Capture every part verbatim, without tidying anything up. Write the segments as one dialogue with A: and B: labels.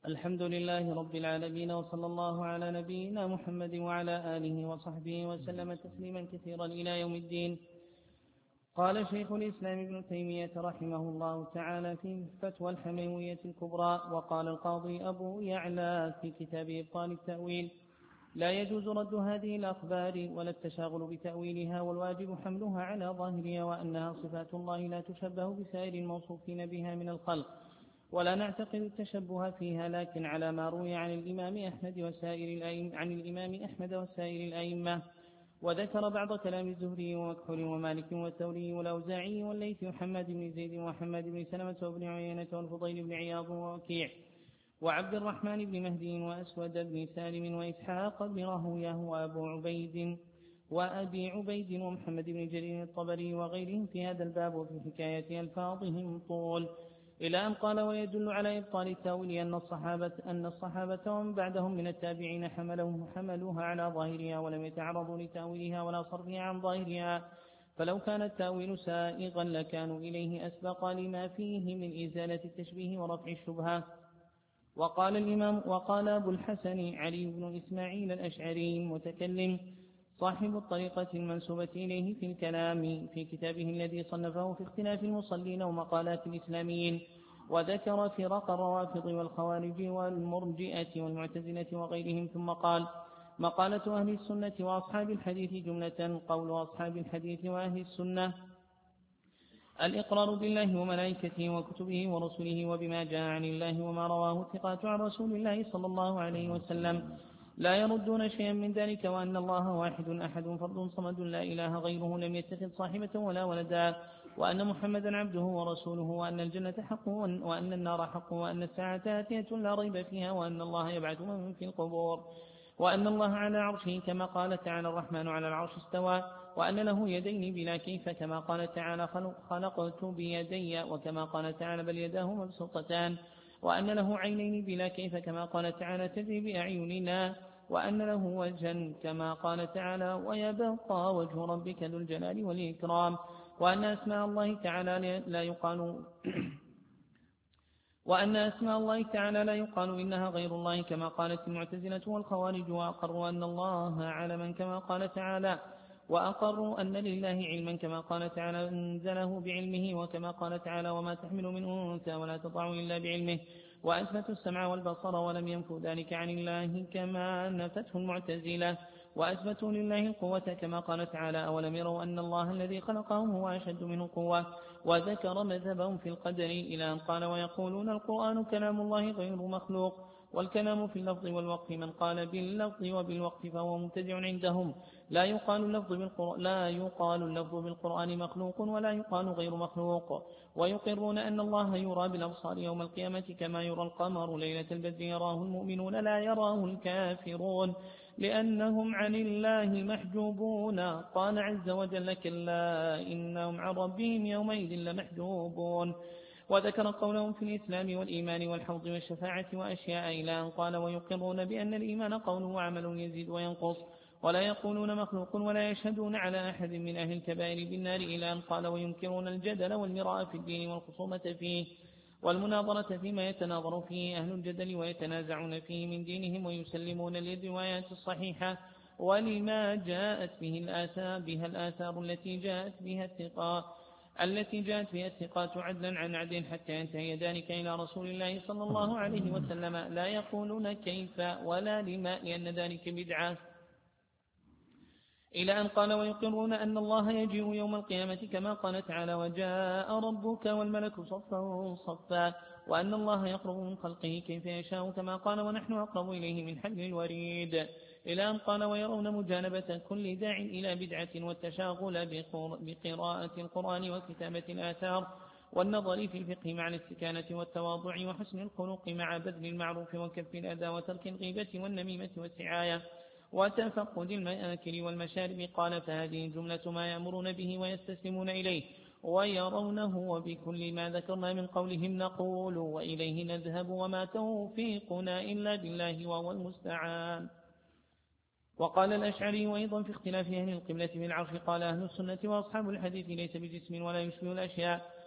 A: الحمد لله رب العالمين، وصلى الله على نبينا محمد وعلى آله وصحبه وسلم تسليما كثيرا إلى يوم الدين. قال شيخ الإسلام ابن تيمية رحمه الله تعالى في فتوى الحموية الكبرى: وقال القاضي أبو يعلى في كتاب إبطال التأويل: لا يجوز رد هذه الأخبار ولا التشاغل بتأويلها، والواجب حملها على ظاهرها، وأنها صفات الله لا تشبه بسائر الموصوفين بها من الخلق، ولا نعتقد التشبه فيها، لكن على ما روي عن الإمام أحمد وسائر الأئمة عن الإمام أحمد وسائر الأئمة. وذكر بعض كلام الزهري ومكحول ومالك والثوري والأوزاعي والليث وحماد بن زيد وحماد بن سلمة وابن عيينة والفضيل بن عياض ووكيع وعبد الرحمن بن مهدي وأسود بن سالم وإسحاق بن راهويه وأبو عبيد وأبي عبيد ومحمد بن جرير الطبري وغيرهم في هذا الباب، وفي حكاية ألفاظهم طول، إلى أن قال: ويدل على إبطال التأويل أن الصحابة أن الصحابة ومن بعدهم من التابعين حملوه حملوها على ظاهرها ولم يتعرضوا لتأويلها ولا صرفها عن ظاهرها، فلو كان التأويل سائغا لكانوا إليه أسبق لما فيه من إزالة التشبيه ورفع الشبهة. وقال الإمام وقال أبو الحسن علي بن إسماعيل الأشعري المتكلم صاحب الطريقة المنسوبة إليه في الكلام في كتابه الذي صنفه في اختلاف المصلين ومقالات الإسلاميين، وذكر فرق الروافض والخوارج والمرجئة والمعتزلة وغيرهم، ثم قال: مقالة أهل السنة وأصحاب الحديث جملة: قول أصحاب الحديث وأهل السنة الإقرار بالله وملائكته وكتبه ورسله وبما جاء عن الله وما رواه الثقات عن رسول الله صلى الله عليه وسلم، لا يردون شيئا من ذلك، وأن الله واحد أحد فرد صمد لا إله غيره، لم يتخذ صاحبة ولا ولدا، وأن محمدا عبده ورسوله، وأن الجنة حق وأن النار حق، وأن الساعة آتية لا ريب فيها، وأن الله يبعث من في القبور، وأن الله على عرشه كما قال تعالى: الرحمن على العرش استوى، وأن له يدين بلا كيف كما قال تعالى: خلقت بيدي، وكما قال تعالى: بل يداه مبسوطتان، وأن له عينين بلا كيف كما قال تعالى: تجري بأعيننا، وأن له وجها كما قال تعالى: ويبقى وجه ربك ذو الجلال والإكرام، وأن أسماء الله تعالى لا يقال وأن أسماء الله تعالى لا يقال إنها غير الله كما قالت المعتزلة والخوارج، وأقروا أن الله علما كما قال تعالى: وأقروا أن لله علما كما قال تعالى: أنزله بعلمه، وكما قال تعالى: وما تحمل من أنثى ولا تضع إلا بعلمه، وأثبتوا السمع والبصر ولم ينفوا ذلك عن الله كما نفته المعتزلة، وأثبتوا لله القوة كما قال تعالى: أولم يروا أن الله الذي خلقهم هو أشد منه قوة، وذكر مذهبهم في القدر إلى أن قال: ويقولون القرآن كلام الله غير مخلوق، والكلام في اللفظ والوقف، من قال باللفظ وبالوقف فهو مبتدع عندهم، لا يقال اللفظ بالقرآن لا يقال اللفظ بالقرآن مخلوق ولا يقال غير مخلوق، ويقرون أن الله يرى بالأبصار يوم القيامة كما يرى القمر ليلة البدر يراه المؤمنون لا يراه الكافرون، لأنهم عن الله محجوبون. قال عز وجل: كلا إنهم عن ربهم يومئذ لمحجوبون. وذكر قولهم في الإسلام والإيمان والحوض والشفاعة وأشياء إلى أن قال: ويقرون بأن الإيمان قول وعمل يزيد وينقص، ولا يقولون مخلوق، ولا يشهدون على أحد من أهل الكبائر بالنار، إلى أن قال: وينكرون الجدل والمراء في الدين والخصومة فيه والمناظرة فيما يتناظر فيه أهل الجدل ويتنازعون فيه من دينهم، ويسلمون للروايات الصحيحة ولما جاءت به الآثار بها الآثار التي جاءت بها الثقات التي جاءت بها الثقات عدلا عن عدل، حتى ينتهي ذلك إلى رسول الله صلى الله عليه وسلم، لا يقولون كيف ولا لما، لأن ذلك بدعة، إلى أن قال: ويقرون أن الله يجيء يوم القيامة كما قال تعالى: وجاء ربك والملك صفا صفا، وأن الله يقرب من خلقه كيف يشاء كما قال: ونحن أقرب إليه من حبل الوريد، إلى أن قال: ويرون مجانبة كل داع إلى بدعة والتشاغل بقراءة القرآن وكتابة الآثار والنظر في الفقه مع الاستكانة والتواضع وحسن الخلق مع بذل المعروف وكف الأذى وترك الغيبة والنميمة والسعاية وتفقد المآكل والمشارب. قال: فهذه جملة ما يأمرون به ويستسلمون إليه ويرونه، وبكل ما ذكرنا من قولهم نقول وإليه نذهب وما توفيقنا إلا بالله وهو المستعان. وقال الأشعري وأيضا في اختلاف أهل القبلة في العرش: قال: أهل السنة وأصحاب الحديث ليس بجسم ولا يشبه الأشياء،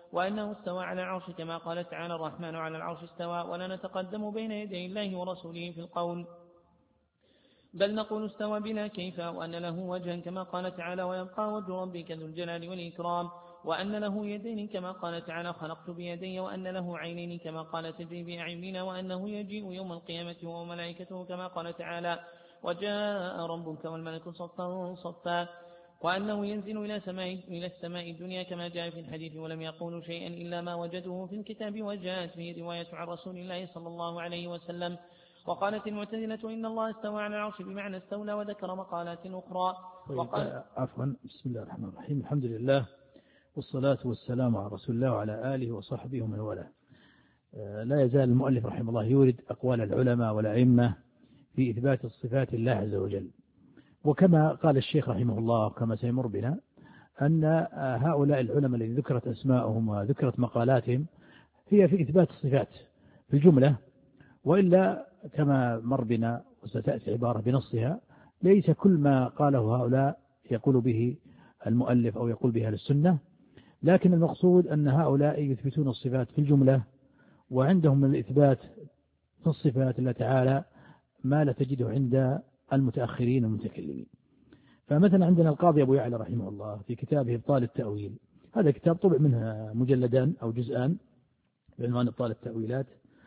A: وأنه استوى على العرش كما قال تعالى الرحمن على العرش استوى، ولا نتقدم بين يدي الله ورسوله في القول، بل نقول استوى بلا كيف، وأن له وجها كما قال تعالى ويبقى وجه ربك ذو الجلال والإكرام، وأن له يدين كما قال تعالى خلقت بيدي، وأن له عينين كما قال تجري بأعيننا، وأنه يجيء يوم القيامة وملائكته كما قال تعالى وجاء ربك والملك صفا صفا، وأنه ينزل إلى سماء إلى السماء الدنيا كما جاء في الحديث، ولم يقولوا شيئا إلا ما وجدوه في الكتاب، وجاءت به رواية عن رسول الله صلى الله عليه وسلم. وقالت المعتزلة إن الله استوى على العرش بمعنى استولى، وذكر مقالات أخرى.
B: وقال عفوا بسم الله الرحمن الرحيم، الحمد لله والصلاة والسلام على رسول الله وعلى آله وصحبه ومن والاه. لا يزال المؤلف رحمه الله يورد أقوال العلماء والأئمة في إثبات الصفات الله عز وجل، وكما قال الشيخ رحمه الله وكما سيمر بنا أن هؤلاء العلماء الذين ذكرت أسماءهم وذكرت مقالاتهم هي في إثبات الصفات في الجملة، وإلا كما مر بنا وستأتي عبارة بنصها ليس كل ما قاله هؤلاء يقول به المؤلف أو يقول به أهل السنة، لكن المقصود أن هؤلاء يثبتون الصفات في الجملة، وعندهم من الإثبات في الصفات الله تعالى ما لا تجده عند المتأخرين والمتكلمين. فمثلا عندنا القاضي أبو يعلى رحمه الله في كتابه إبطال التأويل، هذا كتاب طبع منه مجلدان أو جزءان بعنوان إبطال التأويلات.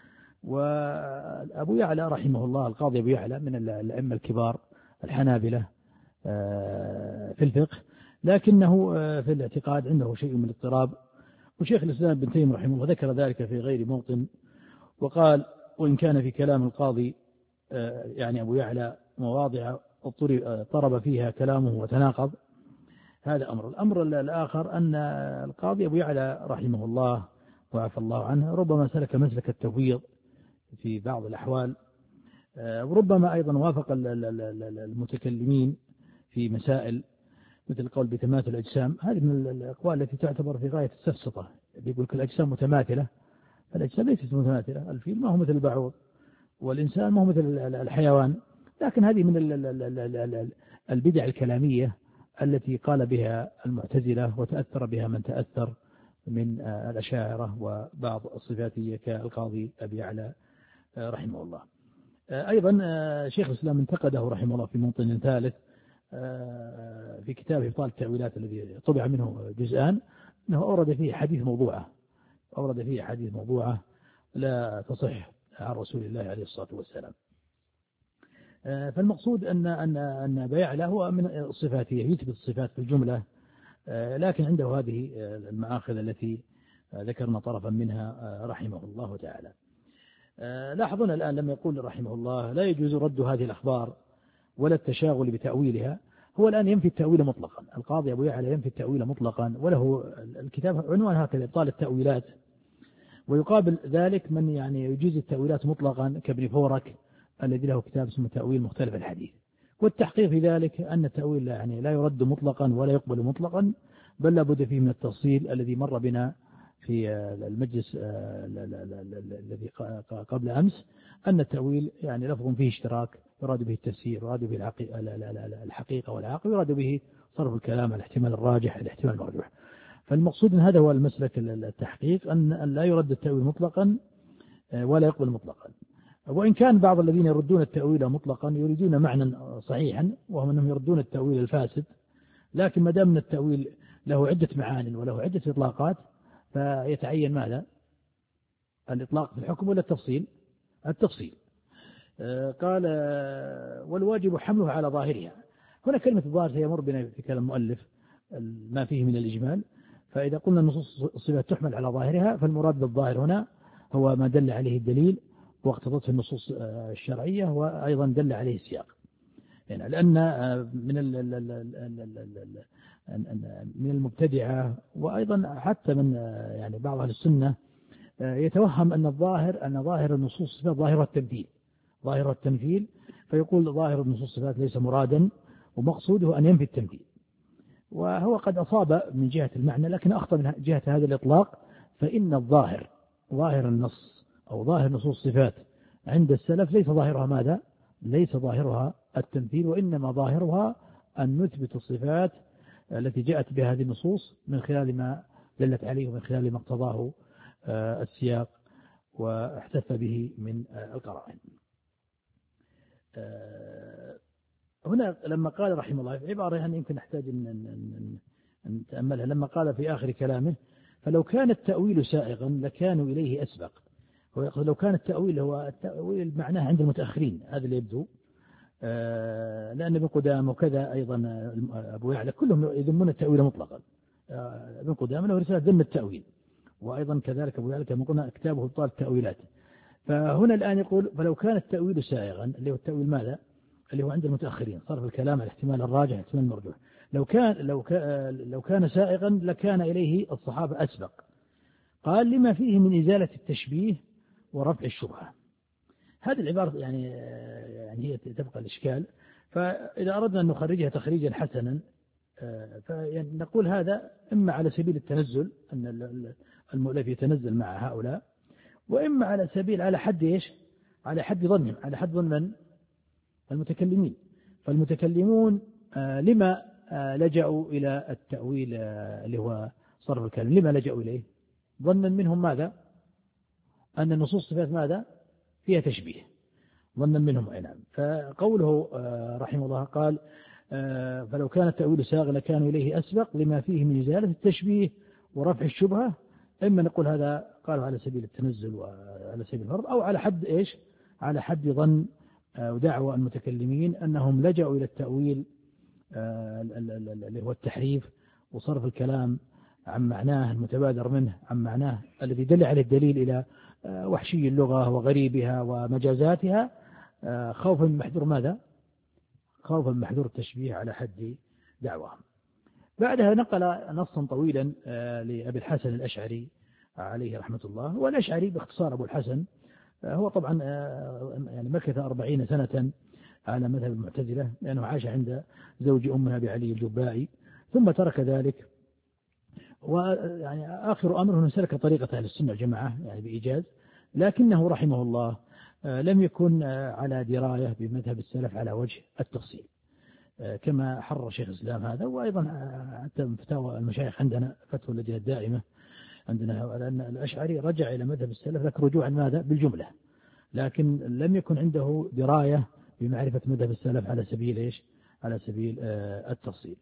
B: وأبو يعلى رحمه الله القاضي أبو يعلى من الأئمة الكبار الحنابلة في الفقه، لكنه في الاعتقاد عنده شيء من الاضطراب، وشيخ الإسلام ابن تيمية رحمه الله ذكر ذلك في غير موطن، وقال وإن كان في كلام القاضي يعني أبو يعلى مواضع اضطرب فيها كلامه وتناقض، هذا أمر. الأمر الآخر أن القاضي أبو يعلى رحمه الله وعفى الله عنه ربما سلك مسلك التفويض في بعض الأحوال، وربما أيضا وافق المتكلمين في مسائل مثل القول بتماثل الأجسام. هذه من الأقوال التي تعتبر في غاية السفسطة، يقول كل الأجسام متماثلة، الأجسام ليست متماثلة، الفيل ما هو مثل البعوض والإنسان ما هو مثل الحيوان، لكن هذه من البدع الكلامية التي قال بها المعتزلة وتأثر بها من تأثر من الأشاعرة وبعض الصفاتية كالقاضي أبي يعلى رحمه الله. أيضا شيخ الإسلام انتقده رحمه الله في موطن ثالث في كتابه إبطال التأويلات الذي طبع منه جزءان، أنه أورد فيه حديث موضوعة أورد فيه حديث موضوعة لا تصح عن رسول الله عليه الصلاة والسلام. فالمقصود أن أن أن أبي يعلى هو من الصفاتية يثبت الصفات في الجملة، لكن عنده هذه المآخذ التي ذكرنا طرفا منها رحمه الله تعالى. لاحظنا الآن لما يقول رحمه الله لا يجوز رد هذه الأخبار ولا التشاغل بتأويلها، هو الآن ينفي التأويل مطلقا. القاضي أبو يعلى ينفي التأويل مطلقا، وله الكتاب عنوان هكذا إبطال التأويلات، ويقابل ذلك من يعني يجيز التأويلات مطلقا كابن فورك الذي له كتاب اسمه تأويل مختلف الحديث. والتحقيق في ذلك أن التأويل يعني لا يرد مطلقا ولا يقبل مطلقا، بل لابد فيه من التفصيل الذي مر بنا في المجلس الذي قبل أمس، أن التأويل يعني لفظ فيه اشتراك، يراد به التفسير، يراد به الحقيقة والعقل، يراد به صرف الكلام الاحتمال الراجح الاحتمال المرجوح. فالمقصود أن هذا هو المسلك التحقيق، أن لا يرد التأويل مطلقا ولا يقبل مطلقا. وإن كان بعض الذين يردون التأويل مطلقا يريدون معنى صحيحا، وهم أنهم يردون التأويل الفاسد، لكن ما دام التأويل له عدة معان وله عدة إطلاقات فيتعين ماذا؟ الإطلاق في الحكم ولا التفصيل؟ التفصيل. قال والواجب حمله على ظاهرها. هنا كلمة الظاهر سيمر بنا في كلام المؤلف ما فيه من الإجمال، فإذا قلنا النصوص الصفات تحمل على ظاهرها فالمراد بالظاهر هنا هو ما دل عليه الدليل واقتضته النصوص الشرعية وأيضا دل عليه السياق. يعني لأن من من المبتدعة وأيضا حتى من يعني بعض أهل السنة يتوهم أن الظاهر أن ظاهر النصوص الصفات ظاهرة التمثيل ظاهرة التمثيل فيقول ظاهر النصوص الصفات ليس مرادا ومقصوده أن ينفي التمثيل، وهو قد أصاب من جهة المعنى لكن أخطأ من جهة هذا الإطلاق. فإن الظاهر ظاهر النص أو ظاهر نصوص الصفات عند السلف ليس ظاهرها ماذا؟ ليس ظاهرها التمثيل، وإنما ظاهرها أن نثبت الصفات التي جاءت بهذه النصوص من خلال ما دلت عليه من خلال ما اقتضاه السياق واحتف به من القرائن. هنا لما قال رحمه الله عبارة يعني يمكن نحتاج أن نتأملها، لما قال في آخر كلامه فلو كان التأويل سائغا لكانوا إليه أسبق. لو كان التأويل هو التأويل معناه عند المتأخرين، هذا اللي يبدو، لأن ابن قدامة وكذا أيضا أبو يعلى كلهم يذمون التأويل مطلقا. ابن قدامة له رسالة ذم التأويل، وأيضا كذلك أبو يعلى كما قلنا كتابه إبطال التأويلات. فهنا الآن يقول فلو كان التأويل سائغا، اللي هو التأويل ماذا؟ اللي هو عند المتأخرين، صرف الكلام على الاحتمال الراجح الاحتمال المرجوح. لو كان لو كان لو كان سائغا لكان إليه الصحابة أسبق. قال لما فيه من إزالة التشبيه ورفع الشبهة. هذه العبارة يعني يعني هي تبقى الإشكال. فإذا أردنا أن نخرجها تخريجا حسنا فنقول هذا إما على سبيل التنزل، أن المؤلف يتنزل مع هؤلاء، وإما على سبيل على حد إيش؟ على حد ظنهم، على حد ظن من؟ المتكلمين. فالمتكلمون لما لجأوا إلى التأويل اللي هو صرف الكلام؟ لما لجأوا إليه؟ ظنا منهم ماذا؟ أن النصوص صفات ماذا؟ فيها تشبيه، ظنا منهم. أي نعم. فقوله رحمه الله قال فلو كان التأويل ساغ لكان إليه أسبق لما فيه من إزالة التشبيه ورفع الشبهة. إما نقول هذا قالوا على سبيل التنزل وعلى سبيل الفرض، أو على حد إيش؟ على حد ظن ودعوى المتكلمين أنهم لجأوا إلى التأويل اللي هو التحريف وصرف الكلام عن معناه المتبادر منه، عن معناه الذي دل عليه الدليل إلى وحشي اللغة وغريبها ومجازاتها، خوفا من محذور ماذا؟ خوفا من محذور التشبيه على حد دعواهم. بعدها نقل نصا طويلا لأبي الحسن الأشعري عليه رحمة الله. والأشعري باختصار أبو الحسن هو طبعا يعني مكث أربعين سنة على مذهب المعتزلة، لأنه عاش عند زوج أمها بعلي الجبائي، ثم ترك ذلك، ويعني آخر أمره أنه سلك طريقة أهل السنة والجماعة يعني بإيجاز، لكنه رحمه الله لم يكن على دراية بمذهب السلف على وجه التفصيل، كما حرر شيخ الإسلام هذا. وأيضا حتى من فتاوى المشايخ عندنا فتوى اللجنة الدائمة عندنا، لأن الأشعري رجع إلى مذهب السلف لكن رجوعا ماذا؟ بالجملة، لكن لم يكن عنده دراية بمعرفة مذهب السلف على سبيل إيش؟ على سبيل التفصيل.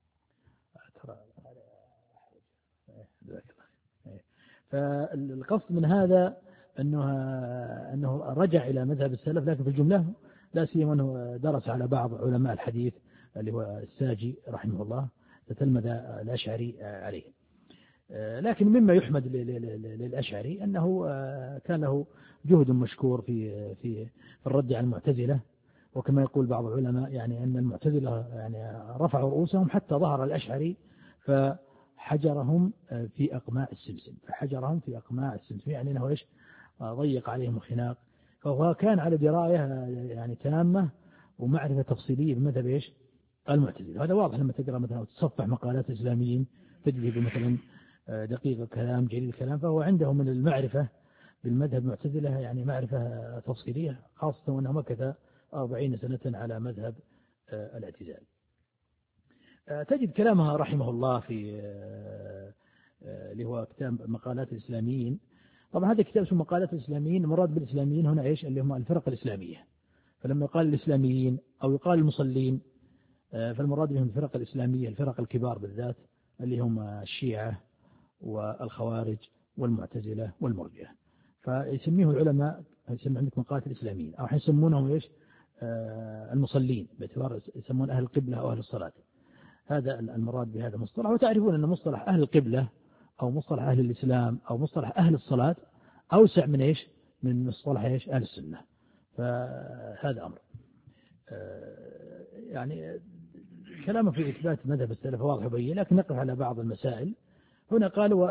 B: فالقصد من هذا أنه أنه رجع إلى مذهب السلف، لكن في الجملة لا سيما أنه درس على بعض علماء الحديث اللي هو الساجي رحمه الله، تتلمذ الأشعري عليه. لكن مما يحمد للأشعري أنه كان له جهد مشكور في في في الرد على المعتزلة، وكما يقول بعض العلماء يعني أن المعتزلة يعني رفعوا رؤوسهم حتى ظهر الأشعري فحجرهم في أقماع السمسم، فحجرهم في أقماع السمسم، يعني أنه إيش؟ ضيق عليهم الخناق. فهو كان على دراية يعني تامة ومعرفة تفصيلية بمذهب إيش؟ المعتزلة. هذا واضح لما تقرأ مثلا وتصفح مقالات الإسلاميين تجد مثلا دقيق الكلام جليل الكلام، فهو عنده من المعرفة بالمذهب المعتزلة يعني معرفة تفصيلية، خاصة وأنه مكث أربعين سنة على مذهب الاعتزال. تجد كلامها رحمه الله في اللي هو كتاب مقالات الإسلاميين. طبعا هذا كتاب اسمه مقالات الإسلاميين، المراد بالإسلاميين هنا إيش؟ اللي هم الفرق الإسلامية. فلما يقال الإسلاميين أو يقال المصلين فالمراد بهم الفرق الإسلامية، الفرق الكبار بالذات اللي هم الشيعة والخوارج والمعتزلة والمرجئة. فيسميه العلماء يسمى عندك مقاتل الإسلاميين، أو يسمونهم إيش؟ آه المصلين، باعتبار يسمون أهل القبلة أو أهل الصلاة. هذا المراد بهذا المصطلح. وتعرفون أن مصطلح أهل القبلة أو مصطلح أهل الإسلام أو مصطلح أهل الصلاة أوسع من إيش؟ من مصطلح إيش؟ أهل السنة. فهذا أمر آه يعني كلامه في إثبات مذهب السلف واضح وبين، لكن نقف على بعض المسائل. هنا قالوا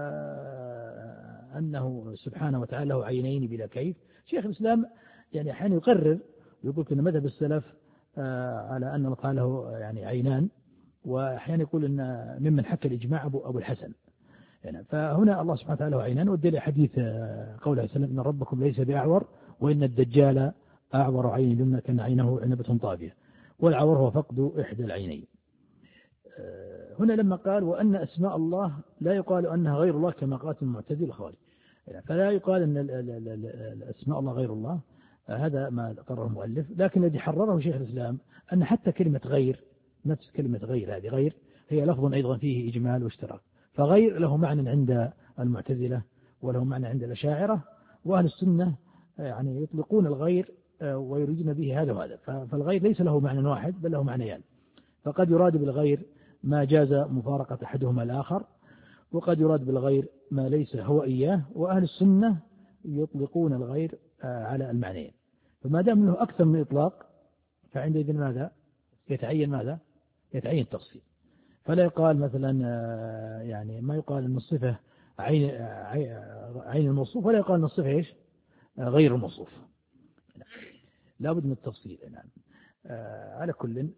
B: أنه سبحانه وتعالى له عينين بلا كيف. شيخ الإسلام يعني أحيانا يقرر ويقول أن مذهب السلف على أن الله له يعني عينان، وأحيانا يقول أن ممن حكى الإجماع أبو, أبو الحسن يعني. فهنا الله سبحانه وتعالى له عينان، والدليل حديث قوله عليه وسلم إن ربكم ليس بأعور وإن الدجال أعور عين اليمنى كان عينه عنبة طافية، والعور هو فقد إحدى العينين. هنا لما قال وأن أسماء الله لا يقال أنها غير الله كما قالت المعتزلة الخوارج، فلا يقال أن أسماء الله غير الله، هذا ما قرره المؤلف. لكن الذي حرره شيخ الإسلام أن حتى كلمة غير، نفس كلمة غير هذه غير هي لفظ أيضا فيه إجمال واشتراك، فغير له معنى عند المعتزلة وله معنى عند الأشاعرة، وأهل السنة يعني يطلقون الغير ويريدون به هذا وهذا. فالغير ليس له معنى واحد بل له معنيان، فقد يراد بالغير ما جاز مفارقة أحدهما الآخر، وقد يراد بالغير ما ليس هو إياه، وأهل السنة يطلقون الغير على المعنيين. فما دام له أكثر من إطلاق فعندئذ ماذا يتعين ماذا يتعين التفصيل. فلا يقال مثلا يعني ما يقال أن الصفة عين عين الموصوف، ولا يقال أن الصفة إيش غير الموصوف، لا بد من التفصيل. نعم. على كل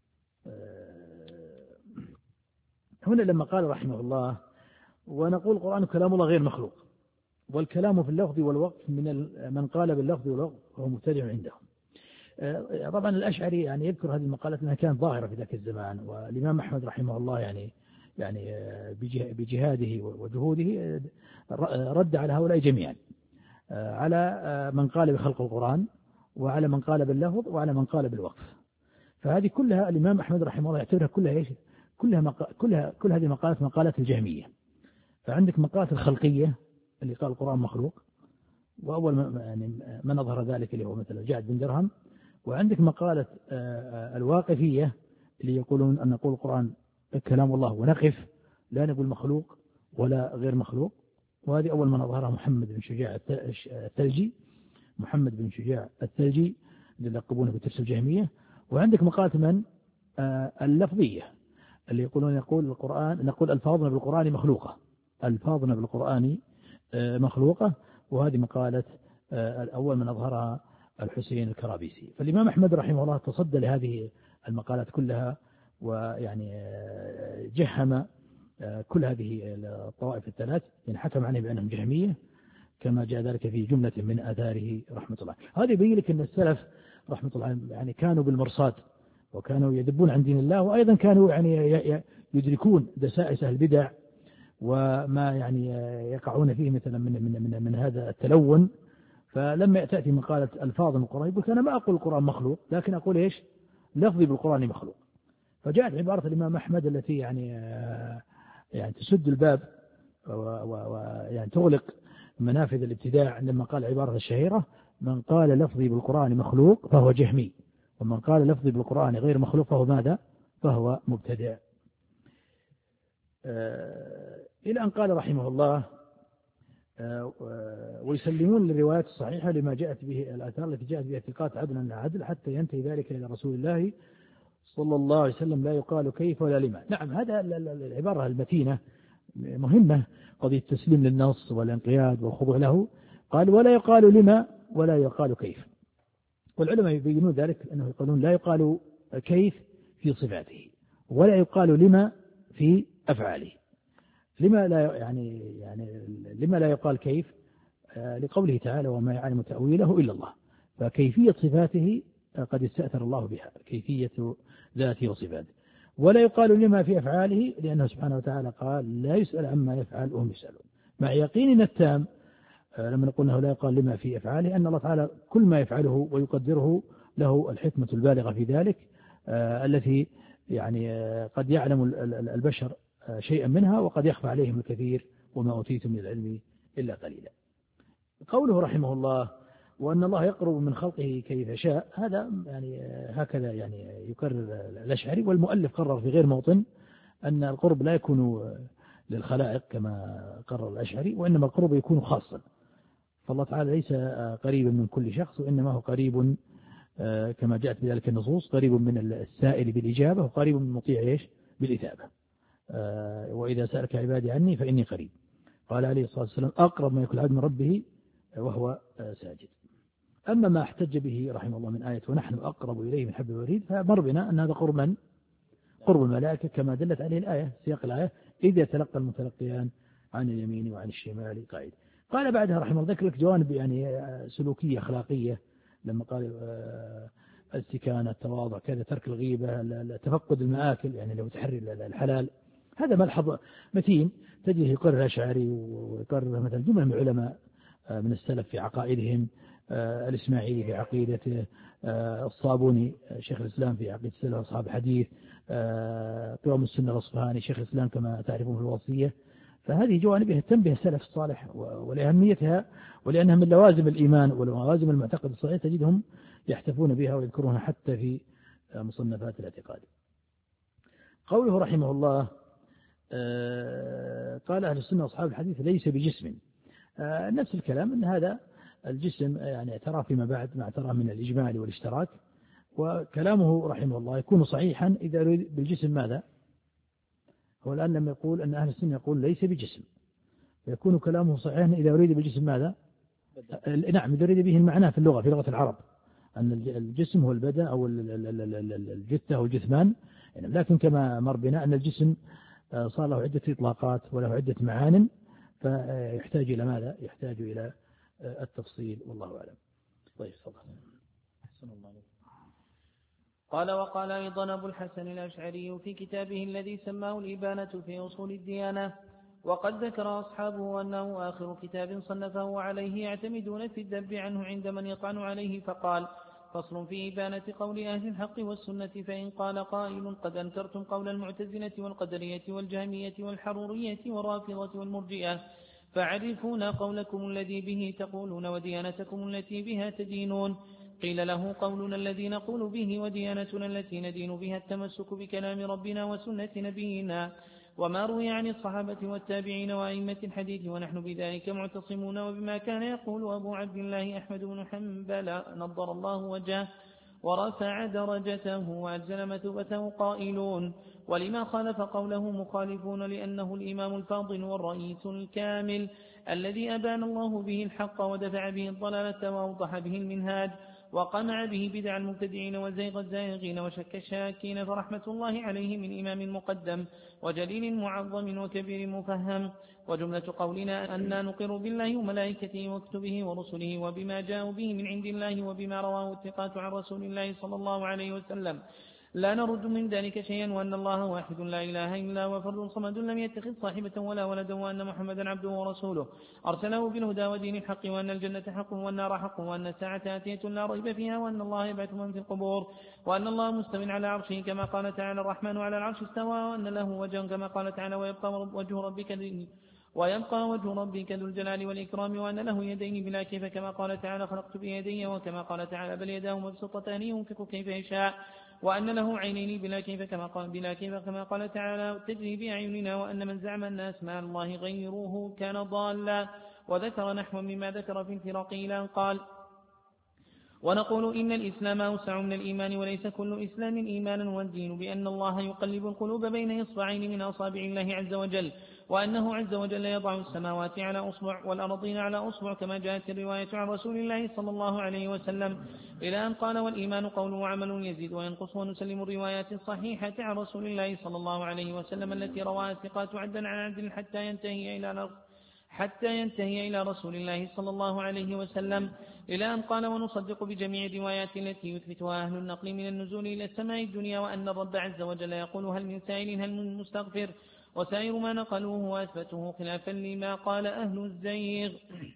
B: هنا لما قال رحمه الله ونقول القرآن كلام الله غير مخلوق، والكلام في اللفظ والوقف من من قال باللفظ والوقف هو مبتدع عندهم. طبعا الأشعري يعني يذكر هذه المقالات أنها كانت ظاهرة في ذاك الزمان، والإمام أحمد رحمه الله يعني يعني بجهاده وجهوده رد على هؤلاء جميعا، على من قال بخلق القرآن وعلى من قال باللفظ وعلى من قال بالوقف. فهذه كلها الإمام أحمد رحمه الله يعتبرها كلها إيش كلها مق... كلها كل هذه مقالات مقالات الجهمية. فعندك مقالات الخلقية اللي قال القرآن مخلوق، وأول ما يعني من أظهر ذلك اللي هو مثل جعد بن درهم. وعندك مقالة الواقفية اللي يقولون أن نقول القرآن كلام الله ونقف، لا نقول مخلوق ولا غير مخلوق، وهذه أول من أظهرها محمد بن شجاع الثلجي محمد بن شجاع الثلجي اللي يلقبونه بترس الجهمية. وعندك مقالة من اللفظية اللي يقولون يقول القرآن نقول ألفاظنا بالقرآن مخلوقة ألفاظنا بالقرآن مخلوقة، وهذه مقالة الأول من أظهرها الحسين الكرابيسي. فالإمام أحمد رحمه الله تصدى لهذه المقالات كلها، ويعني جهم كل هذه الطوائف الثلاث، يعني حكم عليهم بأنهم جهمية كما جاء ذلك في جملة من آثاره رحمة الله. هذا يبين لك أن السلف رحمة الله يعني كانوا بالمرصاد، وكانوا يدبون عن دين الله، وأيضا كانوا يعني يدركون دسائس البدع وما يعني يقعون فيه مثلا من من من, من هذا التلون. فلما تأتي مقالة ألفاظ القرآن يقول أنا ما أقول القرآن مخلوق، لكن أقول إيش لفظي بالقرآن مخلوق. فجاءت عبارة الإمام أحمد التي يعني يعني تسد الباب ويعني تغلق منافذ الابتداع، عندما قال عبارة الشهيرة من قال لفظي بالقرآن مخلوق فهو جهمي، ومن قال لفظي بالقرآن غير مخلوق فهو ماذا فهو مبتدع. إلى أن قال رحمه الله ويسلمون للروايات الصحيحة لما جاءت به الآثار التي جاءت بها ثقات عدلا عن عدل حتى ينتهي ذلك إلى رسول الله صلى الله عليه وسلم لا يقال كيف ولا لما. نعم، هذا العبارة المتينة مهمة، قضية التسليم للنص والانقياد والخضوع له. قال ولا يقال لما ولا يقال كيف، والعلماء يبينون ذلك أنه يقولون لا يقال كيف في صفاته ولا يقال لما في أفعاله. لما لا يعني يعني لما لا يقال كيف؟ آه لقوله تعالى وما يعلم تأويله إلا الله، فكيفية صفاته قد استأثر الله بها، كيفية ذاته وصفاته. ولا يقال لما في أفعاله لأنه سبحانه وتعالى قال لا يسأل عما يفعل وهم يسألون، مع يقيننا التام آه لما نقول أنه لا يقال لما في أفعاله أن الله تعالى كل ما يفعله ويقدره له الحكمة البالغة في ذلك آه التي يعني آه قد يعلم البشر شيئا منها وقد يخفى عليهم الكثير وما أوتيتم من العلم إلا قليلا. قوله رحمه الله وأن الله يقرب من خلقه كيف شاء، هذا يعني هكذا يعني يكرر الأشعري، والمؤلف قرر في غير موطن أن القرب لا يكون للخلائق كما قرر الأشعري، وإنما القرب يكون خاصا. فالله تعالى ليس قريبا من كل شخص، وإنما هو قريب كما جاءت بذلك النصوص، قريب من السائل بالإجابة وقريب من المطيع إيش بالإثابة. وإذا سألك عبادي عني فإني قريب. قال عليه الصلاة والسلام أقرب ما يكون العبد من ربه وهو ساجد. أما ما احتج به رحمه الله من آية ونحن أقرب إليه من حبل الوريد، فمر بنا أن هذا قرب من قرب الملائكة كما دلت عليه الآية، سياق الآية إذ يتلقى المتلقيان عن اليمين وعن الشمال قاعد. قال بعدها رحمه الله ذكر لك جوانب يعني سلوكية أخلاقية، لما قال الاستكانة التواضع كذا، ترك الغيبة، تفقد المآكل يعني لو تحري الحلال، هذا ملحظ متين تجده يقرر الأشعري ويقرر مثلا جملة من العلماء من السلف في عقائدهم، الإسماعيلي في عقيدته، الصابوني شيخ الإسلام في عقيدة السلف أصحاب الحديث، قوام السنة الأصفهاني شيخ الإسلام كما تعرفون في الوصية. فهذه جوانب يهتم بها السلف الصالح ولأهميتها ولأنها من لوازم الإيمان ولوازم المعتقد الصحيح، تجدهم يحتفون بها ويذكرونها حتى في مصنفات الاعتقاد. قوله رحمه الله قال أهل السنة أصحاب الحديث ليس بجسم، نفس الكلام أن هذا الجسم يعني اعترى فيما بعد ما اعترى من الإجمال والاشتراك، وكلامه رحمه الله يكون صحيحا إذا يريد بالجسم ماذا؟ هو الآن لما يقول أن أهل السنة يقول ليس بجسم، يكون كلامه صحيحا إذا يريد بالجسم ماذا؟ نعم، إذا يريد به المعنى في اللغة في لغة العرب أن الجسم هو البدن أو الجثة أو الجثمان، لكن كما مر بنا أن الجسم صار له عدة إطلاقات وله عدة معان، فيحتاج إلى ماذا؟ يحتاج إلى التفصيل والله أعلم. طيب تفضل. أحسن الله عليك.
A: قال وقال أيضا أبو الحسن الأشعري في كتابه الذي سماه الإبانة في أصول الديانة، وقد ذكر أصحابه أنه آخر كتاب صنفه وعليه يعتمدون في الذب عنه عند من يطعن عليه، فقال فصل في إبانة قول أهل الحق والسنة، فإن قال قائل قد أنكرتم قول المعتزلة والقدرية والجهمية والحرورية والرافضة والمرجئة، فعرفونا قولكم الذي به تقولون وديانتكم التي بها تدينون. قيل له قولنا الذي نقول به وديانتنا التي ندين بها التمسك بكلام ربنا وسنة نبينا وما روي عن الصحابة والتابعين وأئمة الحديث، ونحن بذلك معتصمون وبما كان يقول أبو عبد الله أحمد بن حنبل نضر الله وجهه ورفع درجته وأجزل مثوبته قائلون. ولما خالف قوله مخالفون لأنه الإمام الفاضل والرئيس الكامل الذي أبان الله به الحق ودفع به الضلالة وأوضح به المنهاج وقمع به بدع المبتدعين وزيغ الزائغين وشك الشاكين، فرحمة الله عليه من إمام مقدم وجليل معظم وكبير مفهم. وجملة قولنا أننا نقر بالله وملائكته وكتبه ورسله وبما جاءوا به من عند الله وبما رواه الثقات عن رسول الله صلى الله عليه وسلم لا نرد من ذلك شيئا، وأن الله واحد لا إله إلا هو فرد صمد لم يتخذ صاحبة ولا ولدا، وأن محمدا عبده ورسوله أرسله بالهدى ودين الحق، وأن الجنة حق والنار حق، وأن الساعة آتية لا ريب فيها، وأن الله يبعث من في القبور، وأن الله مستو على عرشه كما قال تعالى الرحمن على العرش استوى، وأن له وجه كما قال تعالى ويبقى وجه ربك ويبقى وجه ربك ذو الجلال والإكرام، وأن له يدين بلا كيف كما قال تعالى خلقت بيدي، وكما قال تعالى بل يداه مبسوطتان ينفق كيف يشاء، وأن له عينين بلا كيف كما قال بلا كيف كما قال تعالى تجري بأعيننا، وأن من زعم أن أسماء الله غيره كان ضالا، وذكر نحو مما ذكر في الفرق إلى قال ونقول إن الإسلام أوسع من الإيمان وليس كل إسلام إيمانا، والدين بأن الله يقلب القلوب بين إصبعين من أصابع الله عز وجل، وأنه عز وجل يضع السماوات على أصبع والأرضين على أصبع كما جاءت الرواية عن رسول الله صلى الله عليه وسلم إلى أن قال والإيمان قول وعمل يزيد وينقص، ونسلم الروايات الصحيحة عن رسول الله صلى الله عليه وسلم التي رواها الثقات عدا عن عدل حتى ينتهي إلى حتى ينتهي إلى رسول الله صلى الله عليه وسلم إلى أن قال ونصدق بجميع الروايات التي يثبتها أهل النقل من النزول إلى السماء الدنيا، وأن الرب عز وجل يقول هل من سائل هل من مستغفر، وسائر ما نقلوه وأثبته خلافا لما قال أهل الزيغ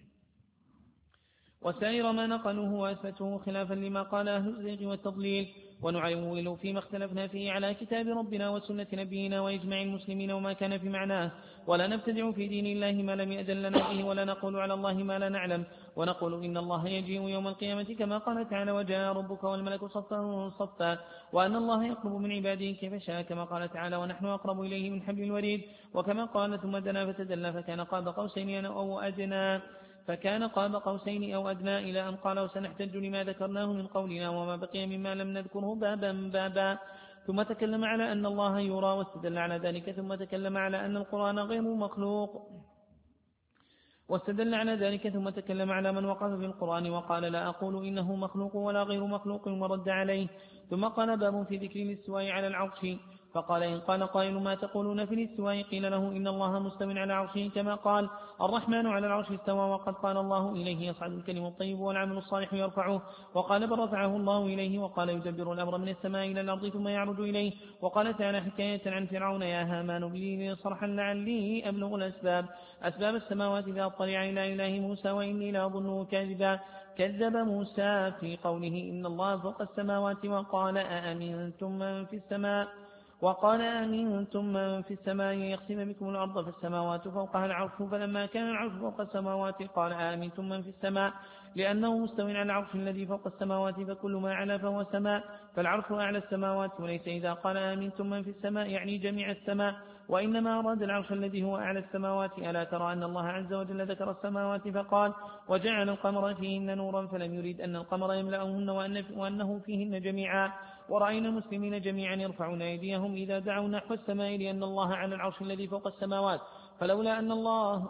A: وسائر ما نقلوه وأثبته خلافا لما قال أهل الزيغ والتضليل، ونعول فيما اختلفنا فيه على كتاب ربنا وسنة نبينا وإجماع المسلمين وما كان في معناه، ولا نبتدع في دين الله ما لم يأذن لنا به، ولا نقول على الله ما لا نعلم، ونقول إن الله يجيء يوم القيامة كما قال تعالى وجاء ربك والملك صفا صفا، وأن الله يقرب من عباده كيف شاء كما قال تعالى ونحن أقرب إليه من حبل الوريد، وكما قال ثم دنا فتدلى فكان قاب قوسين أو أدنى فكان قاب قوسين أو أدنى إلى أن قال وسنحتج لما ذكرناه من قولنا وما بقي مما لم نذكره بابا بابا، ثم تكلم على أن الله يرى واستدل على ذلك، ثم تكلم على أن القرآن غير مخلوق واستدل على ذلك، ثم تكلم على من وقف في القرآن وقال لا أقول إنه مخلوق ولا غير مخلوق ورد عليه، ثم قال باب في ذكر الاستواء على العرش، فقال إن قال قائل ما تقولون في الاستواء قيل له إن الله مستو على عرشه كما قال الرحمن على العرش استوى وقد قال الله إليه يصعد الكلم الطيب والعمل الصالح يرفعه وقال بل رفعه الله إليه وقال يدبر الأمر من السماء إلى الأرض ثم يعرج إليه وقال تعالى حكاية عن فرعون يا هامان ابني لي صرحا لعلي أبلغ الأسباب أسباب السماوات فأطلع إلى إله موسى وإني لأظنه كاذبا كذب موسى في قوله إن الله فوق السماوات وقال أأمنتم من في السماء وقال أمنتم من في السماء يقسم بكم الأرض فالسماوات فوقها العرش فلما كان العرش فوق السماوات قال أمنتم من في السماء لأنه مستو على العرش الذي فوق السماوات فكل ما علا فهو سماء فالعرش أعلى السماوات وليس إذا قال آمنتم من في السماء يعني جميع السماء وإنما أراد العرش الذي هو أعلى السماوات ألا ترى أن الله عز وجل ذكر السماوات فقال وجعل القمر فيهن نورا فلم يريد أن القمر يملأهن وأنه فيهن جميعا ورأينا المسلمين جميعا يرفعون أيديهم إذا دعوا نحو السماء لأن الله على العرش الذي فوق السماوات فلولا أن الله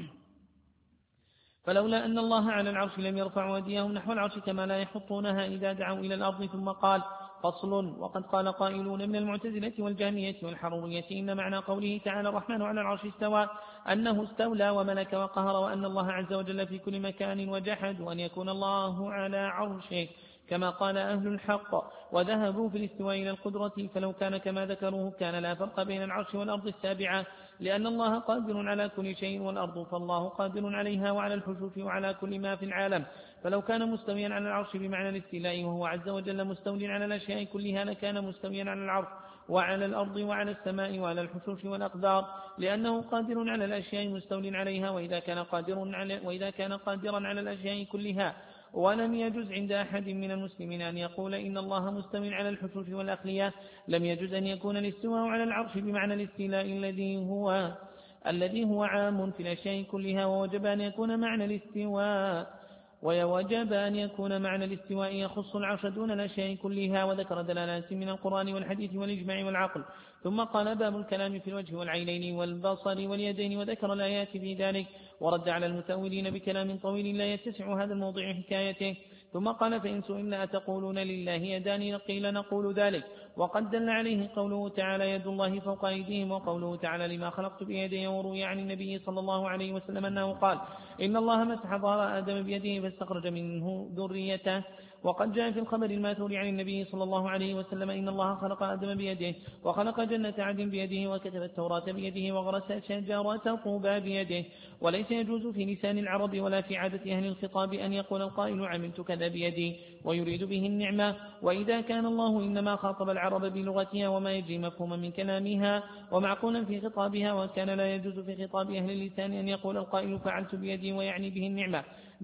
A: فلولا أن الله على العرش لم يرفعوا أيديهم نحو العرش كما لا يحطونها إذا دعوا إلى الأرض ثم قال فصل وقد قال قائلون من المعتزلة والجهمية والحرورية إن معنى قوله تعالى الرحمن على العرش استوى أنه استولى وملك وقهر وأن الله عز وجل في كل مكان وجحدوا أن يكون الله على عرشه كما قال أهل الحق وذهبوا في الاستواء إلى القدرة فلو كان كما ذكروه كان لا فرق بين العرش والأرض السابعة لأن الله قادر على كل شيء والأرض فالله قادر عليها وعلى الحشوش وعلى كل ما في العالم فلو كان مستويا على العرش بمعنى الاستيلاء وهو عز وجل مستولي على الأشياء كلها لكان مستويا على العرش وعلى الأرض وعلى السماء وعلى الحشوش والأقدار لأنه قادر على الأشياء مستولي عليها وإذا كان قادر على وإذا كان قادرا على الأشياء كلها ولم يجوز عند أحد من المسلمين أن يقول إن الله مستو على الحشوش والأخلية لم يجوز أن يكون الاستواء على العرش بمعنى الاستيلاء الذي هو الذي هو عام في الأشياء كلها ووجب أن يكون معنى الاستواء ويوجب أن يكون معنى الاستواء يخص العرش دون الأشياء كلها وذكر دلالات من القرآن والحديث والإجماع والعقل ثم قال باب الكلام في الوجه والعينين والبصر واليدين وذكر الآيات في ذلك ورد على المتأولين بكلام طويل لا يتسع هذا الموضوع حكايته ثم قال فإن سئلنا أتقولون لله يدان قيل نقول ذلك وقد دل عليه قوله تعالى يد الله فوق أيديهم وقوله تعالى لما خلقت بيدي وروي عن النبي صلى الله عليه وسلم أنه قال إن الله مسح ظهر آدم بيده فاستخرج منه ذريته وقد جاء في الخبر الماثور عن النبي صلى الله عليه وسلم إن الله خلق آدم بيده وخلق جنة عدن بيده وكتب التوراة بيده وغرس شجرة طوبى بيده وليس يجوز في لسان العرب ولا في عادة أهل الخطاب أن يقول القائل عملت كذا بيدي ويريد به النعمة وإذا كان الله إنما خاطب العرب بلغتها وما يجري مفهوما من كلامها ومعقولا في خطابها وكان لا يجوز في خطاب أهل اللسان أن يقول القائل فعلت بيدي ويعني به النعمة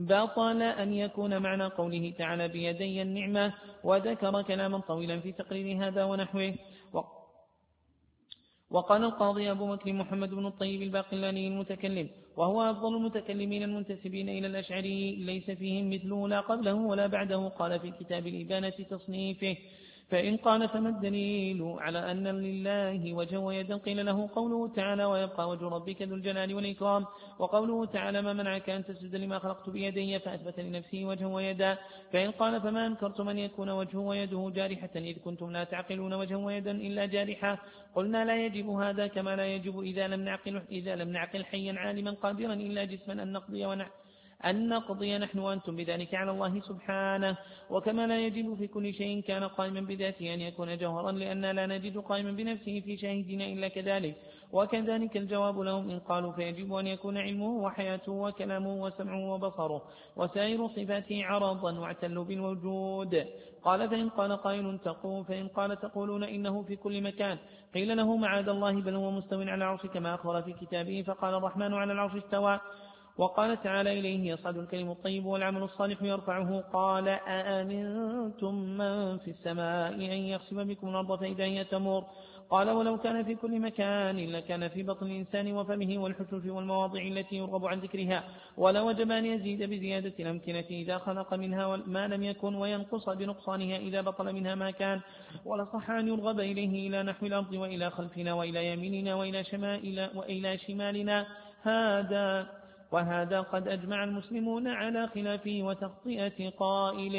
A: بطل أن يكون معنى قوله تعالى بيدي النعمة وذكر كلاما طويلا في تقرير هذا ونحوه وقال القاضي أبو بكر محمد بن الطيب الباقلاني المتكلم وهو أفضل المتكلمين المنتسبين إلى الأشعري ليس فيهم مثله لا قبله ولا بعده قال في كتاب الإبانة تصنيفه فإن قال فما الدليل على أن لله وجه ويدا قيل له قوله تعالى ويبقى وجه ربك ذو الجلال والإكرام وقوله تعالى ما منعك أن تسجد لما خلقت بيدي فأثبت لنفسه وجه ويدا فإن قال فما أنكرتم أن يكون وجهه ويده جارحة إذ كنتم لا تعقلون وجه ويدا إلا جارحة قلنا لا يجب هذا كما لا يجب إذا لم نعقل, إذا لم نعقل حيا عالما قادرا إلا جسما أن نقضي ونحن أن نقضي نحن وأنتم بذلك على الله سبحانه وكما لا يجب في كل شيء كان قائما بذاته أن يكون جوهرا لأن لا نجد قائما بنفسه في شاهدنا إلا كذلك وكذلك الجواب لهم إن قالوا فيجب أن يكون علمه وحياته وكلامه وسمعه وبصره وسائر صفاته عرضا واعتلوا بالوجود قال فإن قال قائل تقول فإن قال تقولون إنه في كل مكان قيل له معاذ الله بل هو مستو على العرش كما أخبر في كتابه فقال الرحمن على العرش استوى وقال تعالى إليه يصعد الكلم الطيب والعمل الصالح يرفعه قال أأمنتم من في السماء أن يخسف بكم الأرض فإذا هي تمور قال ولو كان في كل مكان لكان في بطن الإنسان وفمه والحشوش والمواضع التي يرغب عن ذكرها ولا وجب أن يزيد بزيادة الأمكنة إذا خلق منها ما لم يكن وينقص بنقصانها إذا بطل منها ما كان ولصح أن يرغب إليه إلى نحو الأرض وإلى خلفنا وإلى يميننا وإلى, شمال وإلى شمالنا هذا وهذا قد أجمع المسلمون على خلافه وتخطئة قائله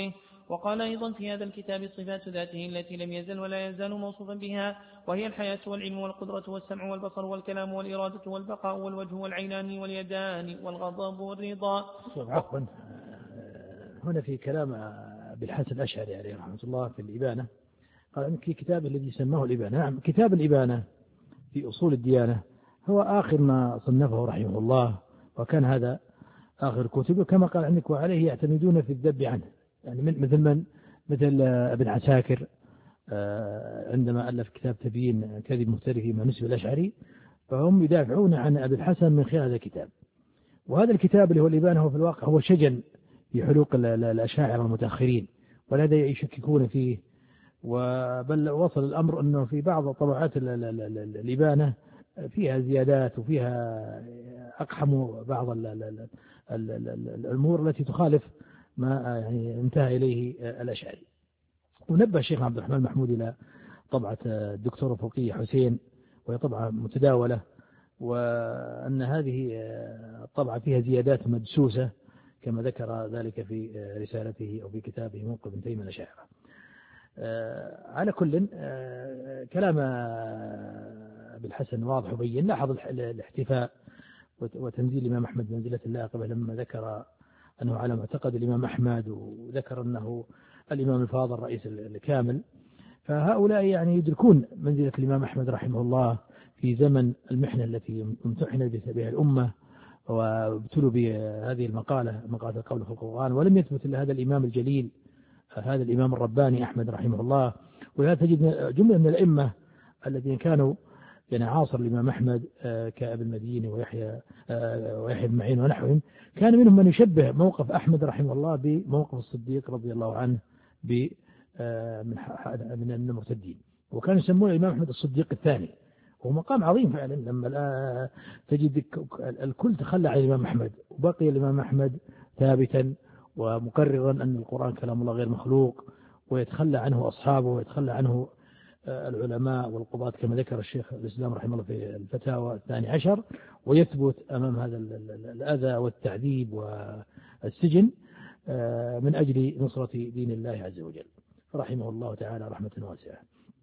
A: وقال أيضا في هذا الكتاب صفات ذاته التي لم يزل ولا يزال موصوفا بها، وهي الحياة والعلم والقدرة والسمع والبصر والكلام والإرادة والبقاء والوجه والعينان واليدان والغضب والرضا.
B: عفوا، هنا في كلام أبي الحسن الأشعري عليه رحمة الله في الإبانة، قال في كتابه الذي سماه الإبانة. نعم، كتاب الإبانة في أصول الديانة هو آخر ما صنفه رحمه الله، وكان هذا آخر كتبه كما قال عندك، وعليه يعتمدون في الذب عنه، يعني مثل من مثل ابن عساكر عندما ألف كتاب تبيين كذب مفتري فيما نسب الأشعري، فهم يدافعون عن أبي الحسن من خلال هذا الكتاب. وهذا الكتاب اللي هو الإبانة هو في الواقع هو شجن في حلوق الأشاعرة المتأخرين، ولهذا يشككون فيه، وبل وصل الأمر أنه في بعض طبعات الإبانة فيها زيادات وفيها أقحموا بعض الأمور التي تخالف ما يعني انتهى إليه الأشعري. ونبه الشيخ عبد الرحمن محمود إلى طبعة الدكتور فوقي حسين، وهي طبعة متداولة، وأن هذه الطبعة فيها زيادات مدسوسة كما ذكر ذلك في رسالته أو في كتابه موقف ابن تيمية الأشاعرة. على كل كلام أبي الحسن واضح وبين. لاحظ الاحتفاء وتنزيل الإمام أحمد منزلة اللائقة لما ذكر أنه على معتقد الإمام أحمد، وذكر أنه الإمام الفاضل الرئيس الكامل، فهؤلاء يعني يدركون منزلة الإمام أحمد رحمه الله في زمن المحنة التي امتحن بها الأمة وابتلوا بهذه المقالة، مقالة القول في القرآن، ولم يثبت إلا هذا الإمام الجليل، هذا الإمام الرباني أحمد رحمه الله. ولهذا تجد جملة من الأئمة الذين كانوا يعني عاصر الإمام أحمد كأبي المديني ويحيى ويحيى بن معين ونحوهم، كان منهم من يشبه موقف أحمد رحمه الله بموقف الصديق رضي الله عنه من المرتدين، وكانوا يسمون الإمام أحمد الصديق الثاني، وهو مقام عظيم فعلا. لما تجد الكل تخلى عن الإمام أحمد، وبقي الإمام أحمد ثابتا ومقررا أن القرآن كلام الله غير مخلوق، ويتخلى عنه أصحابه ويتخلى عنه العلماء والقضاة كما ذكر الشيخ الإسلام رحمه الله في الفتاوى الثاني عشر، ويثبت أمام هذا الأذى والتعذيب والسجن من أجل نصرة دين الله عز وجل، رحمه الله تعالى رحمة واسعة.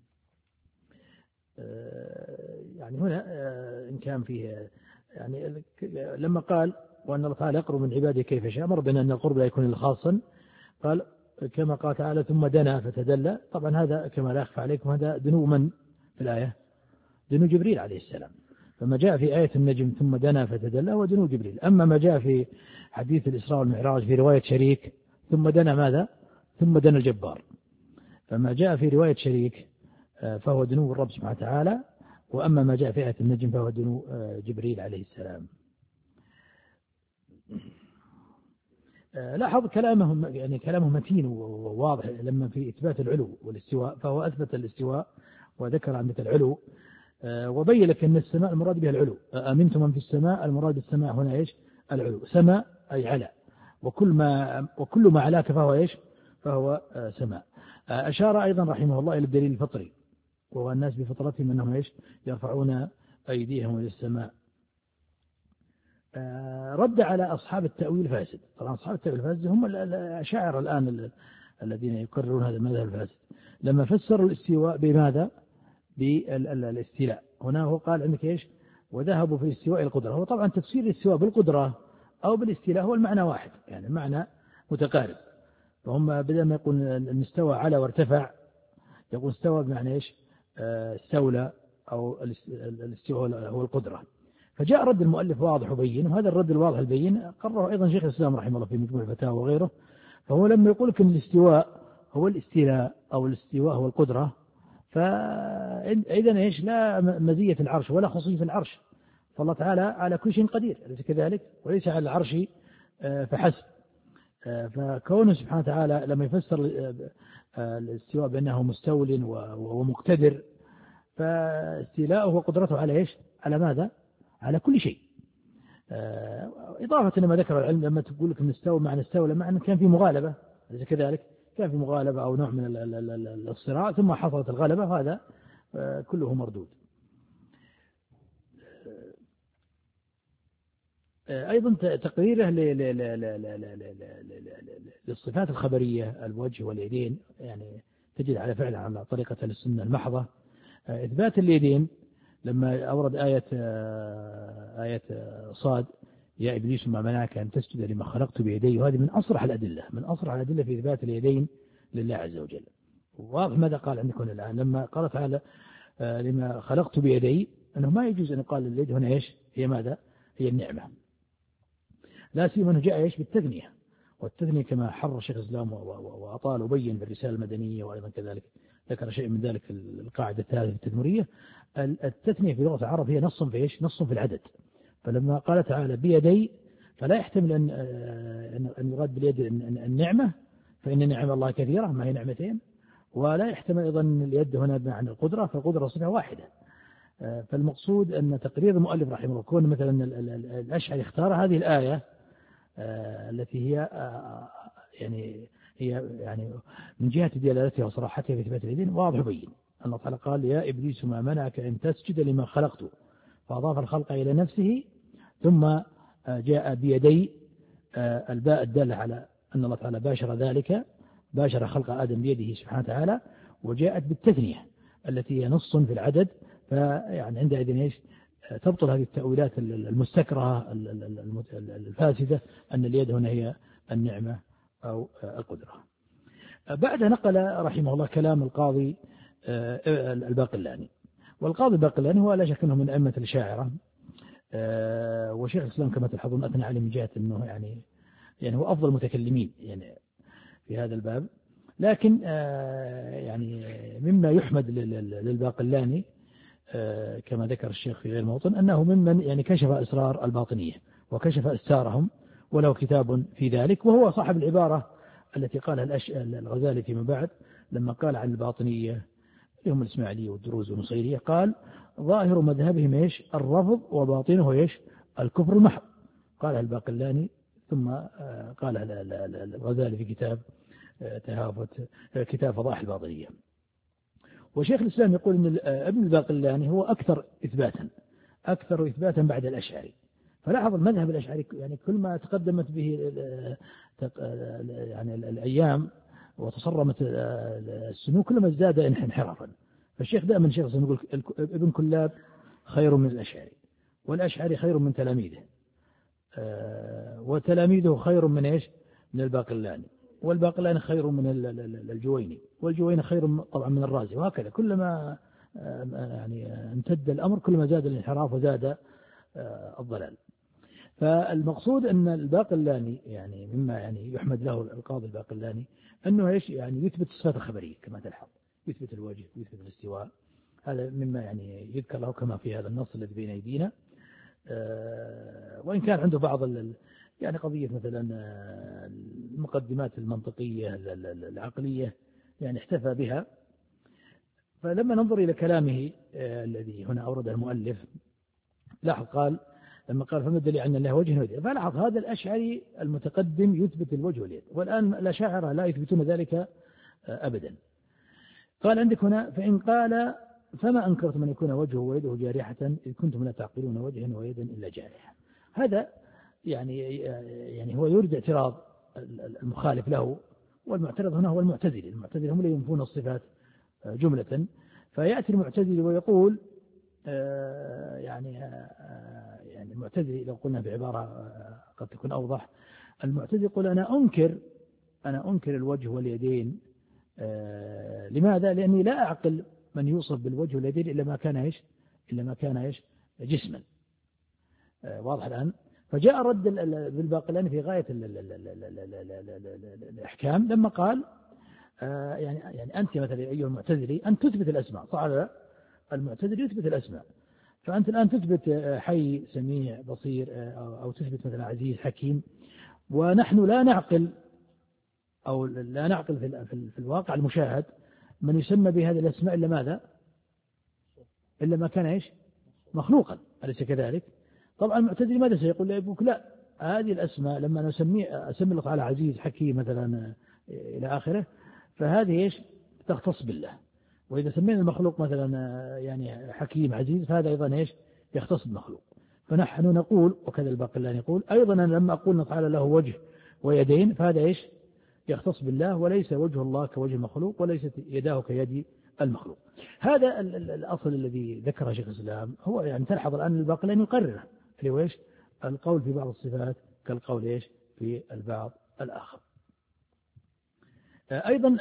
B: يعني هنا إن كان فيه يعني لما قال وأن الله تعالى يقرب من عباده كيف شاء، أمر بنا أن القرب لا يكون خاصا، قال كما قال تعالى ثم دنا فتدلى. طبعا هذا كما لا يخفى عليكم هذا دنو من في الآية؟ دنو جبريل عليه السلام. فما جاء في آية النجم ثم دنا فتدلى هو دنو جبريل. أما ما جاء في حديث الإسراء والمعراج في رواية شريك ثم دنا ماذا؟ ثم دنا الجبار. فما جاء في رواية شريك فهو دنو الرب سبحانه وتعالى، وأما ما جاء في آية النجم فهو دنو جبريل عليه السلام. لاحظ كلامهم يعني كلامه متين وواضح لما في إثبات العلو والاستواء، فهو أثبت الاستواء وذكر عندك العلو، وبين لك أن السماء المراد بها العلو. أمنتم من في السماء، المراد بالسماء هنا إيش؟ العلو. سماء أي على، وكل ما وكل ما علاك فهو إيش؟ فهو سماء. أشار أيضا رحمه الله إلى الدليل الفطري، وهو الناس بفطرتهم أنهم إيش؟ يرفعون أيديهم إلى السماء. رد على أصحاب التأويل الفاسد. طبعا أصحاب التأويل الفاسد هم الأشاعرة الآن الذين يقررون هذا المذهب الفاسد، لما فسروا الاستواء بماذا؟ بالاستيلاء. هنا هو قال عندك إيش؟ وذهبوا في الاستواء القدرة. هو طبعا تفسير الاستواء بالقدرة أو بالاستيلاء هو المعنى واحد، يعني المعنى متقارب. فهم بدل ما يقول أن استوى على وارتفع، يقول استوى بمعنى إيش؟ استولى، أو الاستواء هو القدرة. فجاء رد المؤلف واضح وبين، وهذا الرد الواضح البين قرره أيضا شيخ الإسلام رحمه الله في مجموع الفتاوى وغيره. فهو لما يقول لك أن الاستواء هو الاستيلاء أو الاستواء هو القدرة، فإذن إيش؟ لا مزية العرش ولا خصوصية العرش، فالله تعالى على كل شيء قدير، أليس كذلك؟ وليس على العرش فحسب. فكونه سبحانه وتعالى لما يفسر الاستواء بأنه مستول ومقتدر، فاستيلاؤه وقدرته على إيش؟ على ماذا؟ على كل شيء. إضافة لما ذكر العلم لما تقول لك من استوى معنى استولى، معنى كان في مغالبة، أليس كذلك؟ كان في مغالبة أو نوع من الصراع ثم حصلت الغلبة، هذا كله مردود. أيضا تقريره للصفات الخبرية الوجه واليدين، يعني تجد على فعل على طريقة السنة المحضة إثبات اليدين. لما أورد آية آية صاد يا إبليس ما منعك أن تسجد لما خلقت بيدي، وهذه من أصرح الأدلة من أصرح الأدلة في إثبات اليدين لله عز وجل. واضح ماذا قال عندكم الآن لما قال تعالى لما خلقت بيدي، أنه ما يجوز أن يقال اليد هنا إيش هي ماذا هي النعمة، لا سيما أنه جاء إيش بالتثنية، والتثنية كما حرر شيخ الإسلام وأطال وبين بالرسالة المدنية، وأيضا كذلك ذكر شيء من ذلك في القاعدة الثالثة التدمرية. التثنية في لغة العرب هي نص في إيش نص في العدد، فلما قال تعالى بيدي فلا يحتمل أن أن يراد باليد النعمة، فإن نعم الله كثيرة ما هي نعمتين، ولا يحتمل أيضا اليد هنا بمعنى القدرة، فالقدرة صفة واحدة. فالمقصود أن تقرير المؤلف رحمه الله كون مثلا الأشعري اختار هذه الآية التي هي يعني هي يعني من جهة دلالتها وصراحتها في إثبات اليدين واضح بين. الله تعالى قال يا إبليس ما منعك أن تسجد لما خلقته، فأضاف الخلق إلى نفسه، ثم جاء بيدي الباء الدالة على أن الله تعالى باشر ذلك، باشر خلق آدم بيده سبحانه وتعالى، وجاءت بالتثنية التي هي نص في العدد. فيعني عندئذ ايش تبطل هذه التأويلات المستكرهة الفاسدة أن اليد هنا هي النعمة أو القدرة. بعد نقل رحمه الله كلام القاضي الباقلاني، والقاضي الباقلاني هو لا شك أنه من أئمة الأشاعرة، وشيخ الإسلام كما تلاحظون أثنى عليه من جهة أنه يعني يعني هو أفضل المتكلمين يعني في هذا الباب. لكن يعني مما يحمد للباقلاني كما ذكر الشيخ في غير موطن أنه ممن يعني كشف أسرار الباطنية وكشف أستارهم، وله كتاب في ذلك، وهو صاحب العبارة التي قالها الغزالي فيما بعد لما قال عن الباطنية هم الإسماعيلية والدروز والنصيرية، قال ظاهر مذهبهم إيش الرفض وباطنه إيش الكفر المحض، قالها الباقلاني ثم قالها الغزالي في كتاب تهافت كتاب فضائح الباطنية. وشيخ الإسلام يقول أن ابن الباقلاني هو أكثر إثباتا أكثر إثباتا بعد الأشعري. فلاحظ المذهب الأشعري يعني كل ما تقدمت به يعني الأيام وتصرمت السنوك كلما ازداد انحرافا. فالشيخ دائما شيخ الإسلام يقول ابن كلاب خير من الأشعري، والأشعري خير من تلاميذه، وتلاميذه خير من إيش من الباقلاني، والباقلاني خير من الجويني، والجويني خير طبعا من الرازي، وهكذا كلما يعني امتد الأمر كلما زاد الانحراف وزاد الضلال. فالمقصود أن الباقلاني يعني مما يعني يحمد له القاضي الباقلاني أنه إيش يعني يثبت الصفات الخبرية كما تلحظ، يثبت الوجه ويثبت الاستواء، هذا مما يعني يذكر له كما في هذا النص الذي بين أيدينا. وإن كان عنده بعض يعني قضية مثلا المقدمات المنطقية العقلية يعني احتفى بها. فلما ننظر إلى كلامه الذي هنا أورد المؤلف لاحظ قال لما قال فما الدليل أن الله وجه ويد، فلاحظ هذا الأشعري المتقدم يثبت الوجه واليد، والآن الأشاعرة لا يثبتون ذلك أبدا. قال عندك هنا فإن قال فما أنكرتم أن يكون وجهه ويده جارحة إذ كنتم لا تعقلون وجها ويدا إلا جارحة. هذا يعني يعني هو يريد اعتراض المخالف له، والمعترض هنا هو المعتزلي. المعتزلي هم اللي ينفون الصفات جملة، فيأتي المعتزلي ويقول يعني يعني المعتزلي لو قلنا بعبارة قد تكون أوضح، المعتزلي يقول أنا أنكر أنا أنكر الوجه واليدين. لماذا؟ لأني لا أعقل من يوصف بالوجه واليدين إلا ما كان إيش إلا ما كان إيش جسما. واضح الآن. فجاء رد بالباقلاني في غاية الإحكام لما قال يعني يعني أنت مثلا أيها المعتزلي أن تثبت الأسماء، صار المعتزلي يثبت الأسماء، فأنت الآن تثبت حي سميع بصير أو تثبت مثلا عزيز حكيم، ونحن لا نعقل أو لا نعقل في, في الواقع المشاهد من يسمى بهذه الأسماء إلا ماذا إلا ما كان إيش مخلوقا، أليس كذلك؟ طبعا المعتزلي ماذا سيقول؟ يقول لا هذه الأسماء لما نسمي أسمي الله تعالى عزيز حكيم مثلا إلى آخره فهذه إيش تختص بالله، وإذا سمينا المخلوق مثلا يعني حكيم عزيز فهذا أيضا إيش يختص بالمخلوق. فنحن نقول، وكذا الباقلاني يقول أيضا أنا لما أقول أن تعالى له وجه ويدين فهذا إيش يختص بالله، وليس وجه الله كوجه المخلوق وليست يداه كيد المخلوق. هذا الأصل الذي ذكره شيخ الإسلام هو يعني تلحظ الآن الباقلاني يقرره اللي هو إيش القول في بعض الصفات كالقول إيش في البعض الآخر. أيضا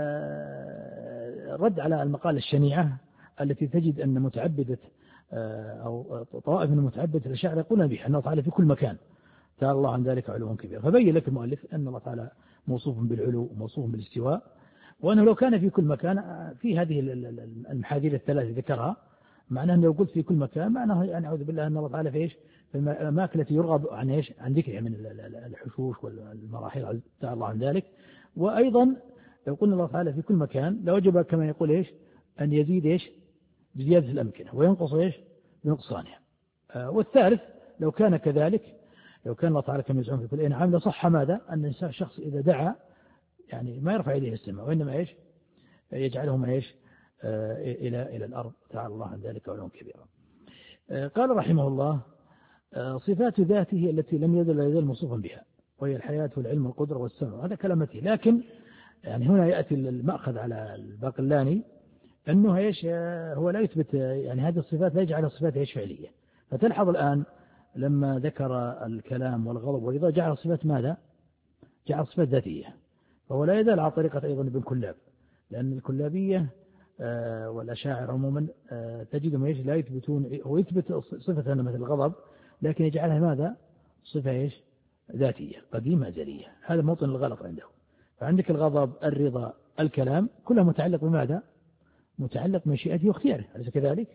B: رد على المقالة الشنيعة التي تجد أن متعبدة أو طوائف من متعبدة الأشاعرة يقولون بها أنه تعالى في كل مكان، تعالى الله عن ذلك علوا كبير. فبين لك المؤلف أن الله تعالى موصوف بالعلو وموصوف بالاستواء، وأنه لو كان في كل مكان في هذه المحاذير الثلاث ذكرها، معناه أنه لو قلت في كل مكان معناه يعني أعوذ بالله أن الله تعالى في إيش في الأماكن التي يرغب عن إيش عن ذكرها من الحشوش والمراحل تعالى الله عن ذلك. وأيضا لو قلنا الله تعالى في كل مكان لوجب كما يقول إيش أن يزيد إيش بزيادة الأمكنة وينقص إيش بنقصانها. آه والثالث لو كان كذلك، لو كان الله تعالى كما يزعم في كل إنعام لصح ماذا أن الإنسان شخص إذا دعا يعني ما يرفع يديه السماء وإنما إيش يجعلهم إيش آه إلى إلى الأرض تعالى الله عن ذلك علوا كبيرا. آه قال رحمه الله آه صفات ذاته التي لم يزل يزال موصوفا بها وهي الحياة والعلم والقدرة والسمع، هذا كلامته. لكن يعني هنا يأتي المأخذ على الباقلاني أنه إيش هو لا يثبت يعني هذه الصفات لا يجعلها صفات إيش فعلية. فتلحظ الآن لما ذكر الكلام والغضب وإذا جعل الصفات ماذا جعل صفات ذاتية، فهو لا يزال على طريقة أيضا ابن كلاب، لأن الكلابية والأشاعر عموما تجدهم إيش لا يثبتون، هو يثبت صفة مثل الغضب لكن يجعلها ماذا صفة إيش ذاتية قديمة أزلية. هذا موطن الغلط عنده. فعندك الغضب الرضا الكلام كلها متعلق بماذا متعلق بمشيئته واختياره، أليس كذلك؟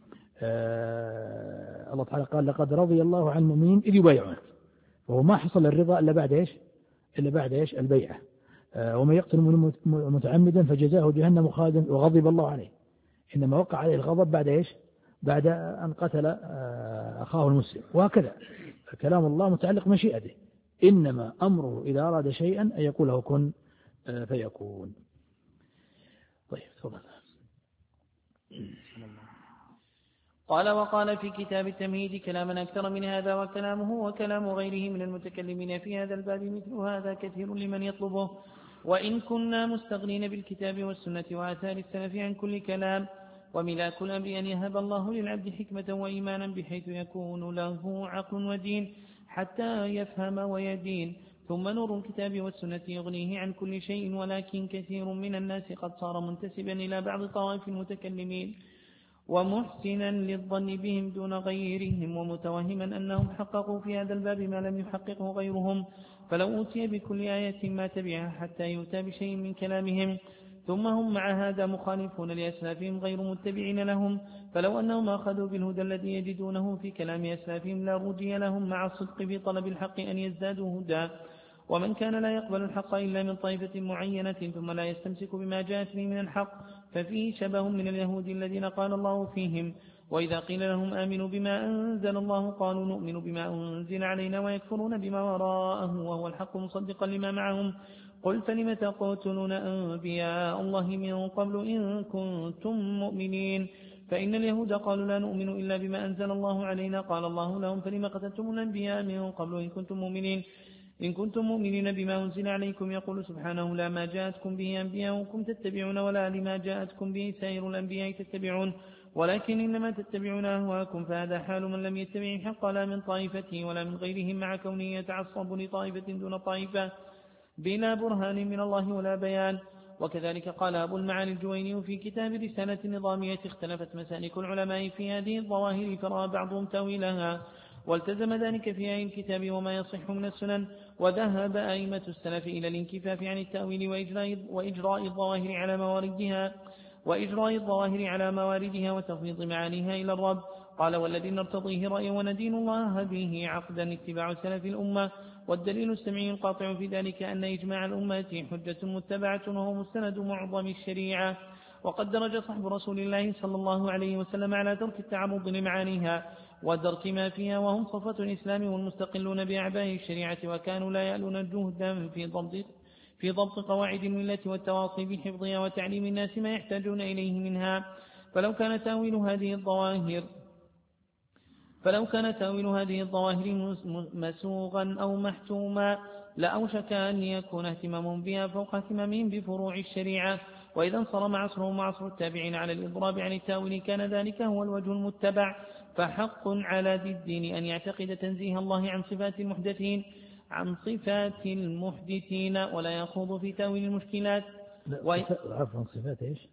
B: آه الله تعالى قال لقد رضي الله عن المؤمنين إذ يبايعونك، وهو ما حصل الرضا إلا بعد إيش إلا بعد إيش البيعة. آه ومن يقتل متعمدا فجزاؤه جهنم خالدا وغضب الله عليه، إنما وقع عليه الغضب بعد إيش بعد أن قتل آه أخاه المسلم. وهكذا كلام الله متعلق بمشيئته، إنما أمره إذا أراد شيئا أن يقول له كن آه فيكون. طيب تفضل.
A: قال وقال في كتاب التمهيد كلاما أكثر من هذا، وكلامه وكلام غيره من المتكلمين في هذا الباب مثل هذا كثير لمن يطلبه، وإن كنا مستغنين بالكتاب والسنة وآثار السلف عن كل كلام. وملاك الأمر أن يهب الله للعبد حكمة وإيمانا بحيث يكون له عقل ودين حتى يفهم ويدين، ثم نور الكتاب والسنة يغنيه عن كل شيء. ولكن كثير من الناس قد صار منتسبا إلى بعض طوائف المتكلمين ومحسنا للظن بهم دون غيرهم، ومتوهما أنهم حققوا في هذا الباب ما لم يحققه غيرهم، فلو أوتي بكل آية ما تبعها حتى يؤتى بشيء من كلامهم. ثم هم مع هذا مخالفون لأسلافهم غير متبعين لهم، فلو أنهم أخذوا بالهدى الذي يجدونه في كلام أسلافهم لا رجي لهم مع الصدق في طلب الحق أن يزدادوا هدى. ومن كان لا يقبل الحق إلا من طائفة معينة ثم لا يستمسك بما جاءت به من الحق ففيه شبه من اليهود الذين قال الله فيهم وإذا قيل لهم آمنوا بما أنزل الله قالوا نؤمن بما أنزل علينا ويكفرون بما وراءه وهو الحق مصدقا لما معهم. قل فلم تقتلون أنبياء الله من قبل إن كنتم مؤمنين فإن اليهود قالوا لا نؤمن إلا بما أنزل الله علينا قال الله لهم فلم قتلتم الأنبياء من قبل إن كنتم مؤمنين إن كنتم مؤمنين بما أنزل عليكم. يقول سبحانه لا ما جاءتكم به أنبياؤكم تتبعون ولا لما جاءتكم به سائر الأنبياء تتبعون ولكن إنما تتبعون أهواءكم. فهذا حال من لم يتبع الحق لا من طائفته ولا من غيرهم مع كونه يتعصب لطائفة دون طائفة بلا برهان من الله ولا بيان. وكذلك قال أبو المعالي الجويني في كتاب رسالة النظامية اختلفت مسالك العلماء في هذه الظواهر فرأى بعضهم تأويلها والتزم ذلك في آي الكتاب وما يصح من السنن. وذهب أئمة السلف إلى الانكفاف عن التأويل وإجراء, وإجراء الظواهر على مواردها وإجراء الظواهر على مواردها وتفويض معانيها إلى الرب. قال والذي نرتضيه رأيا وندين الله به عقدا اتباع سلف الأمة. والدليل السمعي القاطع في ذلك أن إجماع الأمة حجة متبعة وهو مستند معظم الشريعة. وقد درج صحب رسول الله صلى الله عليه وسلم على ترك التعرض لمعانيها ودرك ما فيها وهم صفة الإسلام والمستقلون بأعباء الشريعة وكانوا لا يألون جهدا في ضبط في ضبط قواعد الملة والتواصي بحفظها وتعليم الناس ما يحتاجون إليه منها. فلو كان تأويل هذه الظواهر فلو كان تأويل هذه الظواهر مسوغا أو محتوما لأوشك أن يكون اهتمام بها فوق اهتمامهم بفروع الشريعة، وإذا انصرم عصرهم وعصر التابعين على الإضراب عن التأويل كان ذلك هو الوجه المتبع. فحق على ذي الدين أن يعتقد تنزيه الله عن صفات المحدثين عن صفات المحدثين ولا يخوض في تأويل المشكلات.
B: عفوا صفات إيش؟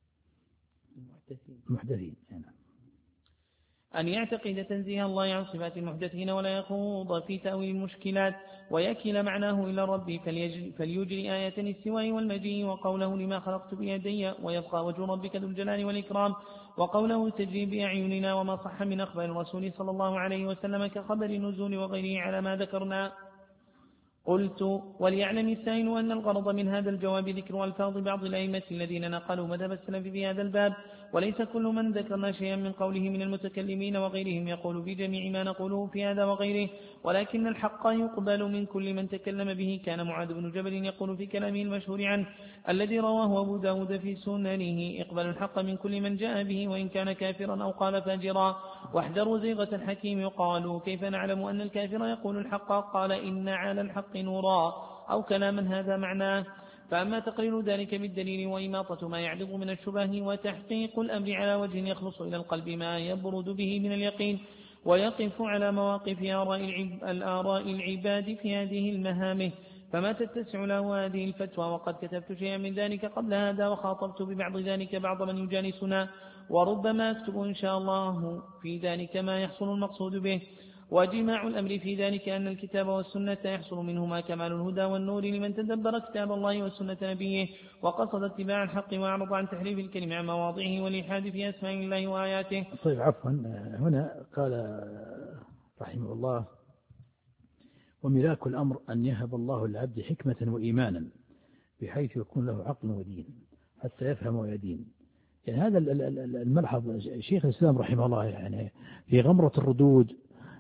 B: المحدثين.
A: أن يعتقد تنزيه الله عن صفات المحدثين ولا يخوض في تأويل المشكلات، ويكل معناه إلى الرب فليجري آية الاستواء والمجيء وقوله لما خلقت بيدي، ويبقى وجه ربك ذو الجلال والإكرام، وقوله تجري بأعيننا، وما صح من أخبار الرسول صلى الله عليه وسلم كخبر النزول وغيره على ما ذكرنا. قلت وليعلم السائل أن الغرض من هذا الجواب ذكر ألفاظ بعض الأئمة الذين نقلوا مذهب السلف في هذا الباب، وليس كل من ذكرنا شيئا من قوله من المتكلمين وغيرهم يقول في جميع ما نقوله في هذا وغيره، ولكن الحق يقبل من كل من تكلم به. كان معاذ بن جبل يقول في كلامه المشهور عنه الذي رواه أبو داود في سننه اقبل الحق من كل من جاء به وإن كان كافرا أو قال فاجرا، واحذروا زيغة الحكيم. قالوا كيف نعلم أن الكافر يقول الحق؟ قال إن على الحق نورا، أو كلاما هذا معناه. فأما تقرير ذلك بالدليل وإماطة ما يعرض من الشبه وتحقيق الأمر على وجه يخلص إلى القلب ما يبرد به من اليقين، ويقف على مواقف الآراء العباد في هذه المهامه، فما تتسع له هذه الفتوى. وقد كتبت شيئا من ذلك قبل هذا، وخاطبت ببعض ذلك بعض من يجالسنا، وربما أكتب إن شاء الله في ذلك ما يحصل المقصود به. وجماع الأمر في ذلك أن الكتاب والسنة يحصل منهما كمال الهدى والنور لمن تدبر كتاب الله وسنة نبيه وقصد اتباع الحق وأعرض عن تحريف الكلمة عن مواضعه والإلحاد في أسماء الله وآياته.
B: طيب عفوا، هنا قال رحمه الله وملاك الأمر أن يهب الله للعبد حكمة وإيمانا بحيث يكون له عقل ودين حتى يفهم ويدين. يعني هذا الملحظ شيخ الإسلام رحمه الله يعني في غمرة الردود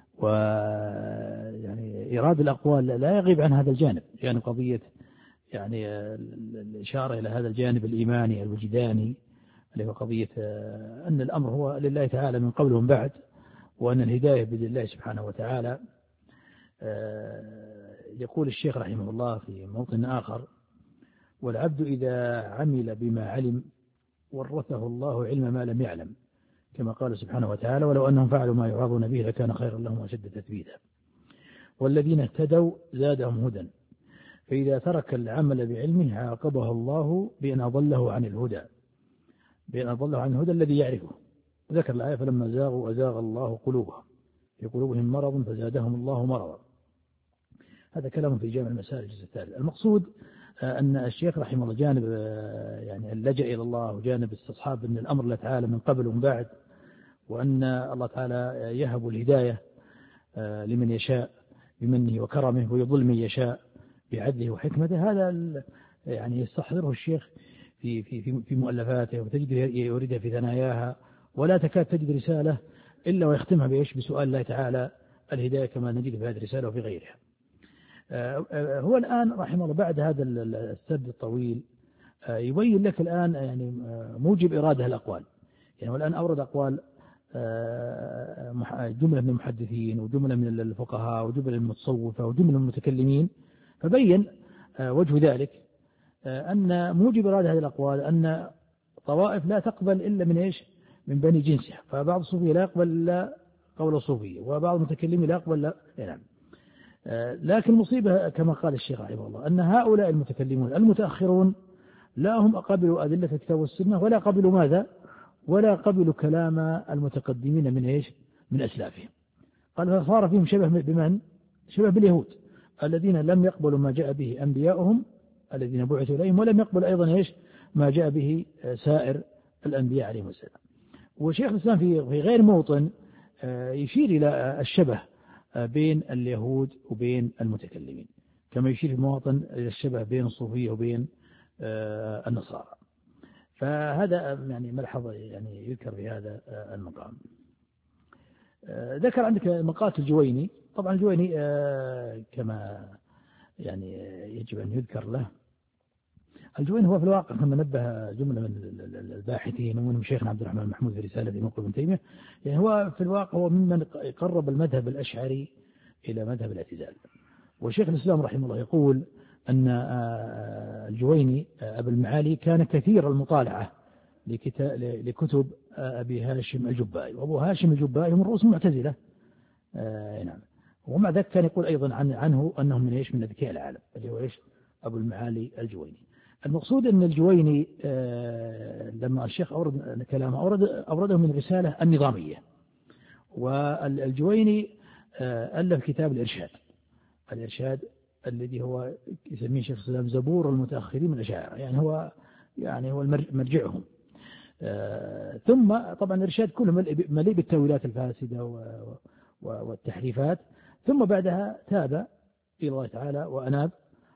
B: ويعني إيراد الأقوال لا يغيب عن هذا الجانب، يعني قضية يعني الإشارة إلى هذا الجانب الإيماني الوجداني اللي هو قضية أن الأمر هو لله تعالى من قبل ومن بعد، وأن الهداية بيد الله سبحانه وتعالى. يقول الشيخ رحمه الله في موطن آخر والعبد إذا عمل بما علم ورثه الله علم ما لم يعلم، كما قال سبحانه وتعالى ولو أنهم فعلوا ما يعظون به لكان خيرا لهم وشد تثبيتا. والذين اهتدوا زادهم هدى، فإذا ترك العمل بعلمه عاقبه الله بأن أضله عن الهدى بأن أضله عن الهدى الذي يعرفه. ذكر الآية فلما زاغوا أزاغ الله قلوبهم في قلوبهم مرض فزادهم الله مرضا. هذا كلام في جامع المسائل الجزء الثالث. المقصود أن الشيخ رحمه الله جانب يعني اللجأ إلى الله وجانب استصحاب أن الأمر الله تعالى من قبل ومن بعد، وأن الله تعالى يهب الهداية لمن يشاء بمنه وكرمه ويضل من يشاء بعدله وحكمته. هذا يعني يستحضره الشيخ في في في مؤلفاته، وتجد يريدها في ثناياها، ولا تكاد تجد رسالة إلا ويختمها بإيش؟ بسؤال الله تعالى الهداية كما نجد في هذه الرسالة وفي غيرها. هو الآن رحمه الله بعد هذا السرد الطويل يبين لك الآن يعني موجب إرادة الأقوال. يعني والآن أورد أقوال جملة من المحدثين وجملة من الفقهاء وجملة من المتصوفة وجملة من المتكلمين، فبين وجه ذلك أن موجب إرادة هذه الأقوال أن طوائف لا تقبل إلا من إيش؟ من بني جنسها. فبعض الصوفية لا يقبل إلا قول الصوفية، وبعض المتكلمين لا يقبل لا يعني. لكن مصيبة كما قال الشيخ رحمه الله أن هؤلاء المتكلمون المتأخرون لا هم قبلوا أدلة الكتاب والسنة ولا قبلوا ماذا؟ ولا قبلوا كلام المتقدمين من إيش؟ من أسلافهم. قال فصار فيهم شبه بمن؟ شبه باليهود الذين لم يقبلوا ما جاء به أنبياؤهم الذين بعثوا إليهم، ولم يقبل أيضا إيش؟ ما جاء به سائر الأنبياء عليهم السلام. وشيخ الإسلام في غير موطن يشير إلى الشبه بين اليهود وبين المتكلمين، كما يشير في مواطن إلى الشبه بين الصوفية وبين النصارى. فهذا يعني ملحظ يعني يذكر في هذا المقام. ذكر عندك مقالة الجويني. طبعا الجويني كما يعني يجب أن يذكر له الجويني هو في الواقع كما نبه جملة من الباحثين ومنهم شيخنا عبد الرحمن محمود في رسالة في موقف ابن تيمية، يعني هو في الواقع هو ممن قرب المذهب الأشعري إلى مذهب الاعتزال. وشيخ الإسلام رحمه الله يقول أن الجويني أبو المعالي كان كثير المطالعة لكتب أبي هاشم الجبائي، وأبو هاشم الجبائي من رؤوس المعتزلة. آه نعم. ومع ذلك كان يقول أيضا عن عنه أنه من إيش من أذكياء العالم، اللي هو إيش أبو المعالي الجويني. المقصود أن الجويني آه لما الشيخ أورد كلامه أورد أورده من رسالة النظامية. والجويني آه ألف كتاب الإرشاد، الإرشاد الذي هو يسميه شيخ الإسلام زبور المتأخرين من الأشاعرة، يعني هو يعني هو مرجعهم. آه ثم طبعا الإرشاد كله مليء بالتأويلات الفاسدة والتحريفات، ثم بعدها تاب إلى الله تعالى وأناب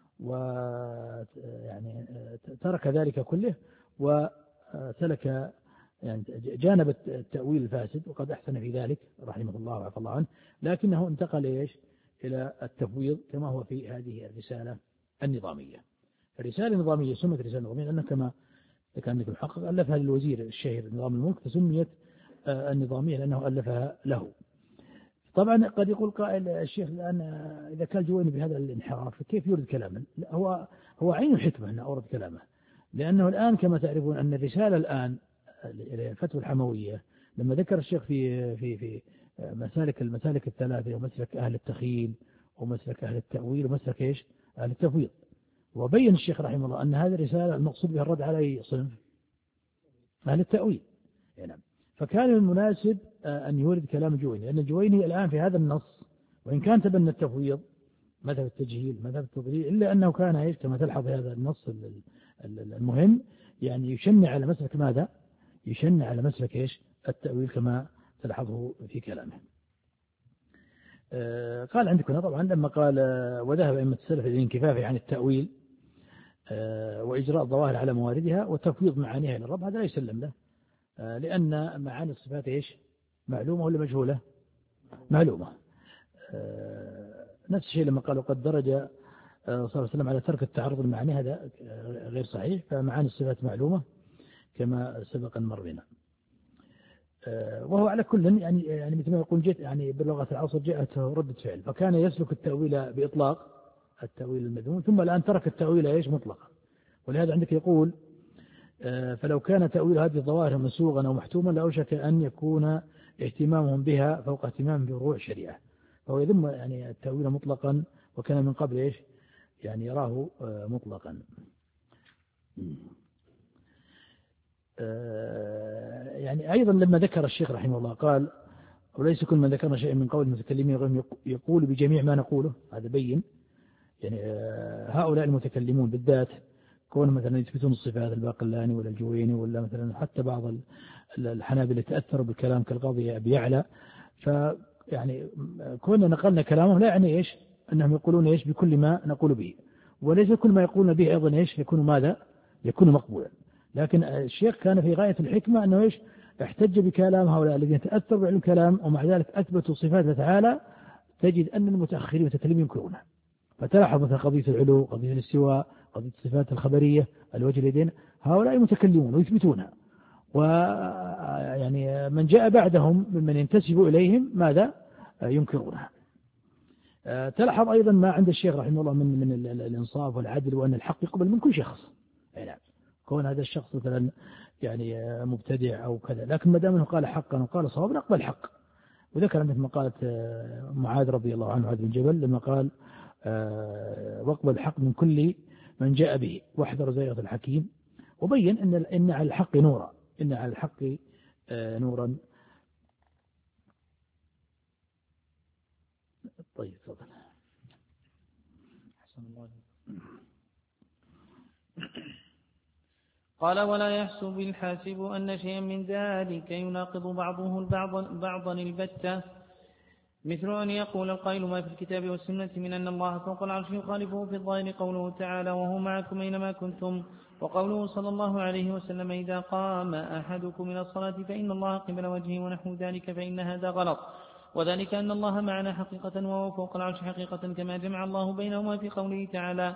B: ويعني ترك ذلك كله وسلك يعني جانب التأويل الفاسد، وقد أحسن في ذلك رحمه الله وعفى الله عنه، لكنه انتقل إيش إلى التفويض كما هو في هذه الرسالة النظامية. الرسالة النظامية سمت رسالة نظامية لأنه كما كان لكم حقق ألفها للوزير الشهير نظام الملك، فسميت النظامية لأنه ألفها له. طبعا قد يقول قائل الشيخ الآن إذا كان الجويني بهذا الانحراف كيف يورد كلاما؟ هو هو عين الحكمة أنه أورد كلامه، لأنه الآن كما تعرفون أن الرسالة الآن الفتوى الحموية لما ذكر الشيخ في في في مسالك المسالك الثلاثة، ومسلك أهل التخيل ومسلك أهل التأويل ومسلك إيش أهل التفويض، وبين الشيخ رحمه الله أن هذه الرسالة المقصود بها الرد على أي صنف؟ أهل التأويل. يعني فكان المناسب أن يورد كلام الجويني، لأن الجويني الآن في هذا النص وإن كان تبنى التفويض مذهب التجهيل مذهب التضليل، إلا أنه كان إيش كما تلحظ في هذا النص المهم يعني يشنع على مسلك ماذا؟ يشنع على مسلك إيش التأويل كما تلحظه في كلامه. آه قال عندكم طبعا لما قال آه وذهب أئمة السلف إلى الانكفاف عن التأويل آه وإجراء الظواهر على مواردها وتفويض معانيها إلى الرب، هذا لا يسلم له، آه لأن معاني الصفات إيش معلومة ولا مجهولة؟ معلومة. آه نفس الشيء لما قالوا قد درج آه صلى الله عليه وسلم على ترك التعرض للمعاني، هذا غير صحيح، فمعاني الصفات معلومة كما سبق مر بنا. وهو على كل يعني يعني مثل ما يقول جئت يعني بلغة العصر جاءته ردة فعل، فكان يسلك التأويل بإطلاق التأويل المذموم، ثم الآن ترك التأويل ايش مطلقا. ولهذا عندك يقول فلو كان تأويل هذه الظواهر مسوغا أو محتوما لأوشك أن يكون اهتمامهم بها فوق اهتمام بفروع الشريعة، فهو يذم يعني التأويل مطلقا وكان من قبل ايش يعني يراه مطلقا. يعني أيضا لما ذكر الشيخ رحمه الله قال وليس كل من ذكرنا شيء من قول المتكلمين غيرهم يقول بجميع ما نقوله، هذا بين يعني هؤلاء المتكلمون بالذات كون مثلا يثبتون الصفات الباقلاني ولا الجويني ولا مثلا حتى بعض الحنابلة تأثروا بالكلام كالقاضي أبي يعلى، فيعني كنا نقلنا كلامهم لا يعني إيش أنهم يقولون إيش بكل ما نقول به، وليس كل ما يقولون به أيضا إيش يكون ماذا يكون مقبولا. لكن الشيخ كان في غاية الحكمة أنه إيش احتج بكلام هؤلاء الذين تأثروا بعلم الكلام ومع ذلك أثبتوا صفات تعالى، تجد أن المتأخرين المتكلمين ينكرونها. فتلاحظ مثلا قضية العلو، قضية الاستواء، قضية الصفات الخبرية، الوجه اليدين، هؤلاء متكلمون ويثبتونها، ويعني من جاء بعدهم ممن ينتسب إليهم ماذا ينكرونها. تلاحظ أيضا ما عند الشيخ رحمه الله من من الإنصاف والعدل، وأن الحق يقبل من كل شخص. يعني كون هذا الشخص مثلا يعني مبتدع أو كذا، لكن ما دام انه قال حقا وقال صواب نقبل الحق. وذكر عندك مقالة معاذ رضي الله عنه معاذ بن جبل لما قال واقبل الحق من كل من جاء به واحذر زيغة الحكيم، وبين ان ان على الحق نورا، ان على الحق نورا. طيب تفضل.
A: أحسن الله. قال ولا يحسب الحاسب أن شيئا من ذلك يناقض بعضه البعض بعضا البتة، مثل أن يقول القائل ما في الكتاب والسنة من أن الله فوق العرش يخالفه في الظاهر قوله تعالى وهو معكم أينما كنتم، وقوله صلى الله عليه وسلم إذا قام أحدكم من الصلاة فإن الله قبل وجهه ونحو ذلك، فإن هذا غلط، وذلك أن الله معنا حقيقة وهو فوق العرش حقيقة، كما جمع الله بينهما في قوله تعالى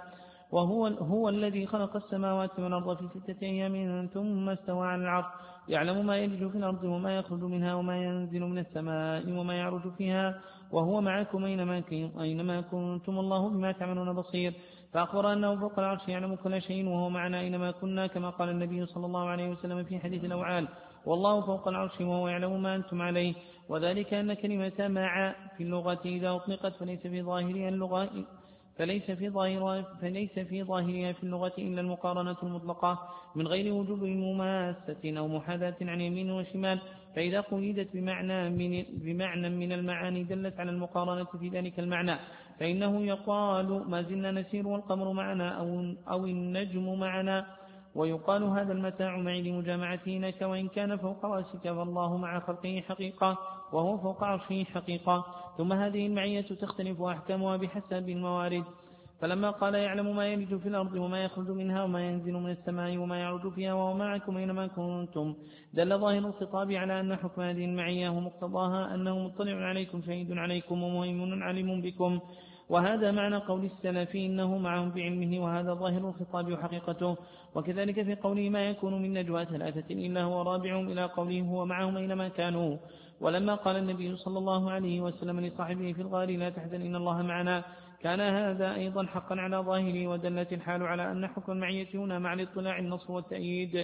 A: وهو هو الذي خلق السماوات والأرض في ستة أيام ثم استوى على العرش يعلم ما يلج في الأرض وما يخرج منها وما ينزل من السماء وما يعرج فيها وهو معكم أينما, أينما كنتم الله بما تعملون بصير. فأخبر أنه فوق العرش يعلم كل شيء وهو معنا أينما كنا كما قال النبي صلى الله عليه وسلم في حديث الأوعال والله فوق العرش وهو يعلم ما أنتم عليه. وذلك أن كلمة مع في اللغة إذا أطلقت فليس في ظاهرها اللغة فليس في ظاهرها فليس في ظاهرها في اللغة إلا المقارنة المطلقة من غير وجوب مماسة أو محاذاة عن يمين وشمال. فإذا قيدت بمعنى من بمعنى من المعاني دلت على المقارنة في ذلك المعنى فإنه يقال ما زلنا نسير والقمر معنا أو, أو النجم معنا. ويقال هذا المتاع معي لمجامعته لك وإن كان فوق رأسك فالله مع خلقه حقيقة وهو فوق عرشه حقيقة. ثم هذه المعية تختلف أحكامها بحسب الموارد. فلما قال يعلم ما يلج في الأرض وما يخرج منها وما ينزل من السماء وما يعرج فيها وهو معكم أينما كنتم دل ظاهر الخطاب على أن حكم هذه المعية ومقتضاها أنه مطلع عليكم شهيد عليكم ومهيمن عليم بكم. وهذا معنى قول السلف إنه معهم بعلمه وهذا ظاهر الخطاب وحقيقته. وكذلك في قوله ما يكون من نجوى ثلاثة إلا هو رابعهم إلى قوله هو معهم أينما كانوا. ولما قال النبي صلى الله عليه وسلم لصاحبه في الغار لا تحزن إن الله معنا كان هذا أيضا حقا على ظاهره ودلت الحال على أن حكم المعية هنا مع الاطلاع النصر والتأييد.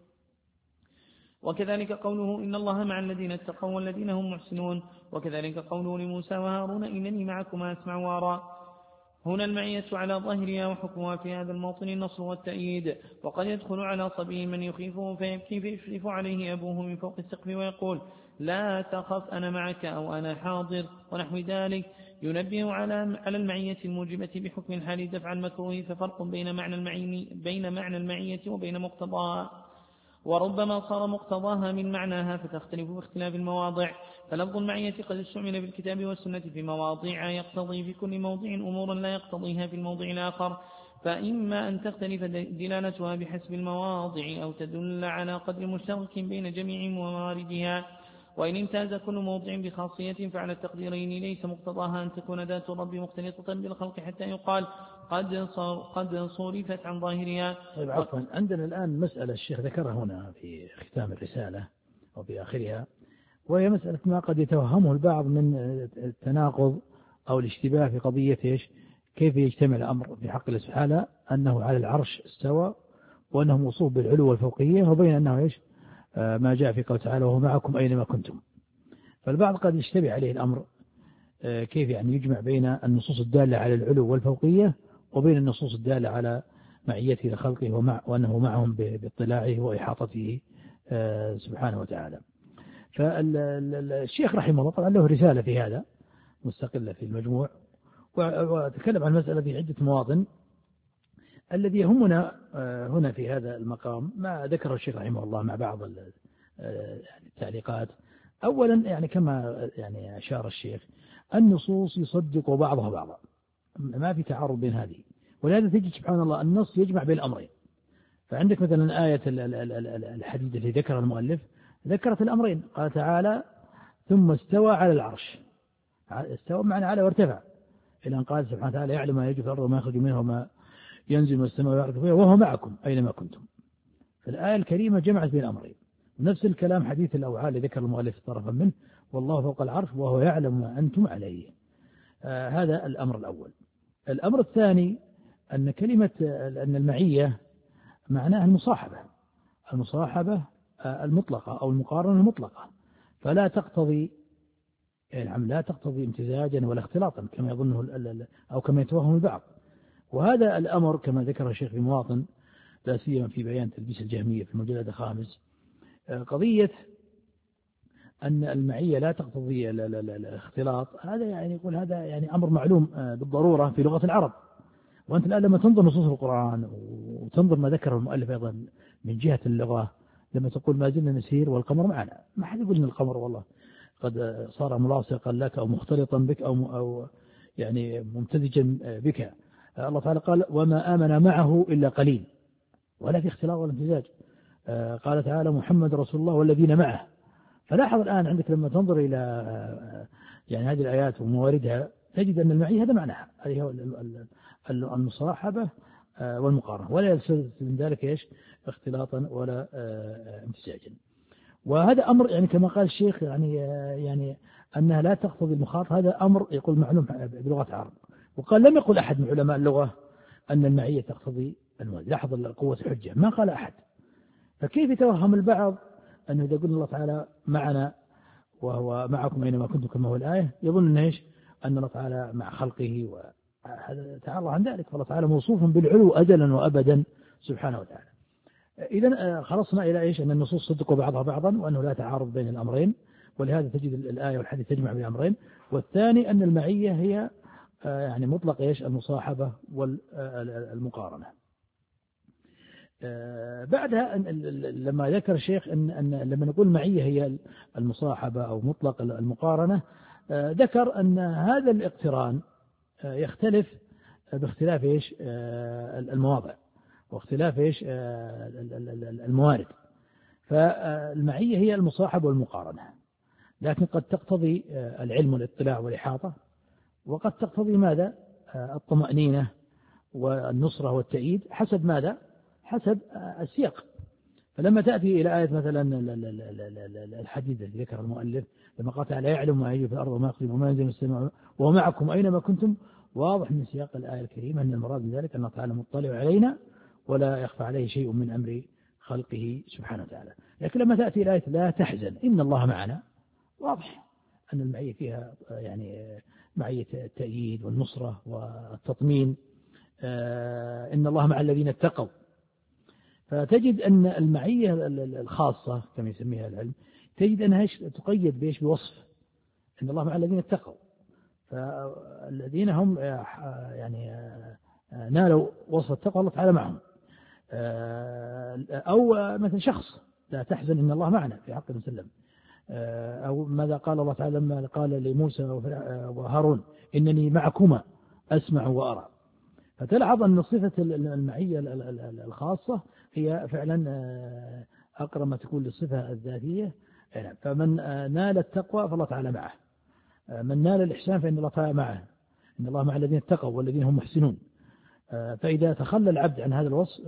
A: وكذلك قوله إن الله مع الذين اتقوا والذين هم محسنون. وكذلك قوله لموسى وهارون إنني معكما أسمع وأرى. هنا المعية على ظاهرها وحكمها في هذا الموطن النصر والتأييد. وقد يدخل على صبي من يخيفه فيبكي فيشرف عليه أبوه من فوق السقف ويقول لا تخف أنا معك أو أنا حاضر ونحو ذلك ينبه على على المعية الموجبة بحكم الحال دفع المكروه. ففرق بين معنى المعية بين معنى المعية وبين مقتضاها وربما صار مقتضاها من معناها فتختلف باختلاف المواضع. فلفظ المعية قد استعمل بالكتاب والسنة في مواضع يقتضي في كل موضع أمورا لا يقتضيها في الموضع الآخر فإما أن تختلف دلالتها بحسب المواضع أو تدل على قدر مشترك بين جميع مواردها. وإن امتاز كل موضع بخاصية فعلى التقديرين ليس مقتضاها أن تكون ذات الرب مختلطة بالخلق حتى يقال قد قد صرفت عن ظاهرها.
B: طيب عفوا عندنا الآن مسألة الشيخ ذكرها هنا في ختام الرسالة أو في آخرها وهي مسألة ما قد يتوهمه البعض من التناقض أو الاشتباه في قضية إيش كيف يجتمع الأمر في حق الله سبحانه أنه على العرش استوى وأنه موصوف بالعلو والفوقية وبين أنه إيش ما جاء في قوله تعالى وهو معكم أينما كنتم. فالبعض قد يشتبه عليه الأمر كيف يعني يجمع بين النصوص الدالة على العلو والفوقية وبين النصوص الدالة على معيته لخلقه ومع وأنه معهم باطلاعه وإحاطته سبحانه وتعالى. فالشيخ رحمه الله طبعا له رسالة في هذا مستقلة في المجموع وتكلم عن المسألة في عدة مواطن. الذي يهمنا هنا في هذا المقام ما ذكره الشيخ رحمه الله مع بعض التعليقات. أولا يعني كما يعني أشار الشيخ النصوص يصدق بعضها بعضا ما في تعارض بين هذه ولهذا تجد سبحان الله النص يجمع بين الأمرين. فعندك مثلا آية الحديد التي ذكر المؤلف ذكرت الأمرين قال تعالى ثم استوى على العرش استوى معنى على وارتفع إلى أن قال سبحانه وتعالى يعلم ما يجري في الأرض وما يخرج منها وما ينزل من السماء ويعرج فيها وهو معكم أينما كنتم. فالآية الكريمة جمعت بين الأمرين. نفس الكلام حديث الأوعال ذكر المؤلف طرفا منه والله فوق العرش وهو يعلم ما أنتم عليه. آه هذا الأمر الأول. الأمر الثاني أن كلمة أن المعية معناها المصاحبة المصاحبة آه المطلقة أو المقارنة المطلقة فلا تقتضي يعني لا تقتضي امتزاجا ولا اختلاطا كما يظنه أو كما يتوهم البعض. وهذا الأمر كما ذكر الشيخ في مواطن لا سيما في بيان تلبيس الجهمية في المجلد الخامس قضية أن المعية لا تقتضي الاختلاط هذا يعني يقول هذا يعني أمر معلوم بالضرورة في لغة العرب. وأنت الآن لما تنظر نصوص القرآن وتنظر ما ذكر المؤلف أيضا من جهة اللغة لما تقول ما زلنا نسير والقمر معنا ما حد يقول أن القمر والله قد صار ملاصقا لك أو مختلطا بك أو, أو يعني ممتزجا بك. الله تعالى قال وما آمن معه إلا قليل ولا في اختلاط ولا امتزاج. قال تعالى محمد رسول الله والذين معه. فلاحظ الآن عندك لما تنظر إلى يعني هذه الآيات ومواردها تجد أن المعية هذا معناها هذه هو المصاحبة والمقارنة، ولا يلتزم من ذلك إيش اختلاطا ولا امتزاجا. وهذا أمر يعني كما قال الشيخ يعني يعني أنها لا تقتضي المخاط، هذا أمر يقول معلوم بلغة العرب. وقال لم يقل أحد من علماء اللغة أن المعية تقتضي الموازنة، لاحظ القوة الحجة، ما قال أحد. فكيف يتوهم البعض أنه إذا قلنا الله تعالى معنا وهو معكم أينما كنتم كما هو الآية، يظن إيش أن الله تعالى مع خلقه، وهذا تعالى عن ذلك، فالله تعالى موصوف بالعلو أزلا وأبدا سبحانه وتعالى. إذا خلصنا إلى إيش أن النصوص صدقوا بعضها بعضا، وأنه لا تعارض بين الأمرين، ولهذا تجد الآية والحديث تجمع بين الأمرين. والثاني أن المعية هي يعني مطلق إيش المصاحبة والمقارنة. بعدها لما ذكر الشيخ أن, أن لما نقول معية هي المصاحبة أو مطلق المقارنة، ذكر أن هذا الاقتران يختلف باختلاف إيش المواضع واختلاف إيش الموارد. فالمعية هي المصاحبة والمقارنة، لكن قد تقتضي العلم والاطلاع والإحاطة، وقد تقتضي ماذا الطمأنينة والنصرة والتأييد حسب ماذا حسب السياق. فلما تأتي إلى آية مثلا الحديث الذي ذكر المؤلف لما قال تعالى يعلم ما يجري في الأرض وما يخفي وما ينزل من السماء ومعكم أينما كنتم، واضح من سياق الآية الكريمة أن المراد من ذلك أن الله تعالى مطلع علينا ولا يخفى عليه شيء من أمر خلقه سبحانه وتعالى. لكن لما تأتي إلى آية لا تحزن إن الله معنا، واضح أن المعية فيها يعني معية التأييد والنصرة والتطمين، إن الله مع الذين اتقوا. فتجد أن المعية الخاصة كما يسميها العلم تجد أنها تقيد بإيش بوصف إن الله مع الذين اتقوا، فالذين هم يعني نالوا وصف التقوى الله تعالى معهم. أو مثل شخص لا تحزن إن الله معنا في حق المسلم، أو ماذا قال الله تعالى لما قال لموسى وهارون إنني معكما أسمع وأرى. فتلاحظ أن صفة المعية الخاصة هي فعلا أقرب ما تكون للصفة الذاتية. فمن نال التقوى فالله تعالى معه، من نال الإحسان فإن الله تعالى معه، إن الله مع الذين اتقوا والذين هم محسنون. فإذا تخلى العبد عن هذا الوصف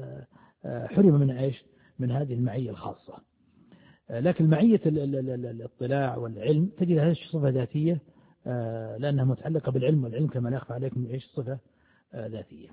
B: حرم من إيش من هذه المعية الخاصة. لكن معية الاطلاع والعلم تجد هذه صفة ذاتية لأنها متعلقة بالعلم، والعلم كما لا يخفى عليكم إيش صفة ذاتية.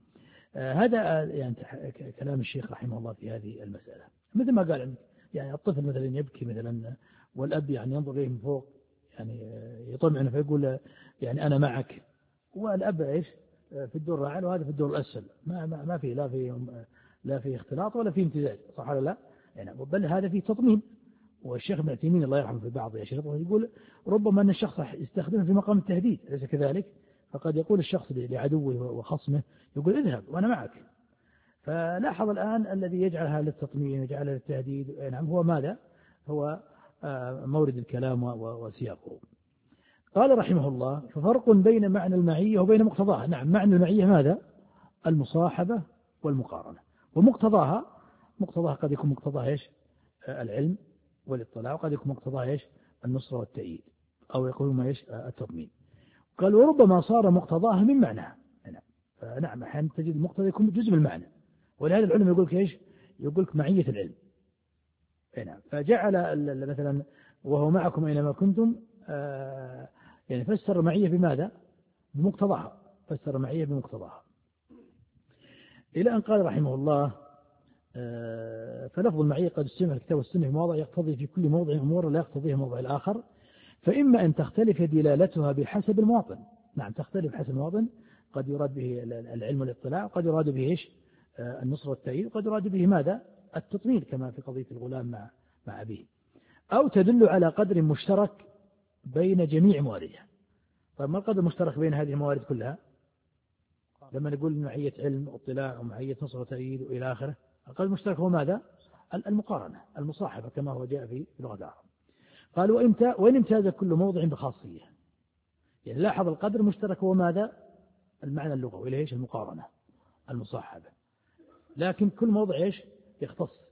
B: هذا يعني كلام الشيخ رحمه الله في هذه المسألة. مثل ما قال يعني الطفل مثلا يبكي مثلا والأب يعني ينظر إليه من فوق يعني يطمئن فيقول يعني أنا معك، والأب إيش في الدور الأعلى وهذا في الدور الأسفل، ما ما ما في لا في لا في اختلاط ولا في امتزاج، صح ولا لا؟ يعني بل هذا فيه تطمين. والشيخ ابن عثيمين الله يرحمه في بعض أشرطه يقول ربما أن الشخص يستخدمه في مقام التهديد، أليس كذلك؟ فقد يقول الشخص لعدوه وخصمه يقول اذهب وأنا معك. فلاحظ الآن الذي يجعلها للتطمين ويجعلها للتهديد نعم هو ماذا؟ هو مورد الكلام وسياقه. قال رحمه الله ففرق بين معنى المعية وبين مقتضاها. نعم معنى المعية ماذا؟ المصاحبة والمقارنة، ومقتضاها مقتضاها قد يكون مقتضاها إيش العلم والاطلاع، وقد يكون مقتضاها إيش النصرة والتأييد، أو يقولون ما إيش التطمين. قال وربما صار مقتضاها من معناها. نعم أحيانا تجد المقتضى يكون جزء من المعنى، ولهذا العلم يقول لك إيش يقول لك معية العلم. نعم فجعل مثلا وهو معكم أينما كنتم آه يعني فسر معية بماذا؟ بمقتضاها، فسر معية بمقتضاها، إلى أن قال رحمه الله آه فلفظ المعية قد استمع الكتاب والسنة في موضع يقتضي في كل موضع أمور لا يقتضيه موضع الآخر، فإما أن تختلف دلالتها بحسب المواطن. نعم تختلف حسب المواطن، قد يراد به العلم والاطلاع، وقد يراد به إيش النصر والتأييد، وقد يراد به ماذا التطمين كما في قضية الغلام مع مع أبيه، أو تدل على قدر مشترك بين جميع مواردها. طيب ما القدر المشترك بين هذه الموارد كلها؟ لما نقول معية علم واطلاع ومعية نصر وتأييد وإلى آخره، القدر المشترك هو ماذا؟ المقارنة المصاحبة كما هو جاء في لغة العرب. قال وإن امتاز كل موضع بخاصية، يعني لاحظ القدر المشترك هو ماذا؟ المعنى اللغوي إليه إيش المقارنة المصاحبة، لكن كل موضع إيش يختص.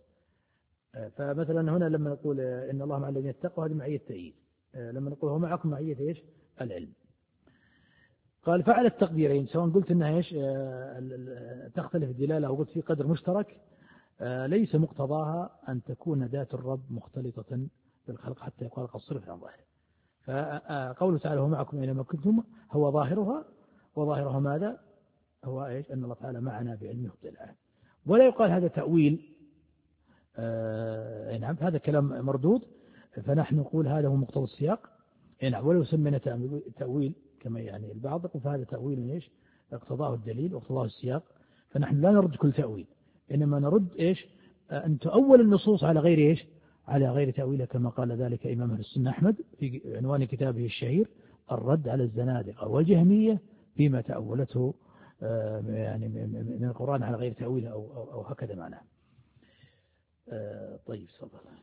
B: فمثلا هنا لما نقول إن الله مع الذين اتقوا هذه معية تأييد، لما نقول هو معكم معية إيش العلم. قال فعل التقديرين سواء قلت أنها إيش تختلف الدلالة أو قلت في قدر مشترك ليس مقتضاها أن تكون ذات الرب مختلطة بالخلق حتى يقال قد صرف عن ظاهر. فقوله تعالى هو معكم أينما كنتم هو ظاهرها، وظاهرها ماذا؟ هو إيش؟ أن الله تعالى معنا بعلمه وطلعه. ولا يقال هذا تأويل، آه نعم هذا كلام مردود، فنحن نقول هذا هو مقتضى السياق. نعم ولو سمينا تأويل كما يعني البعض، فهذا تأويل إيش؟ اقتضاه الدليل واقتضاه السياق، فنحن لا نرد كل تأويل، إنما نرد إيش؟ أن تؤول النصوص على غير إيش؟ على غير تأويله، كما قال ذلك إمام أهل السنة أحمد في عنوان كتابه الشهير الرد على الزنادقة والجهمية فيما تأولته يعني من القرآن على غير تأويله أو, أو, أو هكذا معناه. طيب صلى الله.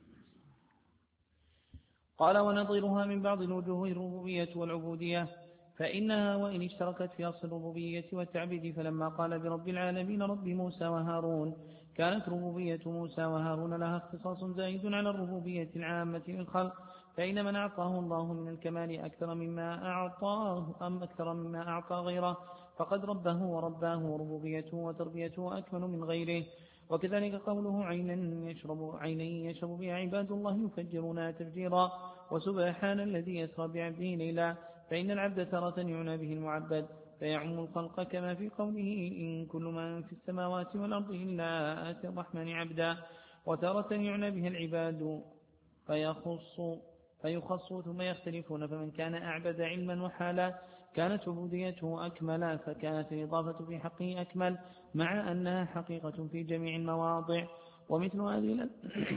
A: قال ونظيرها من بعض الوجوه الربوبية والعبودية، فإنها وإن اشتركت في أصل الربوبية والتعبيد، فلما قال برب العالمين رب موسى وهارون كانت ربوبية موسى وهارون لها اختصاص زائد على الربوبية العامة للخلق، فإن من أعطاه الله من الكمال أكثر مما أعطاه أم أكثر مما أعطى غيره فقد ربه ورباه، ربوبيته وتربيته أكمل من غيره. وكذلك قوله عينا يشرب, عينا يشرب بها عباد الله يفجرونها تفجيرا، وسبحان الذي يسرى بعبده ليلا، فإن العبد تارة يعنى به المعبد فيعم الخلق كما في قوله إن كل من في السماوات والأرض إلا آتي الرحمن عبدا، وتارة يعنى به العباد فيخص فيخصوا ثم يختلفون، فمن كان أعبد علما وحالا كانت عبوديته أكملا، فكانت الإضافة في حقه أكمل مع أنها حقيقة في جميع المواضع. ومثل هذه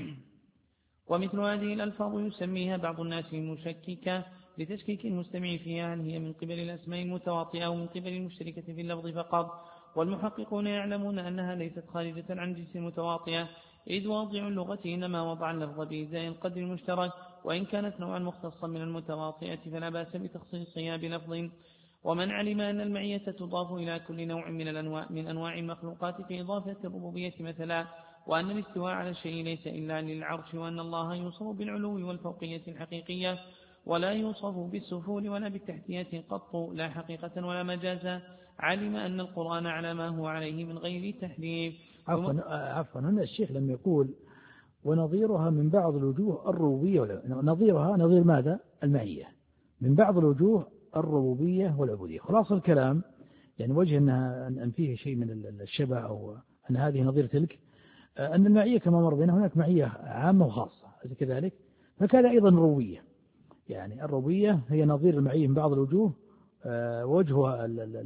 A: ومثل هذه الألفاظ يسميها بعض الناس مشككة لتشكيك المستمع فيها، هل هي من قبل الأسماء المتواطئة أو من قبل المشتركة في اللفظ فقط، والمحققون يعلمون أنها ليست خارجة عن جنس المتواطئة، إذ واضع اللغة إنما وضع اللفظ بإزاء القدر المشترك، وإن كانت نوعا مختصا من المتواطئة فلا بأس بتخصيصها بلفظ. ومن علم أن المعية تضاف إلى كل نوع من الأنواع من أنواع المخلوقات في إضافة الربوبية مثلا، وأن الاستواء على الشيء ليس إلا للعرش، وأن الله يوصف بالعلو والفوقية الحقيقية ولا يوصف بالسفول ولا بالتحتية قط لا حقيقة ولا مجازا، علم أن القرآن على ما هو عليه من غير تحريف.
B: عفوا عفوا هنا الشيخ لم يقول ونظيرها من بعض الوجوه الربوبية، نظيرها نظير ماذا؟ المعية من بعض الوجوه الربوبية والعبودية. خلاص الكلام يعني وجه أنها أن فيه شيء من الشبه أو أن هذه نظير تلك، أن المعية كما مر بنا هناك معية عامة وخاصة كذلك، فكذا أيضا الربوبية، يعني الربوبية هي نظير المعية من بعض الوجوه، وجهها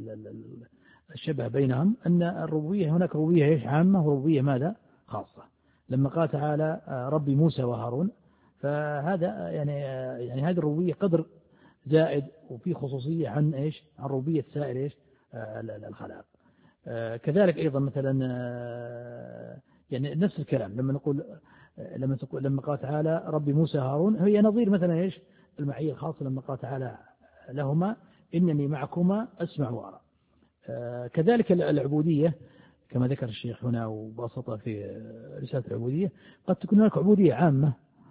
B: الشبه بينهم أن الربوبية هناك ربوبية عامة وربوبية ماذا؟ خاصة. لما قال تعالى ربي موسى وهارون، فهذا يعني يعني هذه الربوبية قدر زائد وفي خصوصية عن إيش؟ عن ربوبية سائر إيش؟ الخلائق. كذلك أيضا مثلا يعني نفس الكلام لما نقول لما تقول لما قال تعالى ربي موسى هارون هي نظير مثلا إيش؟ المعية الخاصة لما قال تعالى لهما إنني معكما أسمع وأرى. كذلك العبودية كما ذكر الشيخ هنا وبسطه في رسالة العبودية، قد تكون هناك عبودية عامة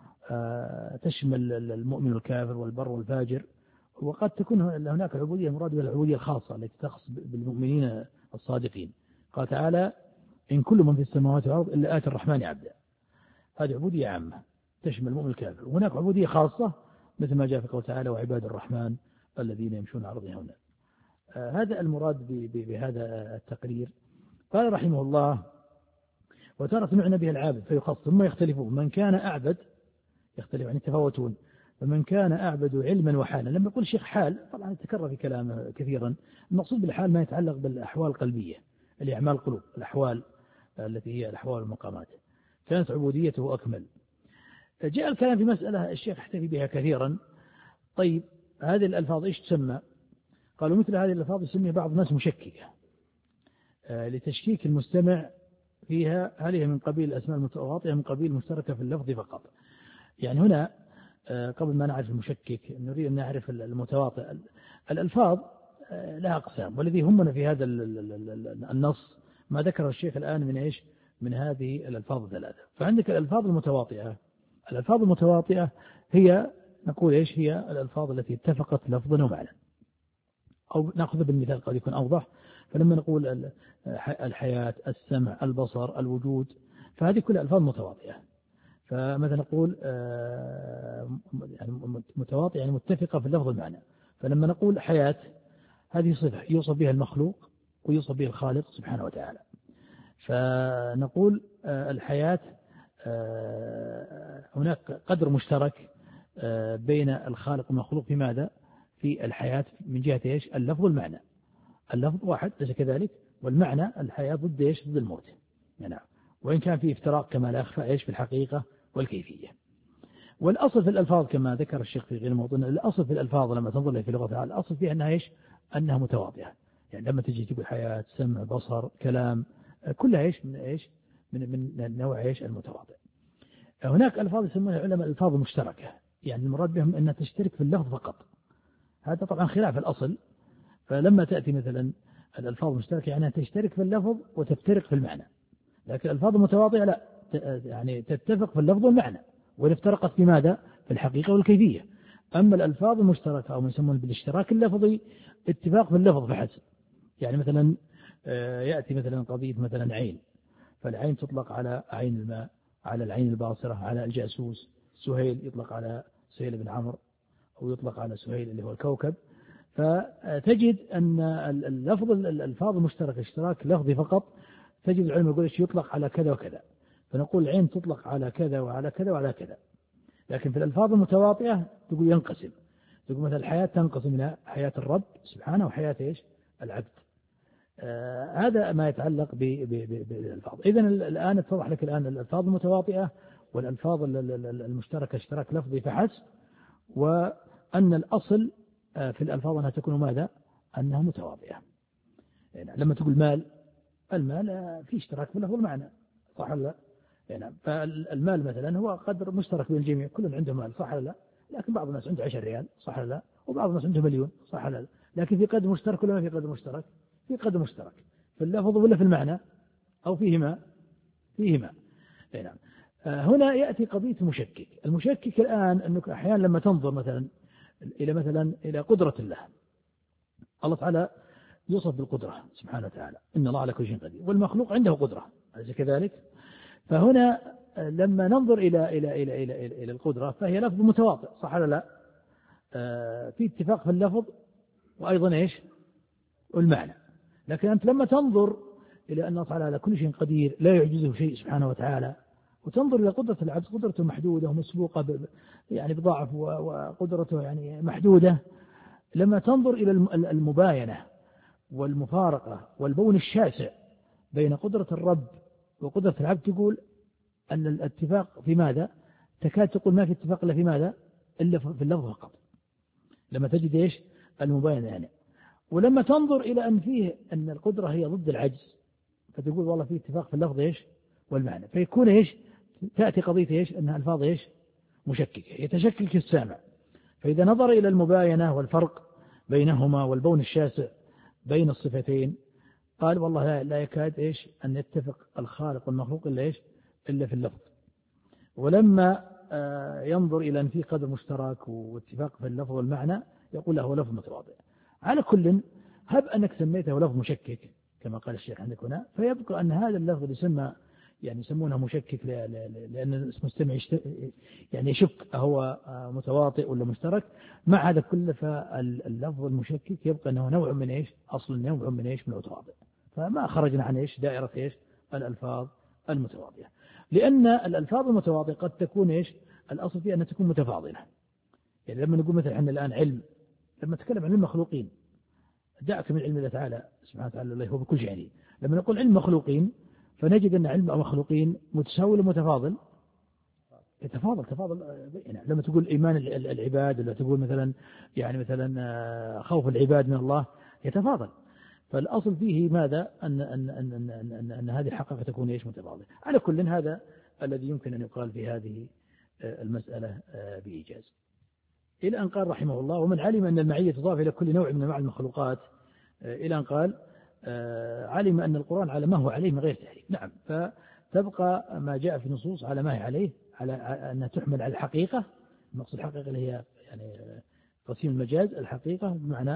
B: تشمل المؤمن والكافر والبر والفاجر، وقد تكون هناك عبودية مراد بها العبودية الخاصة التي تخص بالمؤمنين الصادقين. قال تعالى إن كل من في السماوات والأرض إلا آتي الرحمن عبدا، هذه عبودية عامة تشمل المؤمن والكافر. وهناك عبودية خاصة مثل ما جاء في قول تعالى وعباد الرحمن الذين يمشون على الأرض هونا. هذا المراد بهذا التقرير. قال رحمه الله وتارة معنى بها العابد فيخص ثم يختلفون، من كان أعبد يختلف عن يتفاوتون، فمن كان أعبد علما وحالا. لما يقول الشيخ حال طبعا تكرر في كلامه كثيرا، المقصود بالحال ما يتعلق بالأحوال القلبية الأعمال القلوب، الأحوال التي هي الأحوال والمقامات، كانت عبوديته أكمل. جاء الكلام في مسألة الشيخ احتفي بها كثيرا. طيب هذه الألفاظ إيش تسمى؟ قالوا مثل هذه الألفاظ يسميها بعض الناس مشككة لتشكيك المستمع فيها، هل هي من قبيل الأسماء المتواطئة من قبيل مشتركة في اللفظ فقط. يعني هنا قبل ما نعرف المشكك نريد أن نعرف المتواطئ. الألفاظ لها أقسام، والذي همنا في هذا النص ما ذكر الشيخ الآن من إيش؟ من هذه الألفاظ الثلاثة. فعندك الألفاظ المتواطئة، الألفاظ المتواطئة هي نقول إيش؟ هي الألفاظ التي اتفقت لفظا ومعنى، أو نأخذ بالمثال قد يكون أوضح. فلما نقول الحياة، السمع، البصر، الوجود، فهذه كلها ألفاظ متواطئة. فمثلا نقول يعني متواطئة يعني متفقة في اللفظ والمعنى. فلما نقول حياة هذه صفة يوصف بها المخلوق ويوصف به الخالق سبحانه وتعالى. فنقول الحياة هناك قدر مشترك بين الخالق والمخلوق في ماذا؟ في الحياة من جهة إيش؟ اللفظ والمعنى. اللفظ واحد ليس كذلك، والمعنى الحياة ضد إيش؟ ضد الموت. يعني وإن كان في افتراق كما لا يخفى إيش في الحقيقة والكيفية. والأصل في الألفاظ كما ذكر الشيخ في غير موطن، الأصل في الألفاظ لما تنظر لها في لغتها الأصل فيها أنها إيش؟ أنها متواضعة. يعني لما تجي تقول حياة، سمع، بصر، كلام، كلها إيش من إيش من من نوع إيش المتواضع. هناك ألفاظ يسمونها العلماء الألفاظ المشتركة، يعني المراد بهم أنها تشترك في اللفظ فقط. هذا طبعا خلاف الأصل. فلما تأتي مثلا الألفاظ المشتركة يعني تشترك في اللفظ وتفترق في المعنى. لكن الألفاظ المتواضعة لا، يعني تتفق في اللفظ والمعنى وإن افترقت في ماذا؟ في الحقيقة والكيفية. أما الألفاظ المشتركة أو ما يسمون بالاشتراك اللفظي اتفاق في اللفظ فحسب. يعني مثلا يأتي مثلا قضية مثلا عين، فالعين تطلق على عين الماء، على العين الباصرة، على الجاسوس. سهيل يطلق على سهيل بن عمرو، أو يطلق على سهيل اللي هو الكوكب. فتجد أن اللفظ الألفاظ المشتركة اشتراك لفظي فقط، تجد العلم يقول إيش يطلق على كذا وكذا. فنقول العين تطلق على كذا وعلى كذا وعلى كذا. لكن في الألفاظ المتواطئة تقول ينقسم، تقول مثلا الحياة تنقسم إلى حياة الرب سبحانه وحياة إيش العبد. آه هذا ما يتعلق بالألفاظ. إذن الآن اتضح لك الآن الألفاظ المتواطئة والألفاظ المشتركة اشتراك لفظي فحسب، وأن الأصل في الألفاظ أنها تكون ماذا؟ أنها متواطئة. يعني لما تقول مال، المال في اشتراك في اللفظ والمعنى، صح ولا لا؟ يعني فالمال مثلا هو قدر مشترك بين الجميع، كل عنده مال، صح ولا لا؟ لكن بعض الناس عنده عشر ريال، صح ولا لا؟ وبعض الناس عنده مليون، صح ولا لا؟ لكن في قدر مشترك ولا ما في قدر مشترك؟ في قدر مشترك في اللفظ ولا في المعنى، أو فيهما فيهما يعني. هنا يأتي قضية المشكك. المشكك الآن أنك أحيانا لما تنظر مثلا إلى مثلا إلى قدرة الله، الله تعالى يوصف بالقدرة سبحانه وتعالى، إن الله على كل شيء قدير، والمخلوق عنده قدرة، أليس كذلك؟ فهنا لما ننظر إلى إلى إلى إلى إلى القدرة فهي لفظ متواطئ، صح ولا لا؟ في اتفاق في اللفظ وأيضا إيش؟ والمعنى. لكن أنت لما تنظر إلى أن الله تعالى على كل شيء قدير لا يعجزه شيء سبحانه وتعالى، وتنظر إلى قدرة العبد، قدرته محدودة ومسبوقة يعني بضعف، وقدرته يعني محدودة. لما تنظر إلى المباينة والمفارقة والبون الشاسع بين قدرة الرب وقدرة العبد، تقول أن الاتفاق في ماذا؟ تكاد تقول ما في اتفاق إلا في ماذا؟ إلا في اللفظ فقط. لما تجد إيش؟ المباينة يعني. ولما تنظر إلى أن فيه أن القدرة هي ضد العجز، فتقول والله في اتفاق في اللفظ إيش؟ والمعنى. فيكون إيش؟ تأتي قضية إيش؟ أنها ألفاظ إيش؟ مشككة، يتشكك السامع. فإذا نظر إلى المباينة والفرق بينهما والبون الشاسع بين الصفتين، قال والله لا, لا يكاد إيش أن يتفق الخالق والمخلوق إلا إيش؟ إلا في اللفظ. ولما آه ينظر إلى أن في قدر مشترك واتفاق في اللفظ والمعنى، يقول له هو لفظ متواضع. على كل، هب أنك سميته لفظ مشكك كما قال الشيخ عندك هنا، فيبقى أن هذا اللفظ يسمى يعني يسمونه مشكك لأن المستمع يعني يشك هو متواطئ ولا مشترك. مع هذا كله فاللفظ المشكك يبقى أنه نوع من إيش؟ أصل نوع من إيش؟ من المتواضع. فما خرجنا عن إيش؟ دائرة إيش؟ الألفاظ المتواضعة. لأن الألفاظ المتواضعة قد تكون إيش؟ الأصل فيها أنها تكون متفاضلة. يعني لما نقول مثلا عندنا الآن علم، لما نتكلم عن المخلوقين، دعك من علم الله تعالى سبحانه وتعالى الله هو بكل شيء عليم. لما نقول علم مخلوقين فنجد أن علم مخلوقين متساوي ومتفاضل. يتفاضل تفاضل يعني. لما تقول إيمان العباد، ولا تقول مثلا يعني مثلا خوف العباد من الله، يتفاضل. فالأصل فيه ماذا؟ أن أن أن أن أن, أن, أن هذه الحقيقة تكون إيش؟ متفاضلة. على كل هذا الذي يمكن أن يقال في هذه المسألة بإيجاز. إلى أن قال رحمه الله: ومن علم أن المعية تضاف إلى كل نوع من أنواع المخلوقات، إلى أن قال: علم أن القرآن على ما هو عليه من غير تحريف. نعم، فتبقى ما جاء في النصوص على ما هي عليه، على أنها تحمل على الحقيقة. المقصود الحقيقة اللي هي يعني قسيم المجاز، الحقيقة بمعنى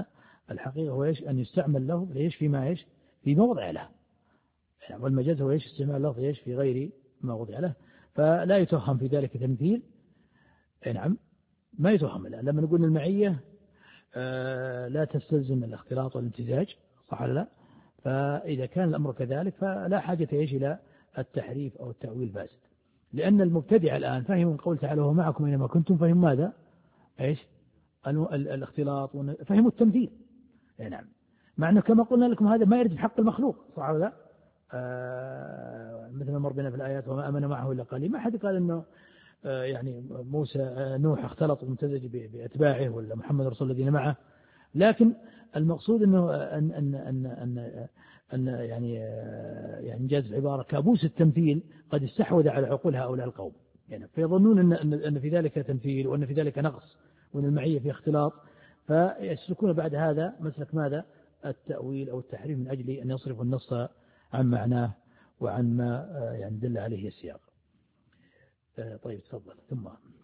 B: الحقيقة هو إيش؟ أن يستعمل له ليش فيما إيش؟ في موضع له. والمجاز هو إيش؟ استعمال له إيش؟ في غير ما وضع له، فلا يتوهم في ذلك تمثيل. نعم ما يتوهم. لما نقول المعية لا تستلزم الاختلاط والامتزاج، صح ولا لا؟ فإذا كان الأمر كذلك فلا حاجة إيش إلى التحريف أو التأويل فاسد، لأن المبتدع الآن فهموا من قول تعالى وهو معكم أينما كنتم، فهم ماذا؟ إيش؟ الاختلاط، فهموا التمثيل. نعم، مع أنه كما قلنا لكم هذا ما يرد بحق المخلوق، صح ولا لا؟ آه مثل ما مر بنا في الآيات وما أمن معه إلا قليل. ما حد قال أنه آه يعني موسى آه نوح اختلط وامتزج بأتباعه ولا محمد رسول الذين معه، لكن المقصود أنه أن أن أن أن, أن يعني يعني جاز عبارة كابوس التمثيل قد استحوذ على عقول هؤلاء القوم، يعني فيظنون أن أن في ذلك تمثيل وأن في ذلك نقص وأن المعية في اختلاط، فيسلكون بعد هذا مسلك ماذا؟ التأويل أو التحريف من أجل أن يصرفوا النص عن معناه وعن ما يعني دل عليه السياق. طيب تفضل. ثم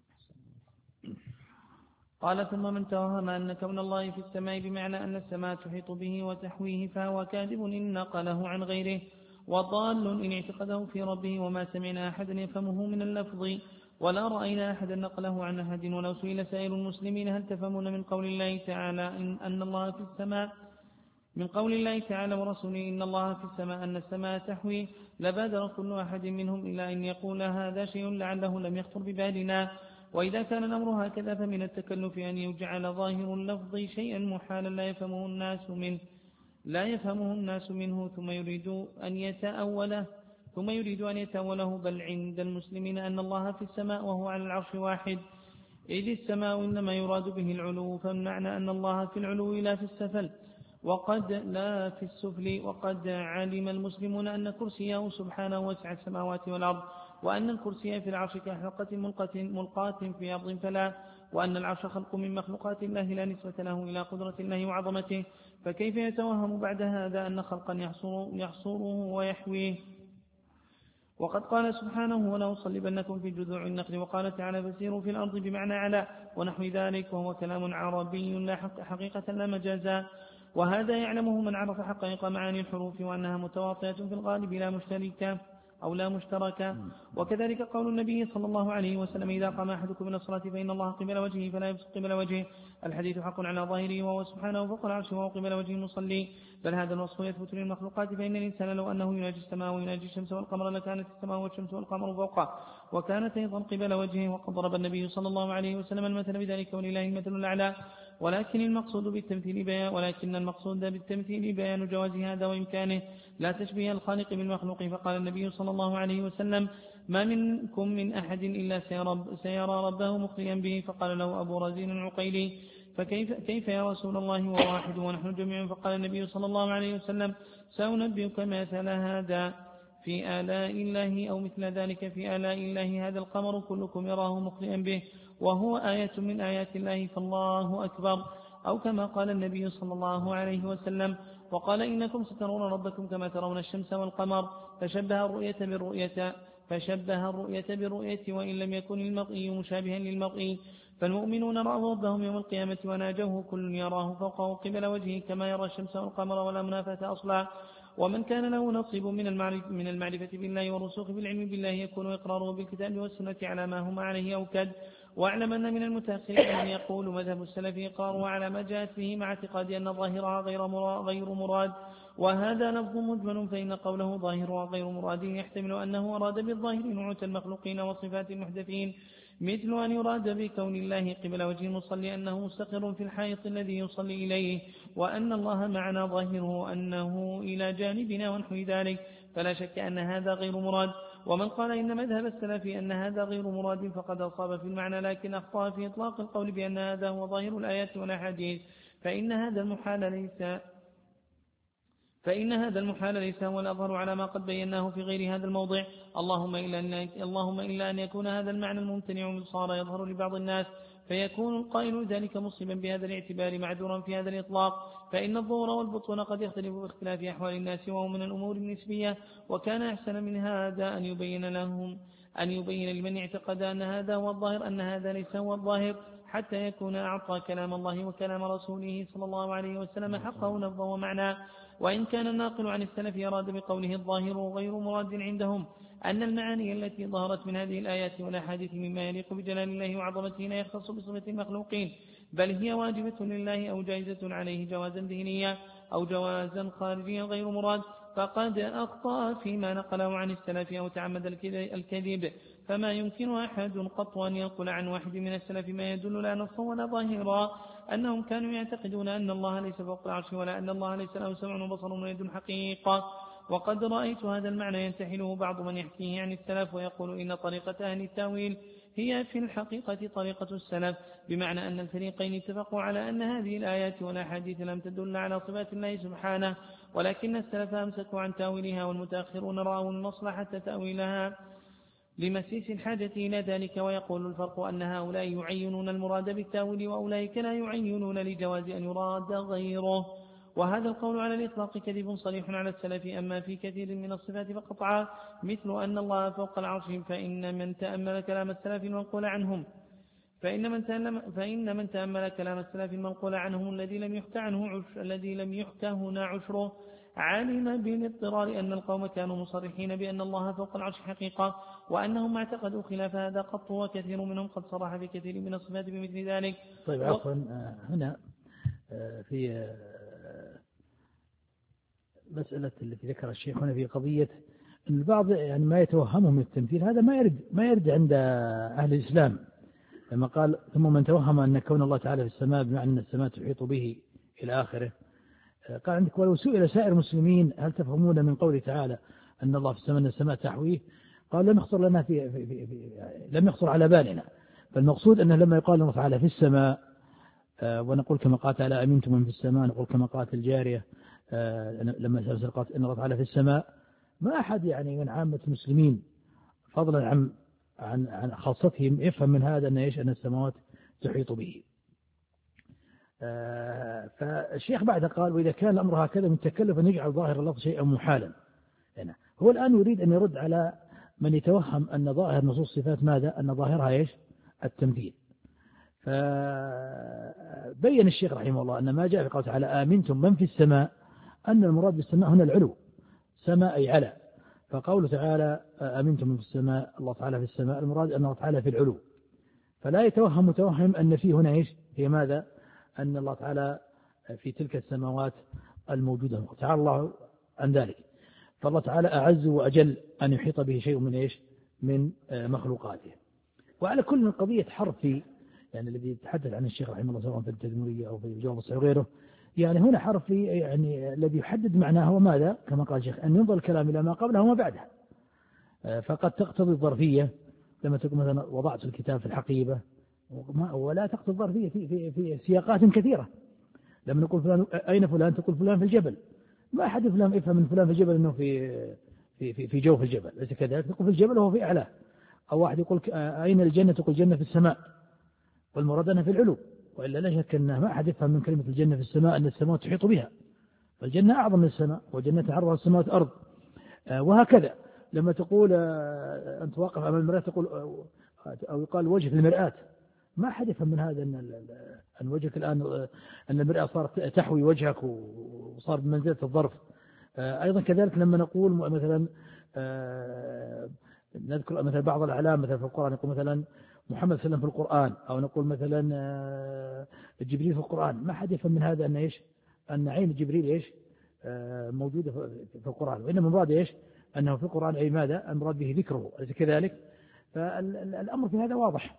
A: قال ثم من توهم أن كون الله في السماء بمعنى أن السماء تحيط به وتحويه فهو كاذب إن نقله عن غيره، وضال إن اعتقده في ربه، وما سمعنا أحدا يفهمه من اللفظ ولا رأينا أحدا نقله عن أحد. ولو سئل سائر المسلمين هل تفهمون من قول الله تعالى إن, أن الله في السماء من قول الله تعالى ورسوله إن الله في السماء أن السماء تحوي، لبادر كل أحد منهم إلى أن يقول هذا شيء لعله لم يخطر ببالنا. وإذا كان الأمر هكذا فمن التكلف أن يجعل ظاهر اللفظ شيئا محالا لا يفهمه الناس منه لا يفهمه الناس منه ثم يريد أن يتأوله ثم يريد أن يتأوله بل عند المسلمين أن الله في السماء وهو على العرش واحد، إذ السماء إنما يراد به العلو، فالمعنى أن الله في العلو لا في السفل وقد لا في السفل. وقد علم المسلمون أن كرسيه سبحانه وسع السماوات والأرض، وأن الكرسي في العرش كحلقة ملقاة في أرض فلا، وأن العرش خلق من مخلوقات الله لا نسبة له إلى قدرة الله وعظمته، فكيف يتوهم بعد هذا أن خلقا يحصر يحصره ويحويه؟ وقد قال سبحانه ولأصلبنكم في جذوع النخل، وقال تعالى فسيروا في الأرض بمعنى على ونحو ذلك، وهو كلام عربي لا حقيقة لا مجازا، وهذا يعلمه من عرف حقائق معاني الحروف وأنها متواطئة في الغالب لا مشتركة أو لا مشتركة. وكذلك قول النبي صلى الله عليه وسلم إذا قام أحدكم من الصلاة فإن الله قبل وجهه فلا يبصق قبل وجهه، الحديث حق على ظاهره وهو سبحانه فوق العرش وهو قبل وجه المصلي، بل هذا الوصف يثبت للمخلوقات، فإن الإنسان لو أنه يناجي السماء ويناجي الشمس والقمر لكانت السماء والشمس والقمر فوقه وكانت أيضا قبل وجهه. وقد ضرب النبي صلى الله عليه وسلم المثل بذلك ولله المثل الأعلى. ولكن المقصود بالتمثيل بيان ولكن المقصود بالتمثيل بيان جواز هذا وإمكانه، لا تشبيه الخالق بالمخلوق. فقال النبي صلى الله عليه وسلم ما منكم من أحد إلا سيرى ربه مخليا به، فقال له أبو رزين العقيلي فكيف كيف يا رسول الله وواحد ونحن جميع؟ فقال النبي صلى الله عليه وسلم سأنبئك مثل هذا في آلاء الله أو مثل ذلك في آلاء الله، هذا القمر كلكم يراه مخليا به وهو آية من آيات الله فالله أكبر، أو كما قال النبي صلى الله عليه وسلم. وقال إنكم سترون ربكم كما ترون الشمس والقمر، فشبه الرؤية بالرؤية فشبه الرؤية بالرؤية وإن لم يكن المرئي مشابها للمرئي، فالمؤمنون رأوا ربهم يوم القيامة وناجوه كل يراه فوقه قبل وجهه كما يرى الشمس والقمر ولا منافاة أصلا. ومن كان له نصيب من المعرفة بالله والرسوخ بالعلم بالله يكون إقراره بالكتاب والسنة على ما هم عليه أوكد. واعلم أن من المتأخرين من يقول مذهب السلف إقراره على ما جاءت به مع اعتقاد أن ظاهرها غير مراد، وهذا لفظ مجمل، فإن قوله ظاهرها غير مراد يحتمل أنه أراد بالظاهر نعوت المخلوقين وصفات المحدثين، مثل أن يراد بكون الله قبل وجه المصلي أنه مستقر في الحائط الذي يصلي إليه، وأن الله معنا ظاهره أنه إلى جانبنا ونحو ذلك، فلا شك أن هذا غير مراد. ومن قال إن مذهب السلف أن هذا غير مراد فقد أصاب في المعنى لكن أخطأ في إطلاق القول بأن هذا هو ظاهر الآيات والأحاديث، فإن هذا المحال ليس فإن هذا المحال ليس هو الأظهر على ما قد بيناه في غير هذا الموضع، اللهم إلا أن, اللهم إلا أن يكون هذا المعنى الممتنع من صار يظهر لبعض الناس، فيكون القائل ذلك مصيبا بهذا الاعتبار معذورا في هذا الإطلاق، فإن الظهور والبطون قد يختلف باختلاف أحوال الناس وهو من الأمور النسبية، وكان أحسن من هذا أن يبين لهم أن يبين لمن اعتقد أن هذا هو الظاهر أن هذا ليس هو الظاهر، حتى يكون أعطى كلام الله وكلام رسوله صلى الله عليه وسلم حقه لفظا ومعنى. وإن كان الناقل عن السلف يراد بقوله الظاهر غير مراد عندهم أن المعاني التي ظهرت من هذه الآيات والأحاديث مما يليق بجلال الله وعظمته لا يختص بصفة المخلوقين، بل هي واجبة لله أو جائزة عليه جوازا ذهنيا أو جوازا خارجيا غير مراد، فقد أخطأ فيما نقله عن السلف أو تعمد الكذب. فما يمكن أحد قط أن ينقل عن واحد من السلف ما يدل لا نصا ولا ظاهرا أنهم كانوا يعتقدون أن الله ليس فوق العرش ولا أن الله ليس له سمع وبصر ويد حقيقة. وقد رأيت هذا المعنى ينتحله بعض من يحكيه عن السلف ويقول إن طريقة أهل التاويل هي في الحقيقة طريقة السلف، بمعنى أن الفريقين اتفقوا على أن هذه الآيات والأحاديث لم تدل على صفات الله سبحانه، ولكن السلف أمسكوا عن تاويلها والمتأخرون رأوا المصلحة تأويلها لمسيس الحاجة إلى ذلك. ويقول الفرق أن هؤلاء يعينون المراد بالتاويل وأولئك لا يعينون لجواز أن يراد غيره، وهذا القول على الإطلاق كذب صريح على السلف. أما في كثير من الصفات فقطعا مثل أن الله فوق العرش، فإن من تأمل كلام السلف المنقول عنهم فإن من فإن من تأمل كلام السلف المنقول عنهم الذي لم يحكى عنه عشر الذي لم يحكى هنا عشره علم بالاضطرار أن القوم كانوا مصرحين بأن الله فوق العرش حقيقة، وأنهم اعتقدوا خلاف هذا قط، وكثير منهم قد صرح في كثير من الصفات بمثل ذلك.
B: طيب عفوا هنا في مسألة التي ذكر الشيخ هنا في قضية أن البعض يعني ما يتوهمه من التمثيل، هذا ما يرد ما يرد عند أهل الإسلام، لما قال ثم من توهم أن كون الله تعالى في السماء بمعنى أن السماء تحيط به إلى آخره. قال عندك ولو سئل سائر المسلمين هل تفهمون من قوله تعالى أن الله في السماء أن السماء تحويه، قال لم يخطر لنا في, في, في, في لم يخطر على بالنا. فالمقصود أنه لما يقال الله تعالى في السماء ونقول كما قال تعالى أمنتم من في السماء، نقول كما قالت الجارية لما سألت إن الله تعالى في السماء، ما أحد يعني من عامة المسلمين فضلا عن عن عن خاصتهم يفهم من هذا أن إيش أن السماوات تحيط به. فالشيخ بعد قال وإذا كان الأمر هكذا من تكلف أن يجعل ظاهر اللفظ شيئا محالا. يعني هو الآن يريد أن يرد على من يتوهم أن ظاهر نصوص الصفات ماذا؟ أن ظاهرها إيش؟ التمثيل. فبين الشيخ رحمه الله أن ما جاء في قوله تعالى آمنتم من في السماء أن المراد بالسماء هنا العلو، سماء أي على. فقوله تعالى آمنتم من في السماء، الله تعالى في السماء، المراد أن الله تعالى في العلو. فلا يتوهم متوهم أن فيه هنا إيش؟ هي ماذا؟ أن الله تعالى في تلك السماوات الموجودة، تعالى الله عن ذلك. فالله تعالى أعز وأجل أن يحيط به شيء من إيش؟ من مخلوقاته. وعلى كل من قضية حرفي يعني الذي يتحدث عن الشيخ رحمه الله سواء في التدمرية أو في جواب الصحيح وغيره، يعني هنا حرفي يعني الذي يحدد معناه هو ماذا؟ كما قال الشيخ أن ينظر الكلام إلى ما قبله وما بعده. فقد تقتضي الظرفية لما تقول مثلا وضعت الكتاب في الحقيبة، ولا تقتضي الظرفية في, في, في سياقات كثيرة. لما نقول فلان أين فلان تقول فلان في الجبل، ما أحد فلان يفهم من فلان في الجبل أنه في في في, في جوف الجبل، ليس كذلك. تقول في الجبل وهو في أعلاه. أو واحد يقول أين الجنة تقول الجنة في السماء، والمراد أنها في العلو. وإلا لا شك أن ما أحد يفهم من كلمة الجنة في السماء أن السماء تحيط بها، فالجنة أعظم من السماء، وجنة عرضها السماوات أرض. وهكذا لما تقول أنت واقف أمام المرآة تقول أو يقال وجه في المرآة، ما أحد يفهم من هذا أن أن وجهك الآن أن المرآة صارت تحوي وجهك وصار بمنزلة الظرف. أيضا كذلك لما نقول مثلا نذكر مثلا بعض الأعلام مثلا في القرآن، يقول مثلا محمد صلى الله عليه وسلم في القرآن، أو نقول مثلا جبريل في القرآن، ما حد يفهم من هذا أن إيش؟ أن عين جبريل إيش؟ موجودة في القرآن، وإنما المراد إيش؟ أنه في القرآن أي ماذا؟ المراد به ذكره، أليس كذلك؟ فالأمر في هذا واضح.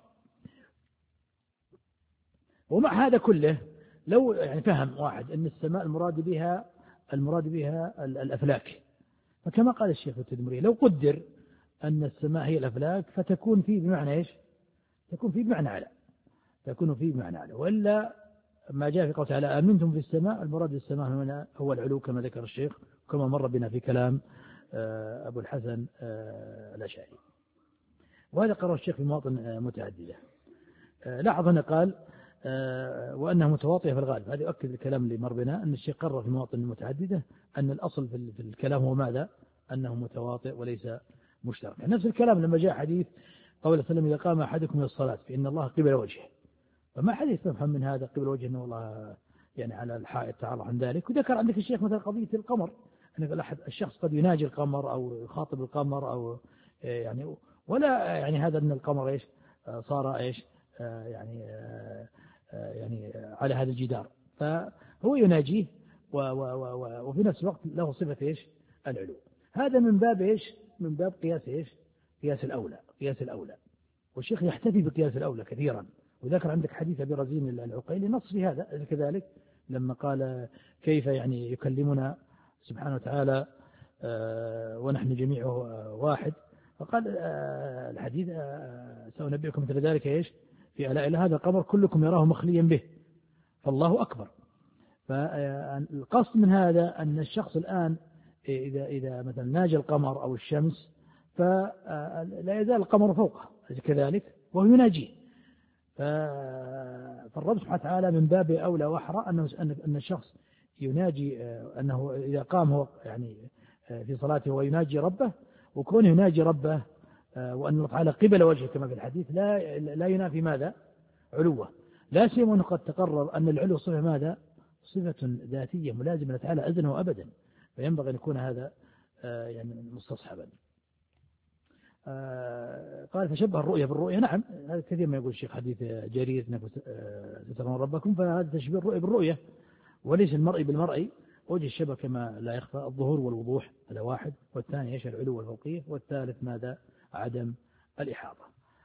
B: ومع هذا كله لو يعني فهم واحد أن السماء المراد بها المراد بها الأفلاك، فكما قال الشيخ التدمري لو قدر أن السماء هي الأفلاك فتكون فيه بمعنى إيش؟ تكون فيه بمعنى على تكون فيه بمعنى على وإلا ما جاء في قوله تعالى آمنتم في السماء، المراد بالسماء هنا هو العلو كما ذكر الشيخ وكما مر بنا في كلام أبو الحسن الأشعري. وهذا قرر الشيخ في مواطن متعددة. لاحظ هنا قال وأنها متواطئة في الغالب، هذا يؤكد الكلام اللي مر بنا أن الشيخ قرر في مواطن متعددة أن الأصل في الكلام هو ماذا؟ أنه متواطئ وليس مشترك. نفس الكلام لما جاء حديث قول صلى الله عليه وسلم إذا قام أحدكم إلى الصلاة فإن الله قبل وجهه، فما حديث تفهم من هذا قبل وجه أنه والله يعني على الحائط تعالى عن ذلك. وذكر عندك الشيخ مثلا قضية القمر، أن الشخص قد يناجي القمر أو يخاطب القمر أو يعني، ولا يعني هذا أن القمر إيش صار إيش يعني يعني على هذا الجدار، فهو يناجيه وفي نفس الوقت له صفة إيش العلو. هذا من باب إيش من باب قياس إيش قياس الأولى قياس الأولى والشيخ يحتفي بقياس الأولى كثيرا. وذكر عندك حديث أبي رزين العقيلي نص في هذا كذلك، لما قال كيف يعني يكلمنا سبحانه وتعالى ونحن جميعه واحد، فقال الحديث سأنبئكم مثل ذلك إيش في ألا إلى هذا القمر كلكم يراه مخليا به فالله أكبر. فالقصد من هذا أن الشخص الآن إذا إذا مثلا ناجى القمر أو الشمس فلا يزال القمر فوقه كذلك وهو يناجيه. فالرب سبحانه وتعالى من باب أولى وأحرى أنه أن الشخص يناجي، أنه إذا قام هو يعني في صلاته ويناجي ربه، وكون يناجي ربه وأن الله تعالى قبل وجهه كما في الحديث لا لا ينافي ماذا علوه، لا سيما أنه قد تقرر أن العلو صفة ماذا صفة ذاتية ملازمة تعالى أزلا وأبدا، فينبغي أن يكون هذا يعني مستصحبا. قال فشبه الرؤية بالرؤية، نعم هذا كثير ما يقول الشيخ حديث جرير انكم سترون ربكم، فهذا تشبيه الرؤية بالرؤية وليس المرء بالمرء. وجه الشبه كما لا يخفى الظهور والوضوح هذا واحد، والثاني يشعر العلو والفوقية، والثالث ماذا عدم الإحاطة.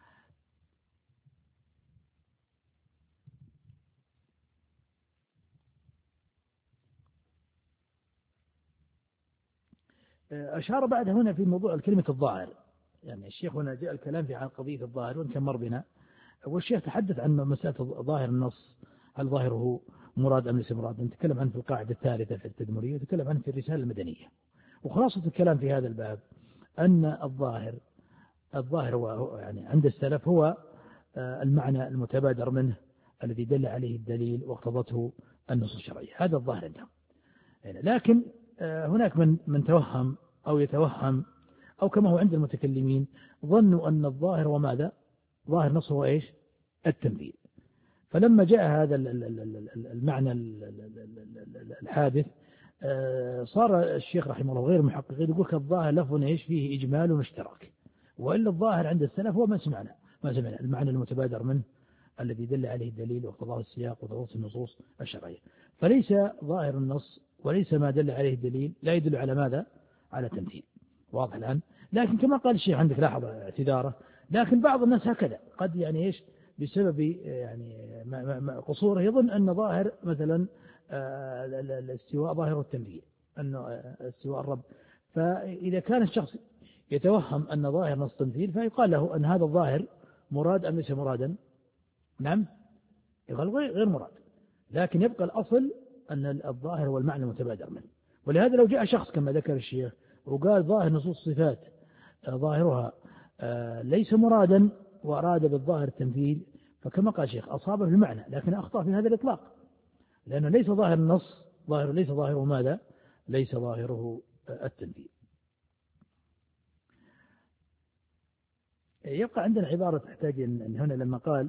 B: أشار بعد هنا في موضوع الكلمة الظاهر، يعني الشيخ هنا جاء الكلام في عن قضية الظاهر وإن كان مر بنا، والشيخ تحدث عن مسألة ظاهر النص هل ظاهره مراد أم ليس مراد، نتكلم عنه في القاعدة الثالثة في التدمرية وتكلم عنه في الرسالة المدنية. وخلاصة الكلام في هذا الباب أن الظاهر الظاهر هو يعني عند السلف هو المعنى المتبادر منه الذي دل عليه الدليل واقتضته النصوص الشرعية، هذا الظاهر عندهم. لكن هناك من من توهم أو يتوهم أو كما هو عند المتكلمين ظنوا أن الظاهر وماذا ظاهر نصه هو إيش التمثيل. فلما جاء هذا المعنى الحادث صار الشيخ رحمه الله غير محققين يقول الظاهر لفظ إيش فيه إجمال واشتراك، وإلا الظاهر عند السلف هو ما سمعنا ما سمعنا المعنى المتبادر منه الذي دل عليه الدليل واقتضاه السياق وتوصي النصوص الشرعية. فليس ظاهر النص وليس ما دل عليه الدليل لا يدل على ماذا على تمثيل، واضح الآن. لكن كما قال الشيخ عندك لاحظ اعتذاره، لكن بعض الناس هكذا قد يعني إيش بسبب يعني قصوره يظن أن ظاهر مثلا الاستواء ظاهر التمثيل أنه استواء الرب. فإذا كان الشخص يتوهم أن ظاهر نص تمثيل فيقال له أن هذا الظاهر مراد أم ليس مرادا؟ نعم يقال غير مراد، لكن يبقى الأصل أن الظاهر هو المعنى المتبادر منه. ولهذا لو جاء شخص كما ذكر الشيخ وقال ظاهر نصوص الصفات ظاهرها ليس مرادا وأراد بالظاهر التمثيل، فكما قال الشيخ أصابه في المعنى لكن أخطأ في هذا الإطلاق، لأنه ليس ظاهر النص ظاهر ليس ظاهره ماذا ليس ظاهره التمثيل. يبقى عندنا عبارة تحتاج أن هنا لما قال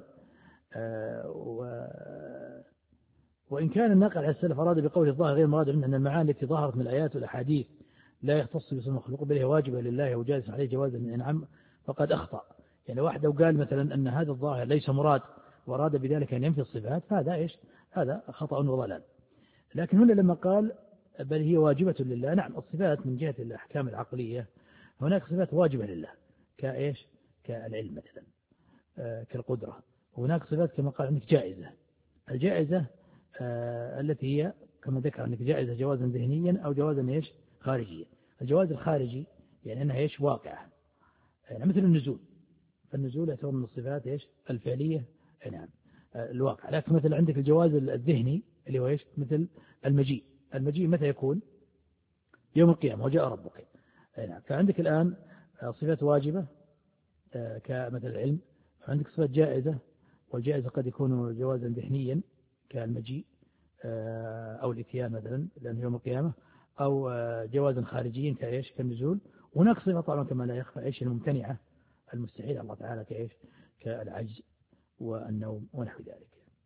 B: و وإن كان الناقل على السلف أراد بقوله الظاهر غير مراد منه أن المعاني التي ظهرت من الآيات والأحاديث لا يختص باسم المخلوق بل هي واجبة لله وجالس عليه جوازا من إنعام فقد أخطأ. يعني واحد لو قال مثلا أن هذا الظاهر ليس مراد وأراد بذلك أن ينفي الصفات فهذا إيش هذا خطأ وضلال. لكن هنا لما قال بل هي واجبة لله، نعم الصفات من جهة الأحكام العقلية هناك صفات واجبة لله كإيش كالعلم مثلا آه كالقدرة، وهناك صفات كما قال عندك جائزة. الجائزة آه التي هي كما ذكر عندك جائزة جوازا ذهنيا أو جوازا إيش خارجيا. الجواز الخارجي يعني أنها إيش واقعة، يعني مثل النزول، فالنزول يعتبر من الصفات إيش الفعلية نعم آه الواقع. لكن مثل عندك الجواز الذهني اللي هو إيش مثل المجيء. المجيء متى يكون؟ يوم القيامة وجاء ربك. نعم. فعندك الآن صفات واجبة آه كمثل العلم، عندك صفات جائزة، والجائزة قد يكون جوازا ذهنيا كالمجيء آه أو الاتيان مثلا لأن يوم القيامة، أو آه جوازا خارجيا كإيش كالنزول. هناك صفة طبعا كما لا يخفى إيش الممتنعة المستحيل الله تعالى كإيش كالعجز والنوم ونحو ذلك.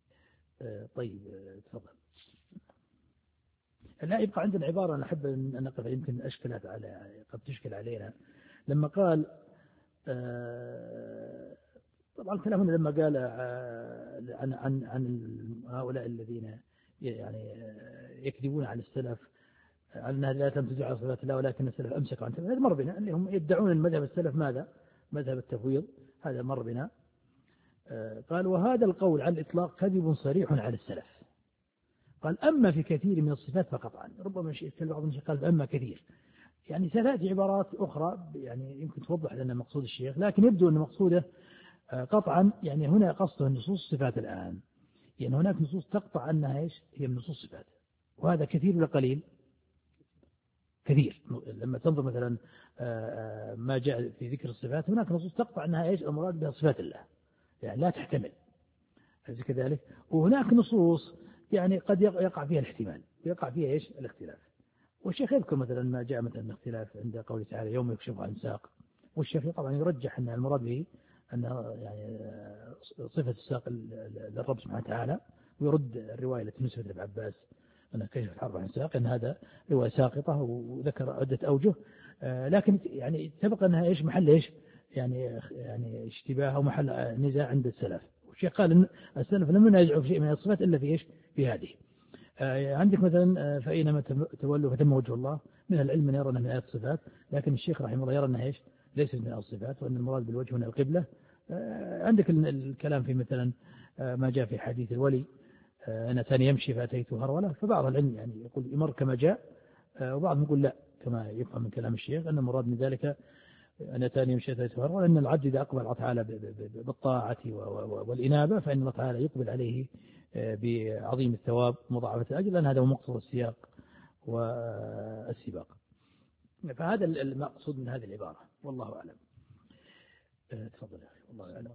B: طيب تفضل. لا يبقى عندنا عبارة أنا أحب أن نقف يمكن أشكلت على قد تشكل علينا لما قال طبعا كلامنا لما قال عن عن عن هؤلاء الذين يعني يكذبون على السلف أنها لا تمتد على صفات الله ولكن السلف أمسكوا عن هذا مر بنا اللي هم يدعون أن مذهب السلف ماذا؟ مذهب التفويض. هذا مر بنا. قال وهذا القول على الإطلاق كذب صريح على السلف. قال أما في كثير من الصفات فقطعا. ربما بعض الناس قال أما كثير يعني ستأتي عبارات أخرى يعني يمكن توضح لنا مقصود الشيخ لكن يبدو أن مقصوده قطعا يعني هنا قصده نصوص الصفات الآن يعني هناك نصوص تقطع أنها إيش هي من نصوص الصفات وهذا كثير ولا قليل؟ كثير. لما تنظر مثلا ما جاء في ذكر الصفات هناك نصوص تقطع أنها إيش المراد بها صفات الله يعني لا تحتمل كذلك. وهناك نصوص يعني قد يقع فيها الاحتمال ويقع فيها إيش الاختلاف. والشيخ يذكر مثلا ما جاء مثلا الاختلاف عند قوله تعالى يوم يكشف عن ساق والشيخ طبعا يرجح أن المراد به أن يعني صفة الساق للرب سبحانه وتعالى ويرد الرواية التي نسبت لابن عباس أن كشف الحرب عن ساق أن هذا رواية ساقطة وذكر عدة أوجه لكن يعني تبقى أنها إيش محل إيش يعني يعني اشتباه أو محل نزاع عند السلف. والشيخ قال أن السلف لم ينازعوا في شيء من الصفات إلا في إيش في هذه. عندك مثلا فأينما تولوا فتم وجه الله من العلم من يرى أنها من آيات الصفات لكن الشيخ رحمه الله يرى أنها إيش ليست من آيات الصفات وأن المراد بالوجه هنا القبلة. عندك الكلام في مثلا ما جاء في حديث الولي أنا ثاني يمشي فأتيته هرولة فبعض العلم يعني يقول يمر كما جاء وبعضهم يقول لا كما يفهم من كلام الشيخ أن المراد من ذلك أنا ثاني يمشي فأتيته هرولة أن العبد إذا أقبل الله تعالى بالطاعة والإنابة فإن الله تعالى يقبل عليه بعظيم الثواب مضاعفة الأجر لأن هذا هو مقصود السياق والسباق. فهذا المقصود من هذه العبارة والله أعلم. تفضل يا أخي والله أعلم.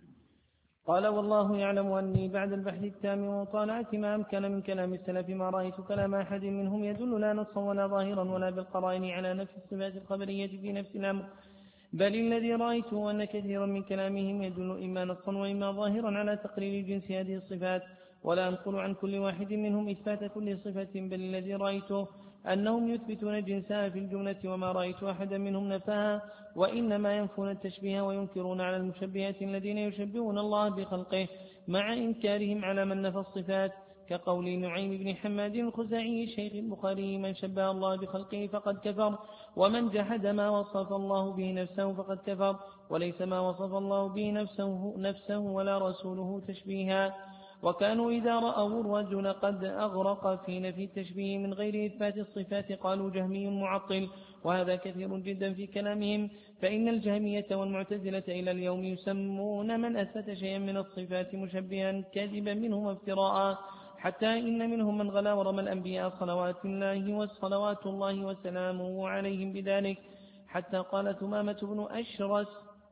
A: قال والله يعلم أني بعد البحث التام ومطالعة ما أمكن من كلام السلف ما رأيت كلام أحد منهم يدل لا نصا ولا ظاهرا ولا بالقرائن على نفس الصفات الخبرية في نفس الأمر بل الذي رأيته أن كثيرا من كلامهم يدل إما نصا وإما ظاهرا على تقرير جنس هذه الصفات ولا أنقل عن كل واحد منهم إثبات كل صفة بل الذي رأيته أنهم يثبتون جنسها في الجملة وما رأيت أحدا منهم نفاها وإنما ينفون التشبيه وينكرون على المشبهات الذين يشبهون الله بخلقه مع إنكارهم على من نفى الصفات كقول نعيم بن حماد الخزاعي شيخ البخاري من شبه الله بخلقه فقد كفر ومن جحد ما وصف الله به نفسه فقد كفر وليس ما وصف الله به نفسه, نفسه ولا رسوله تشبيها. وكانوا إذا رأوا الرجل قد أغرق في نفي التشبيه من غير إثبات الصفات قالوا جهمي معطل وهذا كثير جدا في كلامهم فإن الجهمية والمعتزلة إلى اليوم يسمون من أثبت شيئا من الصفات مشبها كاذبا منهم افتراء حتى إن منهم من غلا ورمى الأنبياء صلوات الله وصلوات الله وسلامه عليهم بذلك حتى قال ثمامة بن أشرس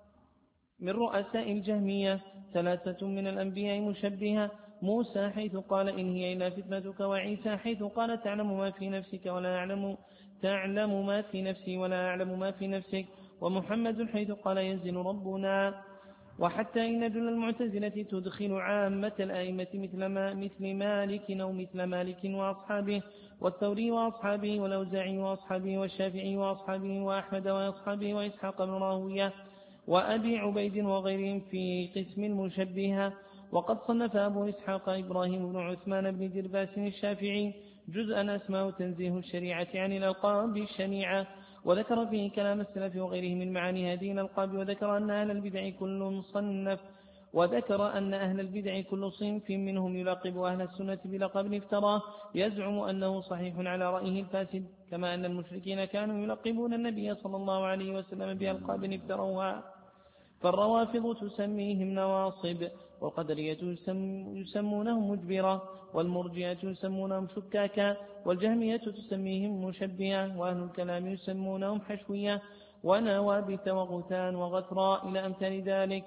A: من رؤساء الجهمية ثلاثة من الأنبياء مشبهة موسى حيث قال إن هي إلا فتنتك وعيسى حيث قال تعلم ما في نفسك ولا أعلم تعلم ما في نفسي ولا أعلم ما في نفسك ومحمد حيث قال ينزل ربنا. وحتى إن جل المعتزلة تدخل عامة الآئمة مثل, ما مثل مالك أو مثل مالك وأصحابه والثوري وأصحابه والأوزاعي وأصحابه والشافعي وأصحابه وأحمد وأصحابه وإسحاق بن راهويه وأبي عبيد وغيرهم في قسم المشبهة. وقد صنف أبو إسحاق إبراهيم بن عثمان بن درباس الشافعي جزءا أسماه تنزيه الشريعة عن الألقاب الشنيعة وذكر فيه كلام السلف وغيره من معاني هذه الألقاب وذكر أن أهل البدع كل صنف وذكر أن أهل البدع كل صنف منهم يلقب أهل السنة بلقب افتراه يزعم أنه صحيح على رأيه الفاسد كما أن المشركين كانوا يلقبون النبي صلى الله عليه وسلم بألقاب افتروها فالروافض تسميهم نواصب والقدرية يسمونهم مجبرة والمرجئة يسمونهم شكاكا والجهمية تسميهم مشبهة وأهل الكلام يسمونهم حشوية ونوابت وغثان وغثراء إلى أمثال ذلك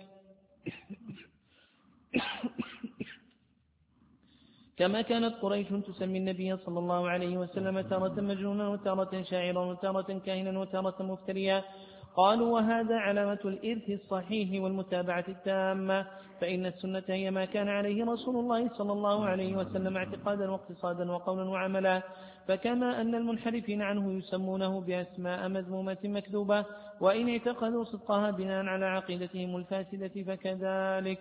A: كما كانت قريش تسمي النبي صلى الله عليه وسلم تارة مجنونا وتارة شاعرا وتارة كاهنا وتارة مفتريا قالوا وهذا علامة الإرث الصحيح والمتابعة التامة، فإن السنة هي ما كان عليه رسول الله صلى الله عليه وسلم اعتقادا واقتصادا وقولا وعملا، فكما أن المنحرفين عنه يسمونه بأسماء مذمومة مكذوبة وإن اعتقدوا صدقها بناء على عقيدتهم الفاسدة فكذلك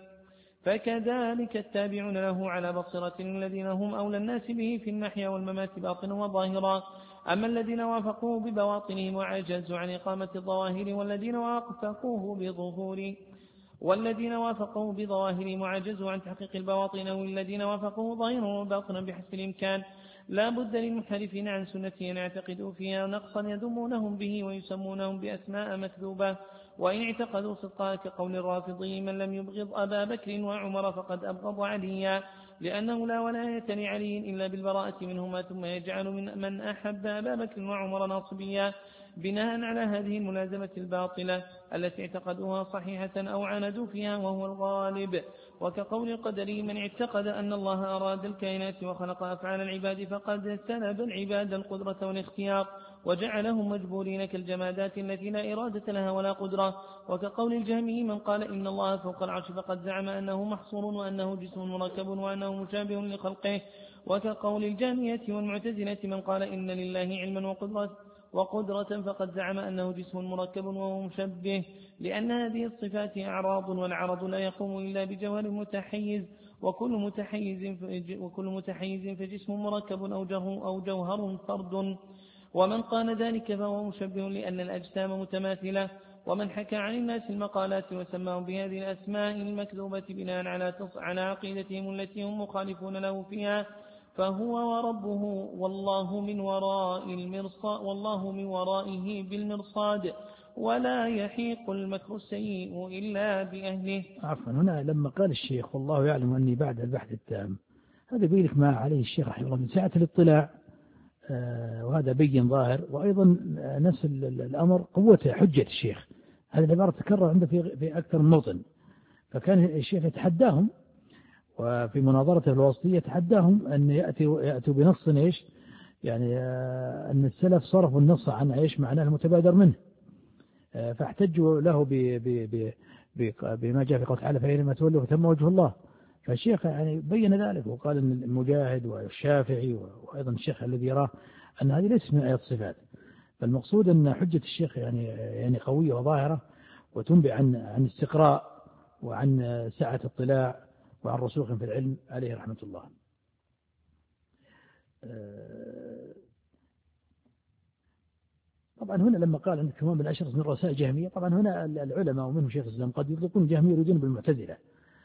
A: فكذلك التابعون له على بصيرة الذين هم أولى الناس به في المحيا والممات باطنا وظاهرا. أما الذين وافقوه ببواطنهم وعجزوا عن إقامة الظواهر والذين وافقوه بظهور والذين وافقوه بظواهرهم وعجزوا عن تحقيق البواطن والذين وافقوه ظاهرا وباطنا بحسب الإمكان، لا بد للمنحرفين عن سنته أن يعتقدوا فيها نقصا يذمونهم به ويسمونهم بأسماء مكذوبة، وإن اعتقدوا صدقها كقول الرافضي من لم يبغض أبا بكر وعمر فقد أبغض عليا، لأنه لا ولاية لعلي إلا بالبراءة منهما، ثم يجعل من من أحب أبا بكر وعمر ناصبيا بناء على هذه الملازمة الباطلة التي اعتقدوها صحيحة أو عاندوا فيها وهو الغالب. وكقول القدري من اعتقد أن الله أراد الكائنات وخلق أفعال العباد فقد سلب العباد القدرة والاختيار وجعلهم مجبورين كالجمادات التي لا إرادة لها ولا قدرة. وكقول الجهمي من قال إن الله فوق العرش فقد زعم أنه محصور وأنه جسم مركب وأنه مشابه لخلقه. وكقول الجهمية والمعتزلة من قال إن لله علما وقدرة وقدرة فقد زعم أنه جسم مركب وهو مشبه، لأن هذه الصفات أعراض والعرض لا يقوم إلا بجوهر متحيز، وكل متحيز وكل متحيز فجسم مركب أو جوهر فرد. ومن قال ذلك فهو مشبه لأن الأجسام متماثلة. ومن حكى عن الناس المقالات وسماهم بهذه الأسماء المكذوبة بناء على على عقيدتهم التي هم مخالفون له فيها فهو وربه والله من وراء المرصاد والله من ورائه بالمرصاد ولا يحيق المكر السيء إلا بأهله.
B: عفوا، هنا لما قال الشيخ والله يعلم أني بعد البحث التام، هذا بيلك ما عليه الشيخ رحمه الله من سعة الاطلاع، آه وهذا بين ظاهر، وأيضا نفس الأمر قوة حجة الشيخ. هذه العبارة تكرر عنده في, في أكثر من موطن، فكان الشيخ يتحداهم وفي مناظرته الواسطية يتحداهم أن يأتوا, يأتوا بنص إيش يعني آه أن السلف صرفوا النص عن إيش معناه المتبادر منه، آه فاحتجوا له ب ب ب بما جاء في قول تعالى فإنما تولوا ثم وجه الله. فالشيخ يعني بين ذلك وقال أن المجاهد والشافعي وأيضا الشيخ الذي يراه أن هذه ليست من آيات الصفات. فالمقصود أن حجة الشيخ يعني يعني قوية وظاهرة وتنبئ عن عن استقراء وعن سعة اطلاع وعن رسوخ في العلم عليه رحمة الله. طبعا هنا لما قال عندك كمان بالعشرة من رسائل جهمية، طبعا هنا العلماء ومنهم شيخ الإسلام قد يطلقون الجهمية يريدون بالمعتزلة،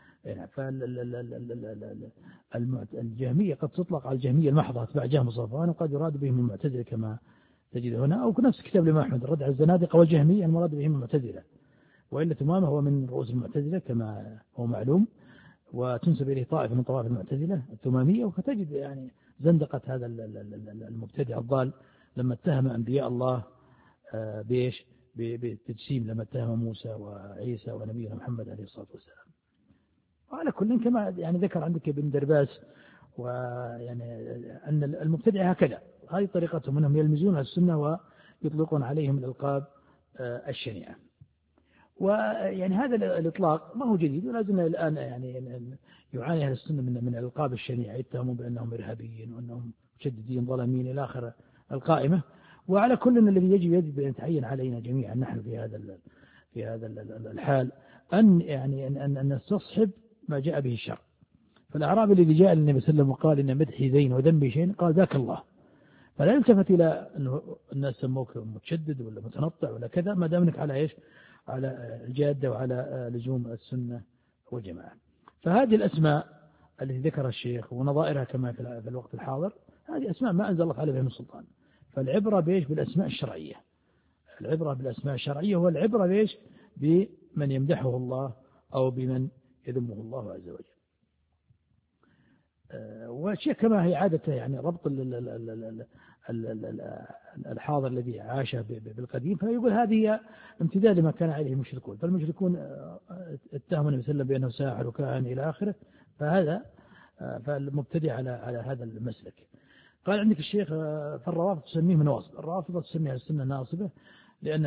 B: فالجهمية قد تطلق على الجهمية المحضة تبع جهم الصفوان، وقد يراد بهم المعتزلة كما تجد هنا، أو نفس كتاب الإمام أحمد الرد على الزنادقة والجهمية المراد بهم المعتزلة، وإلا تمامه هو من رؤوس المعتزلة كما هو معلوم، وتنسب إليه طائفة من طوائف المعتزلة التمامية. وفتجد يعني زندقة هذا المبتدع الضال لما اتهم أنبياء الله بإيش بالتجسيم، لما اتهم موسى وعيسى ونبينا محمد عليه الصلاة والسلام. وعلى كل كما يعني ذكر عندك ابن درباس ويعني أن المبتدع هكذا، هذه طريقتهم أنهم يلمزون السنة ويطلقون عليهم الألقاب الشنيعة. ويعني هذا الإطلاق ما هو جديد، ولازم الآن يعني يعاني أهل السنة من من الألقاب الشنيعة، يتهمون بأنهم إرهابيين وأنهم مشددين ظالمين إلى آخر القائمة. وعلى كل الذي يجب يجب أن يتعين علينا جميعا نحن في هذا في هذا الحال أن يعني أن أن نستصحب ما جاء به الشرع. فالأعرابي الذي جاء للنبي صلى الله عليه وسلم وقال إن مدحي زين وذنبي شين قال ذاك الله، فلا يلتفت إلى أنه الناس سموك متشدد ولا متنطع ولا كذا، ما دامنك على إيش على الجادة وعلى لزوم السنة والجماعة. فهذه الأسماء التي ذكرها الشيخ ونظائرها كما في الوقت الحاضر هذه أسماء ما أنزل الله تعالى بها من سلطان. فالعبرة بإيش بالأسماء الشرعية، العبرة بالأسماء الشرعية والعبرة بإيش بمن يمدحه الله أو بمن يذمه الله عز وجل. والشيء كما هي عادته يعني ربط الحاضر الذي عاش بالقديم، فيقول هذه هي امتداد لما كان عليه المشركون. فالمشركون اتهموا النبي صلى الله عليه وسلم بأنه ساحر وكاهن إلى آخره، فهذا فالمبتدع على على هذا المسلك. قال عندك الشيخ فالروافض تسميه نواصب، الروافض تسميها السنة ناصبة، لأن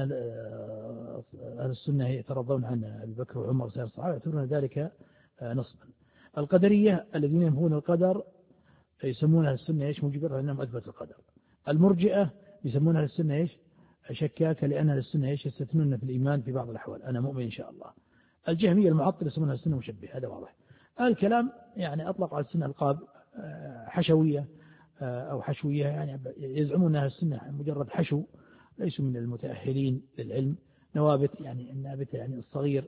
B: أهل السنة يترضون عن أبي بكر وعمر وسائر الصحابة يعتبرون ذلك نصبا. القدرية الذين ينفون القدر يسمون أهل السنة إيش مجبر لأنهم أثبت القدر. المرجئة يسمون أهل السنة إيش شكاكة لأن أهل السنة إيش يستثنون في الإيمان في بعض الأحوال أنا مؤمن إن شاء الله. الجهمية المعطل يسمون أهل السنة مشبه هذا واضح. الكلام يعني أطلق على السنة ألقاب حشوية أو حشوية يعني يزعمون أهل السنة مجرد حشو ليسوا من المتأهلين للعلم نوابت يعني النابت يعني الصغير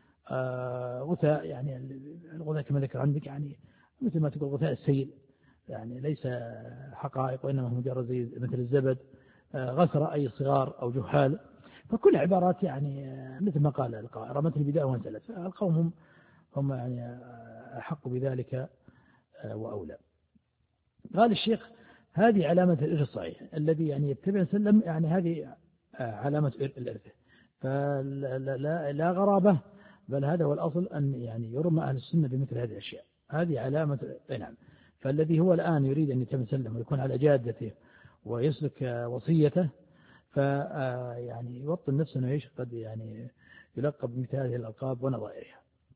B: غثاء يعني الغثاء كما ذكر عندك يعني مثل ما تقول غثاء السيل يعني ليس حقائق وإنما هو مجرد زي مثل الزبد غثرة أي صغار أو جهال. فكل عبارات يعني مثل ما قال القائل رمت البداية وانزلت. القوم هم هم يعني أحق بذلك وأولى. قال الشيخ هذه علامة الإرث الصحيح الذي يعني يتبع سلم يعني هذه علامة الإرث فلا لا, لا غرابة بل هذا هو الأصل أن يعني يرمى أهل السنة بمثل هذه الأشياء. هذه علامة نعم. فالذي هو الآن يريد أن يتسلم ويكون على جادته ويسلك وصيته فيعني يوطن نفسه أنه إيش قد يعني يلقب بمثل هذه الألقاب ونظائرها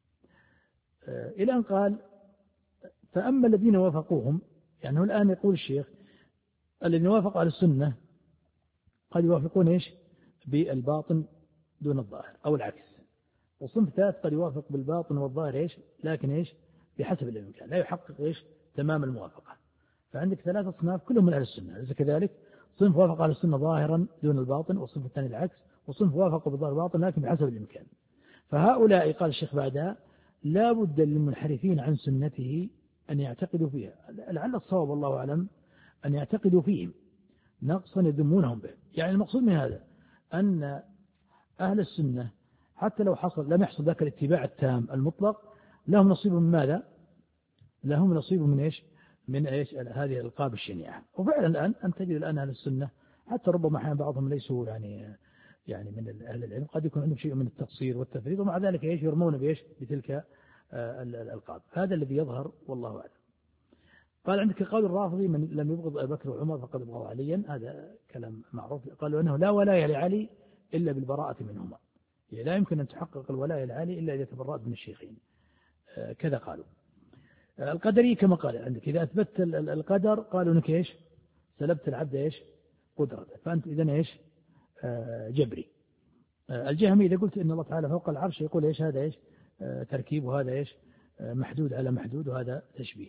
B: إلى أن قال فأما الذين وافقوهم يعني هو الآن يقول الشيخ الذين وافقوا على السنة قد يوافقون إيش بالباطن دون الظاهر أو العكس. والصنف ثالث قد يوافق بالباطن والظاهر إيش لكن إيش بحسب الإمكان لا يحقق إيش تمام الموافقة. فعندك ثلاثة أصناف كلهم من أهل السنة. ليس كذلك صنف وافق على السنة ظاهرا دون الباطن والصنف الثاني العكس وصنف وافق بالظاهر والباطن لكن بحسب الإمكان. فهؤلاء قال الشيخ بعدها لا بد للمنحرفين عن سنته أن يعتقدوا فيها لعل الصواب والله أعلم أن يعتقدوا فيهم نقصا يذمونهم به. يعني المقصود من هذا أن أهل السنة حتى لو حصل لم يحصل ذاك الاتباع التام المطلق لهم نصيب من ماذا؟ لهم نصيب من إيش؟ من إيش هذه الألقاب الشنيعة. وفعلا الآن أن تجد الآن أهل السنة حتى ربما أحيانا بعضهم ليسوا يعني يعني من أهل العلم قد يكون عندهم شيء من التقصير والتفريط ومع ذلك إيش يرمون بإيش بتلك الألقاب. هذا الذي يظهر والله أعلم. قال عندك قول الرافضي من لم يبغض أبي بكر وعمر فقد بغض عليا هذا كلام معروف. قالوا أنه لا ولاية لعلي إلا بالبراءة منهما يعني لا يمكن أن تحقق الولاية لعلي إلا إذا تبرأت من الشيخين كذا قالوا. القدري كما قال عندك إذا أثبتت القدر قالوا أنك إيش سلبت العبد إيش قدرته فأنت إذن إيش جبري. الجهمي إذا قلت إن الله تعالى فوق العرش يقول إيش هذا إيش تركيب وهذا إيش محدود على محدود وهذا تشبيه.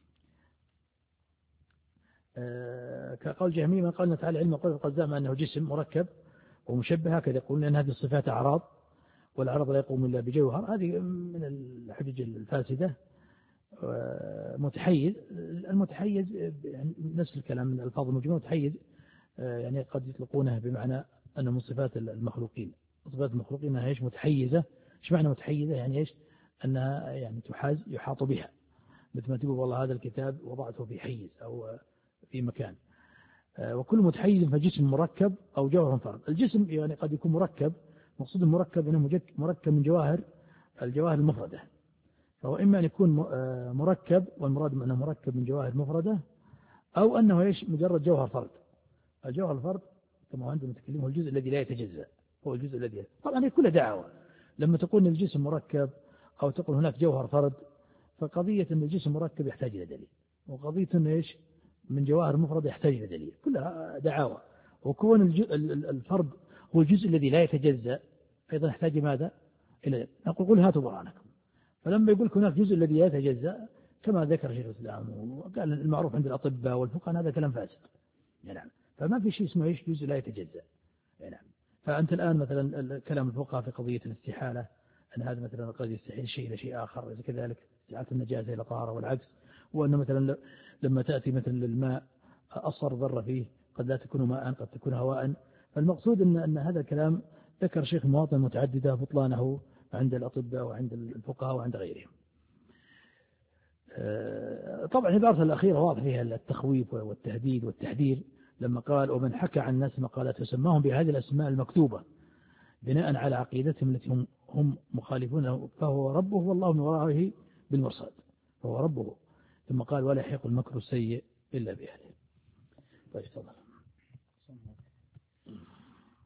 B: كقول جهمي من قالنا تعالى علم قدر قد زعم أنه جسم مركب ومشبه هكذا يقولون أن هذه الصفات أعراض والأعراض لا يقوم إلا بجوهر. هذه من الحجج الفاسدة. متحيز المتحيز يعني نفس الكلام من الألفاظ المجموعة متحيز يعني قد يطلقونه بمعنى أنه من صفات المخلوقين. صفات المخلوقين أنها إيش متحيزة. إيش معنى متحيزة يعني إيش أنها يعني تحاز يحاط بها مثل ما تقول والله هذا الكتاب وضعته في حيز أو في مكان. وكل متحيز فجسم مركب أو جوهر فرد. الجسم يعني قد يكون مركب مقصود المركب أنه مركب من جواهر الجواهر المفردة فهو إما أن يكون مركب والمراد أنه مركب من جواهر مفردة أو أنه إيش مجرد جوهر فرد. الجوهر الفرد كما عندما نتكلم هو الجزء الذي لا يتجزأ هو الجزء الذي طبعا هي كل دعوة لما تقول أن الجسم مركب أو تقول هناك جوهر فرد فقضية أن الجسم مركب يحتاج إلى دليل وقضية أنه إيش من جواهر مفردة يحتاج إلى دليل كلها دعاوى. وكون الفرد هو الجزء الذي لا يتجزأ أيضا يحتاج ماذا إلى نقول قل هاتوا برهانكم. فلما يقول هناك جزء الذي لا يتجزأ كما ذكر شيخ الإسلام وقال المعروف عند الأطباء والفقهاء هذا كلام فاسد يعني. فما في شيء اسمه إيش جزء لا يتجزأ يعني. فأنت الآن مثلا كلام الفقهاء في قضية الاستحالة أن هذا مثلا قد يستحيل شيء إلى شيء آخر كذلك استحالة النجاسة إلى طهارة والعكس. وأن مثلا لما تأتي مثلا الماء أصغر ذرة فيه قد لا تكون ماء قد تكون هواء. فالمقصود أن, أن هذا الكلام ذكر شيخ مواطن متعددة بطلانه عند الأطباء وعند الفقهاء وعند غيرهم. طبعا عبارة الأخيرة واضح فيها التخويف والتهديد والتحذير لما قال ومن حكى عن الناس مقالات وسماهم بهذه الأسماء المكتوبة بناء على عقيدتهم التي هم, هم مخالفون فهو ربه والله من ورائه بالمرصاد فهو ربه. ثم قال ولا يحيق المكر السيء إلا بأهله. طيب تفضل.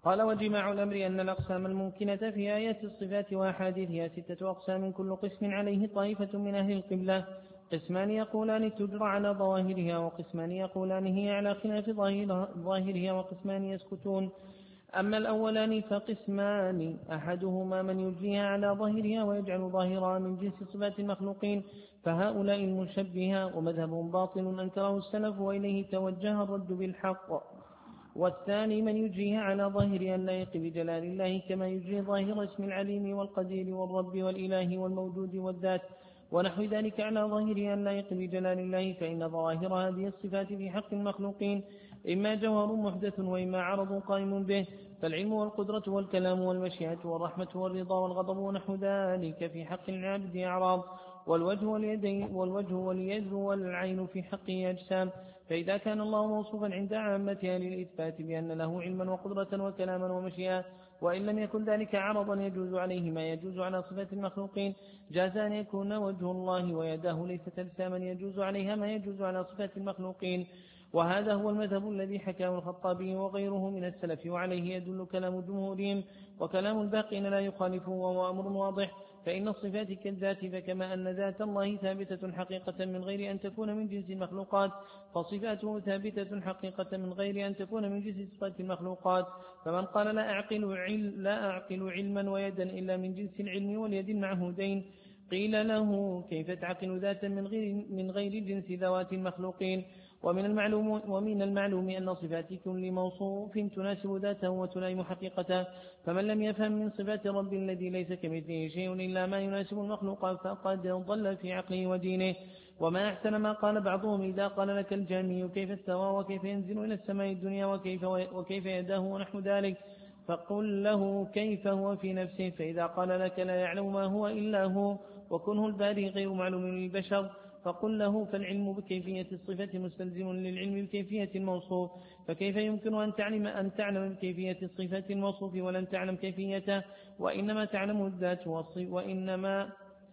A: قال وجماع الأمر أن الأقسام الممكنة في آيات الصفات وأحاديثها ستة أقسام كل قسم عليه طائفة من أهل القبلة، قسمان يقولان تجرى على ظواهرها، وقسمان يقولان هي على خلاف ظاهرها، وقسمان يسكتون. أما الأولان فقسمان، أحدهما من يجريها على ظاهرها ويجعل ظاهرها من جنس صفات المخلوقين، فهؤلاء المشبهة، ومذهبهم باطل أنكره السلف وإليه توجه الرد بالحق. والثاني من يجريها على ظاهرها اللائق بجلال الله، كما يجري ظاهر اسم العليم والقدير والرب والإله والموجود والذات ونحو ذلك على ظاهرها اللائق بجلال الله، فإن ظواهر هذه الصفات في حق المخلوقين إما جوهر محدث وإما عرض قائم به، فالعلم والقدرة والكلام والمشيئة والرحمة والرضا والغضب ونحو ذلك في حق العبد أعراض، والوجه واليدين والوجه واليد والعين في حقه أجسام. فإذا كان الله موصوفا عند عامة أهل الإثبات بأن له علما وقدرة وكلاما ومشيئة، وإن لم يكن ذلك عرضا يجوز عليه ما يجوز على صفات المخلوقين، جاز أن يكون وجه الله ويداه ليست أجساما يجوز عليها ما يجوز على صفات المخلوقين. وهذا هو المذهب الذي حكاه الخطابي وغيره من السلف، وعليه يدل كلام جمهورهم، وكلام الباقين لا يخالفه، وهو أمر واضح. فإن الصفات كالذات، فكما أن ذات الله ثابتة حقيقة من غير أن تكون من جنس المخلوقات، فصفاته ثابتة حقيقة من غير أن تكون من جنس صفات المخلوقات. فمن قال لا أعقل, علم لا أعقل علما ويدا إلا من جنس العلم واليد المعهودين، قيل له كيف تعقل ذاتا من غير, من غير جنس ذوات المخلوقين؟ ومن المعلوم, ومن المعلوم أن صفات كل موصوف تناسب ذاته وتلائم حقيقته، فمن لم يفهم من صفات رب الذي ليس كمثله شيء إلا ما يناسب المخلوق فقد ضل في عقله ودينه. وما أحسن ما قال بعضهم إذا قال لك الجهمي كيف استوى وكيف ينزل إلى السماء الدنيا وكيف, وكيف يداه ونحو ذلك، فقل له كيف هو في نفسه، فإذا قال لك لا يعلم ما هو إلا هو وكنه الباري غير معلوم للبشر، فقل له فالعلم بكيفية الصفة مستلزم للعلم بكيفية الموصوف، فكيف يمكن أن تعلم أن تعلم بكيفية الصفة الموصوف ولن تعلم كيفيته؟ وإنما تعلم الذات وإنما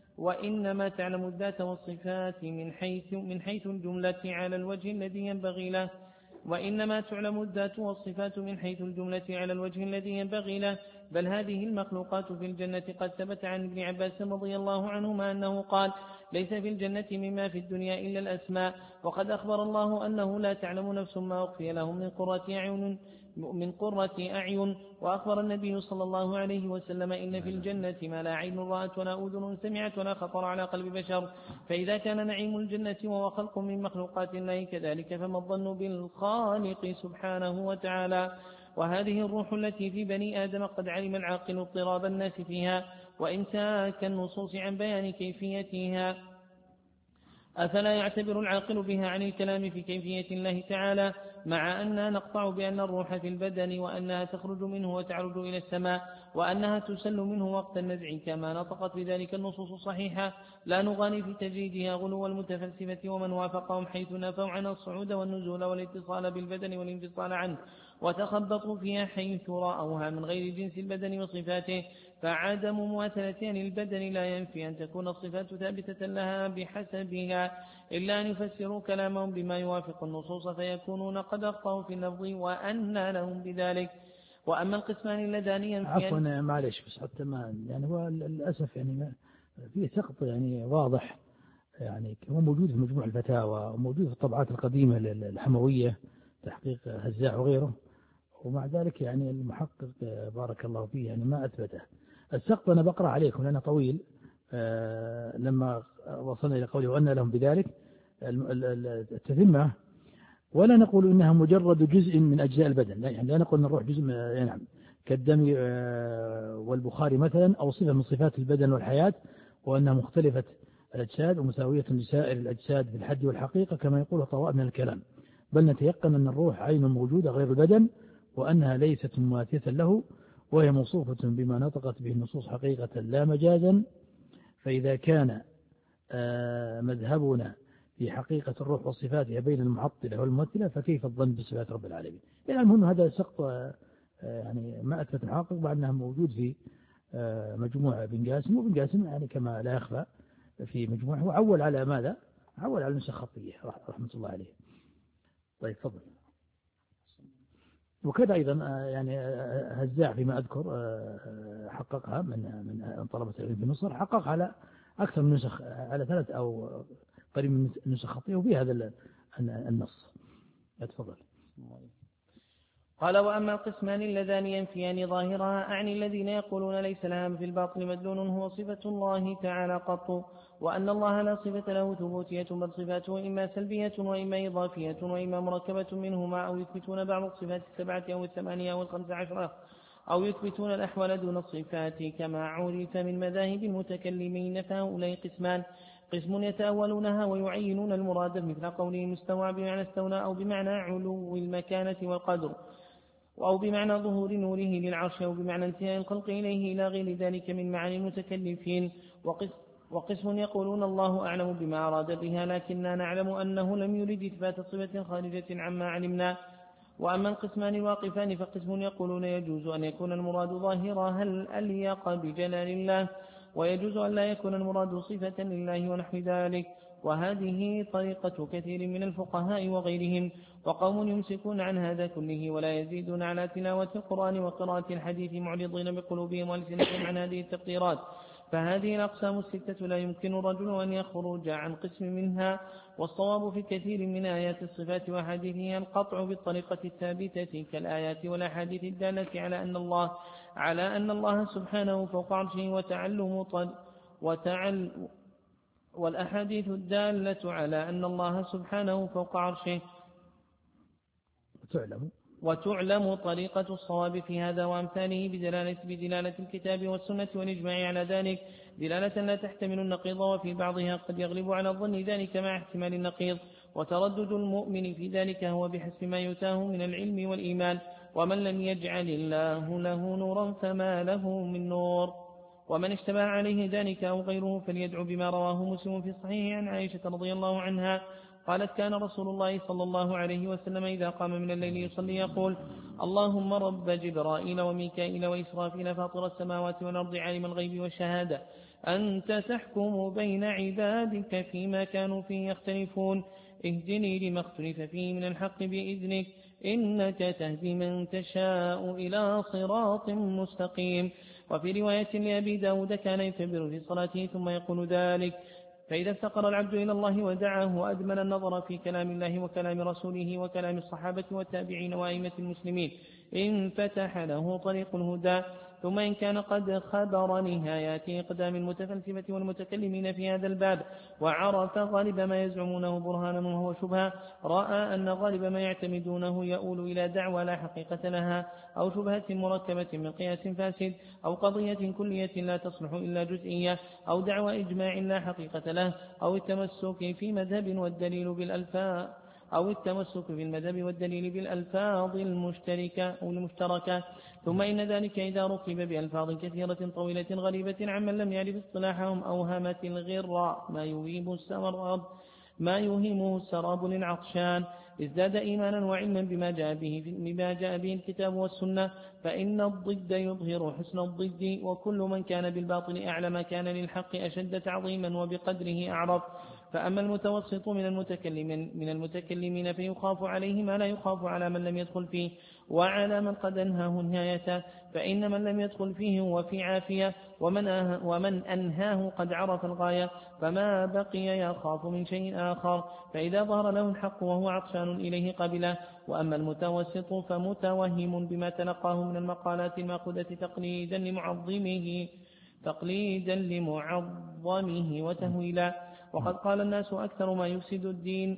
A: وإنما تعلم الذات والصفات من حيث من حيث الجملة على الوجه الذي ينبغي له وإنما تعلم الذات والصفات من حيث الجملة على الوجه الذي ينبغي له. بل هذه المخلوقات في الجنة قد ثبت عن ابن عباس رضي الله عنهما أنه قال ليس في الجنة مما في الدنيا إلا الأسماء، وقد أخبر الله أنه لا تعلم نفس ما أخفي لهم من قرة أعين من قرة أعين وأخبر النبي صلى الله عليه وسلم إن في الجنة ما لا عين رأت ولا أذن سمعت ولا خطر على قلب بشر. فإذا كان نعيم الجنة وهو خلق من مخلوقات الله كذلك، فما الظن بالخالق سبحانه وتعالى؟ وهذه الروح التي في بني آدم قد علم العاقل اضطراب الناس فيها وإمساك النصوص عن بيان كيفيتها، أفلا يعتبر العاقل بها عن الكلام في كيفية الله تعالى، مع أننا نقطع بأن الروح في البدن وأنها تخرج منه وتعرج إلى السماء وأنها تسل منه وقت النزع كما نطقت بذلك النصوص الصحيحة، لا نغالي في تجريدها غلو المتفلسفة ومن وافقهم حيث نفوا عن الصعود والنزول والاتصال بالبدن والانفصال عنه وتخبطوا فيها حيث رأوها من غير جنس البدن وصفاته. فعدم مماثلة البدن لا ينفي أن تكون الصفات ثابتة لها بحسبها، إلا أن يفسروا كلامهم بما يوافق النصوص فيكونون قد أخطأوا في اللفظ وأن لهم بذلك. وأما القسمان اللذان ينفيان
B: عفوا معلش بس حتى ما يعني هو للأسف يعني فيه سقط يعني واضح، يعني هو موجود في مجموع الفتاوى وموجود في الطبعات القديمة الحموية تحقيق هزاع وغيره، ومع ذلك يعني المحقق بارك الله فيه يعني ما أثبته. السقط أنا بقرأ عليكم لأنه طويل. آه لما وصلنا إلى قوله وأن لهم بذلك التتمة، ولا نقول إنها مجرد جزء من أجزاء البدن، لا يعني لا نقول أن الروح جزء من يعني نعم كالدم آه والبخار مثلا، أو صفة من صفات البدن والحياة، وأنها مختلفة الأجساد ومساوية لسائر الأجساد في الحد والحقيقة كما يقول طوائف من الكلام، بل نتيقن أن الروح عين موجودة غير البدن وأنها ليست مماثلة له، وهي موصوفة بما نطقت به النصوص حقيقة لا مجازا. فإذا كان مذهبنا في حقيقة الروح وصفاتها بين المعطلة والممثلة فكيف الظن بصفات رب العالمين؟ يعني المهم هذا سقط يعني ما أثبت الحقيقة بعد أنها موجود في مجموعة ابن قاسم، وابن قاسم يعني كما لا يخفى في مجموعة وعول على ماذا؟ عول على النسخ خطية رحمة الله عليه. طيب تفضل. وكذا أيضا يعني هزاع فيما أذكر حققها من من طلبة العلم في مصر، حقق على أكثر من نسخ، على ثلاث أو قريب من نسخ خطية وفي هذا النص. أتفضل.
A: قال: وأما القسمان اللذان ينفيان ظاهرها أعني الذين يقولون ليس لها في الباطن مدلول هو صفة الله تعالى قط، وأن الله لا صفة له ثبوتية بل صفاته إما سلبية وإما إضافية وإما مركبة منهما، أو يثبتون بعض الصفات السبعة أو الثمانية أو الخمسة عشرة، أو يثبتون الأحوال دون الصفات كما عرف من مذاهب المتكلمين. فهؤلاء قسمان: قسم يتأولونها ويعينون المراد مثل قولهم استوى بمعنى استولى أو بمعنى علو المكانة والقدر، أو بمعنى ظهور نوره للعرش، أو بمعنى انتهاء الخلق إليه إلى غير ذلك من معاني المتكلفين. وقسم يقولون الله أعلم بما أراد بها لكننا نعلم أنه لم يرد إثبات صفة خارجة عما علمنا. وأما القسمان الواقفان فقسم يقولون يجوز أن يكون المراد ظاهرا هل أليق بجلال الله، ويجوز أن لا يكون المراد صفة لله ونحو ذلك، وهذه طريقة كثير من الفقهاء وغيرهم. وقوم يمسكون عن هذا كله ولا يزيدون على تلاوة القرآن وقراءة الحديث معرضين بقلوبهم والسنتهم عن هذه التقديرات. فهذه الأقسام الستة لا يمكن الرجل أن يخرج عن قسم منها، والصواب في كثير من آيات الصفات وحديثها القطع بالطريقة الثابتة كالآيات والأحاديث الدالة على أن الله على أن الله سبحانه فوق عرشه وتعلم وتعل والأحاديث الدالة على أن الله سبحانه فوق عرشه
B: تعلم
A: وتعلم طريقة الصواب في هذا وأمثاله بدلالة, بدلالة الكتاب والسنة والإجماع على ذلك دلالة لا تحتمل النقيض، وفي بعضها قد يغلب على الظن ذلك مع احتمال النقيض. وتردد المؤمن في ذلك هو بحسب ما يتاه من العلم والإيمان، ومن لم يجعل الله له نورا فما له من نور. ومن اشتبه عليه ذلك أو غيره فليدعو بما رواه مسلم في الصحيح عن عائشة رضي الله عنها قالت: كان رسول الله صلى الله عليه وسلم إذا قام من الليل يصلي يقول: اللهم رب جبرائيل وميكائيل وإسرافيل فاطر السماوات والأرض عالم الغيب والشهادة أنت تحكم بين عبادك فيما كانوا فيه يختلفون اهدني لما اختلف فيه من الحق بإذنك إنك تهدي من تشاء إلى صراط مستقيم. وفي رواية لأبي داود كان يكبر في صلاته ثم يقول ذلك، فإذا افتقر العبد إلى الله ودعاه وأدمن النظر في كلام الله وكلام رسوله وكلام الصحابة والتابعين وأئمة المسلمين انفتح له طريق الهدى. ثم إن كان قد خبر نهايات إقدام المتفلسفة والمتكلمين في هذا الباب وعرف غالب ما يزعمونه برهانا وهو شبهة، رأى أن غالب ما يعتمدونه يؤول إلى دعوى لا حقيقة لها، أو شبهة مركبة من قياس فاسد، أو قضية كلية لا تصلح إلا جزئية، أو دعوى إجماع لا حقيقة له، أو التمسك في مذهب والدليل بالألفاظ أو التمسك في المذهب والدليل بالألفاظ المشتركة أو المشتركة. ثم إن ذلك إذا ركب بألفاظ كثيرة طويلة غريبة عمن لم يعرف اصطلاحهم أوهمت الغراء ما يوهب السراب ما يوهمه السراب للعطشان، ازداد إيمانا وعلما بما جاء به بما جاء به الكتاب والسنة. فإن الضد يظهر حسن الضد، وكل من كان بالباطل أعلم كان للحق أشد تعظيما وبقدره أعرف. فأما المتوسط من المتكلمين من المتكلمين فيخاف عليه ما لا يخاف على من لم يدخل فيه وعلى من قد أنهاه نهايته، فإن من لم يدخل فيه هو في عافية، ومن, أه ومن أنهاه قد عرف الغاية، فما بقي يخاف من شيء آخر. فإذا ظهر له الحق وهو عطشان إليه قبله. وأما المتوسط فمتوهم بما تلقاه من المقالات المأخوذة تقليدا لمعظمه تقليدا لمعظمه وتهويلا. وقد قال الناس أكثر ما يفسد الدين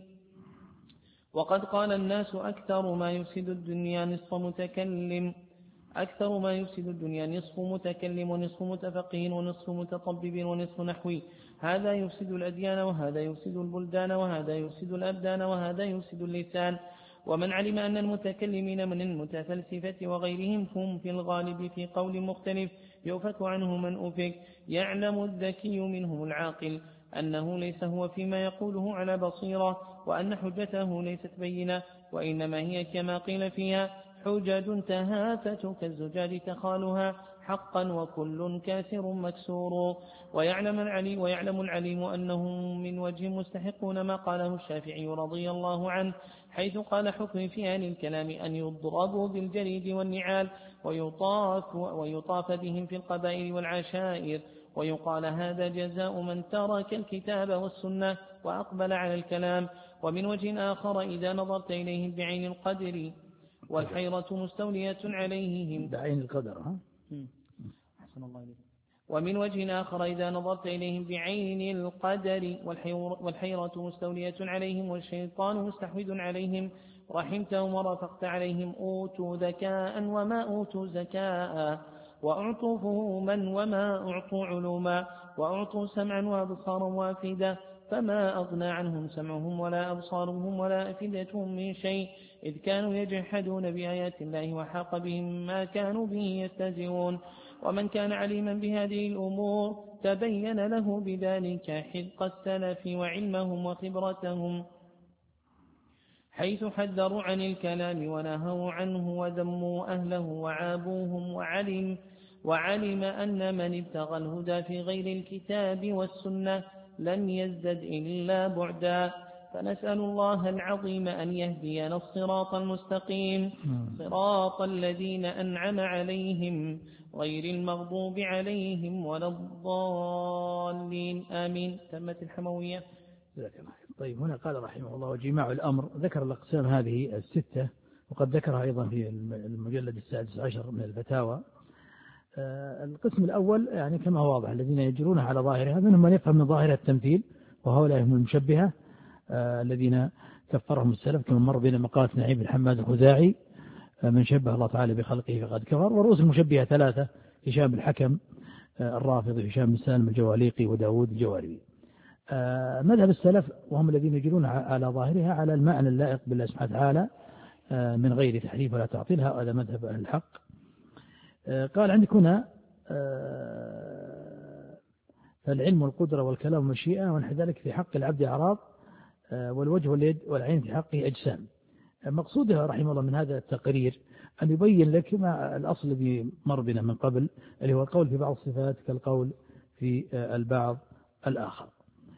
A: وقد قال الناس أكثر ما يفسد الدنيا نصف متكلم أكثر ما يفسد الدنيا نصف متكلم ونصف متفقه ونصف متطبب ونصف نحوي، هذا يفسد الأديان وهذا يفسد البلدان وهذا يفسد الأبدان وهذا يفسد اللسان. ومن علم أن المتكلمين من المتفلسفة وغيرهم هم في الغالب في قول مختلف يؤفك عنه من أفك، يعلم الذكي منهم العاقل أنه ليس هو فيما يقوله على بصيرة، وأن حجته ليست بينة، وإنما هي كما قيل فيها حجج تهافت كالزجاج تخالها حقا وكل كاسر مكسور. ويعلم العليم, ويعلم العليم أنهم من وجه مستحقون ما قاله الشافعي رضي الله عنه حيث قال حكم في أهل الكلام أن يضربوا بالجريد والنعال ويطاف, ويطاف بهم في القبائل والعشائر، ويقال هذا جزاء من ترك الكتاب والسنة وأقبل على الكلام. ومن وجه آخر إذا نظرت إليهم بعين القدر والحيرة مستولية عليهم
B: بعين القدر ها؟
A: أحسن الله إليك. ومن وجه آخر إذا نظرت إليهم بعين القدر والحيرة مستولية عليهم والشيطان مستحوذ عليهم رحمتهم ورفقت عليهم أوتوا ذكاء وما أوتوا زكاء وأعطوا فهوما وما أعطوا علوما وأعطوا سمعا وأبصارا وأفئدة فما أغنى عنهم سمعهم ولا أبصارهم ولا أفئدتهم من شيء إذ كانوا يجحدون بآيات الله وحاق بهم ما كانوا به يستهزئون. ومن كان عليما بهذه الأمور تبين له بذلك حذق السلف وعلمهم وخبرتهم حيث حذروا عن الكلام ونهوا عنه وذموا أهله وعابوهم. وعلم, وعلم أن من ابتغى الهدى في غير الكتاب والسنة لم يزدد إلا بعدا. فنسأل الله العظيم أن يهدينا الصراط المستقيم صراط الذين أنعم عليهم غير المغضوب عليهم ولا الضالين آمين. تمت الحموية.
B: طيب هنا قال رحمه الله وجماع الأمر ذكر الأقسام هذه الستة وقد ذكرها أيضا في المجلد السادس عشر من الفتاوى. القسم الأول يعني كما هو واضح الذين يجرون على ظاهرها منهم من يفهم من ظاهرها التمثيل وهؤلاء هم المشبهة الذين كفرهم السلف كما مر بين مقالة نعيم بن حماد الخزاعي من شبه الله تعالى بخلقه فقد كفر. ورؤوس المشبهة ثلاثة هشام بن الحكم الرافضي هشام بن سالم الجواليقي وداود الجواربي. مذهب السلف وهم الذين يجرون على ظاهرها على المعنى اللائق بالله سبحانه وتعالى من غير تحريف ولا تعطيل. هذا مذهب أهل الحق. قال عندك هنا فالعلم والقدرة والكلام والمشيئة ونحو ذلك في حق العبد أعراض والوجه واليد والعين في حقه أجسام. مقصودها رحمه الله من هذا التقرير أن يبين لك ما الأصل الذي مر بنا من قبل اللي هو القول في بعض الصفات كالقول في البعض الآخر.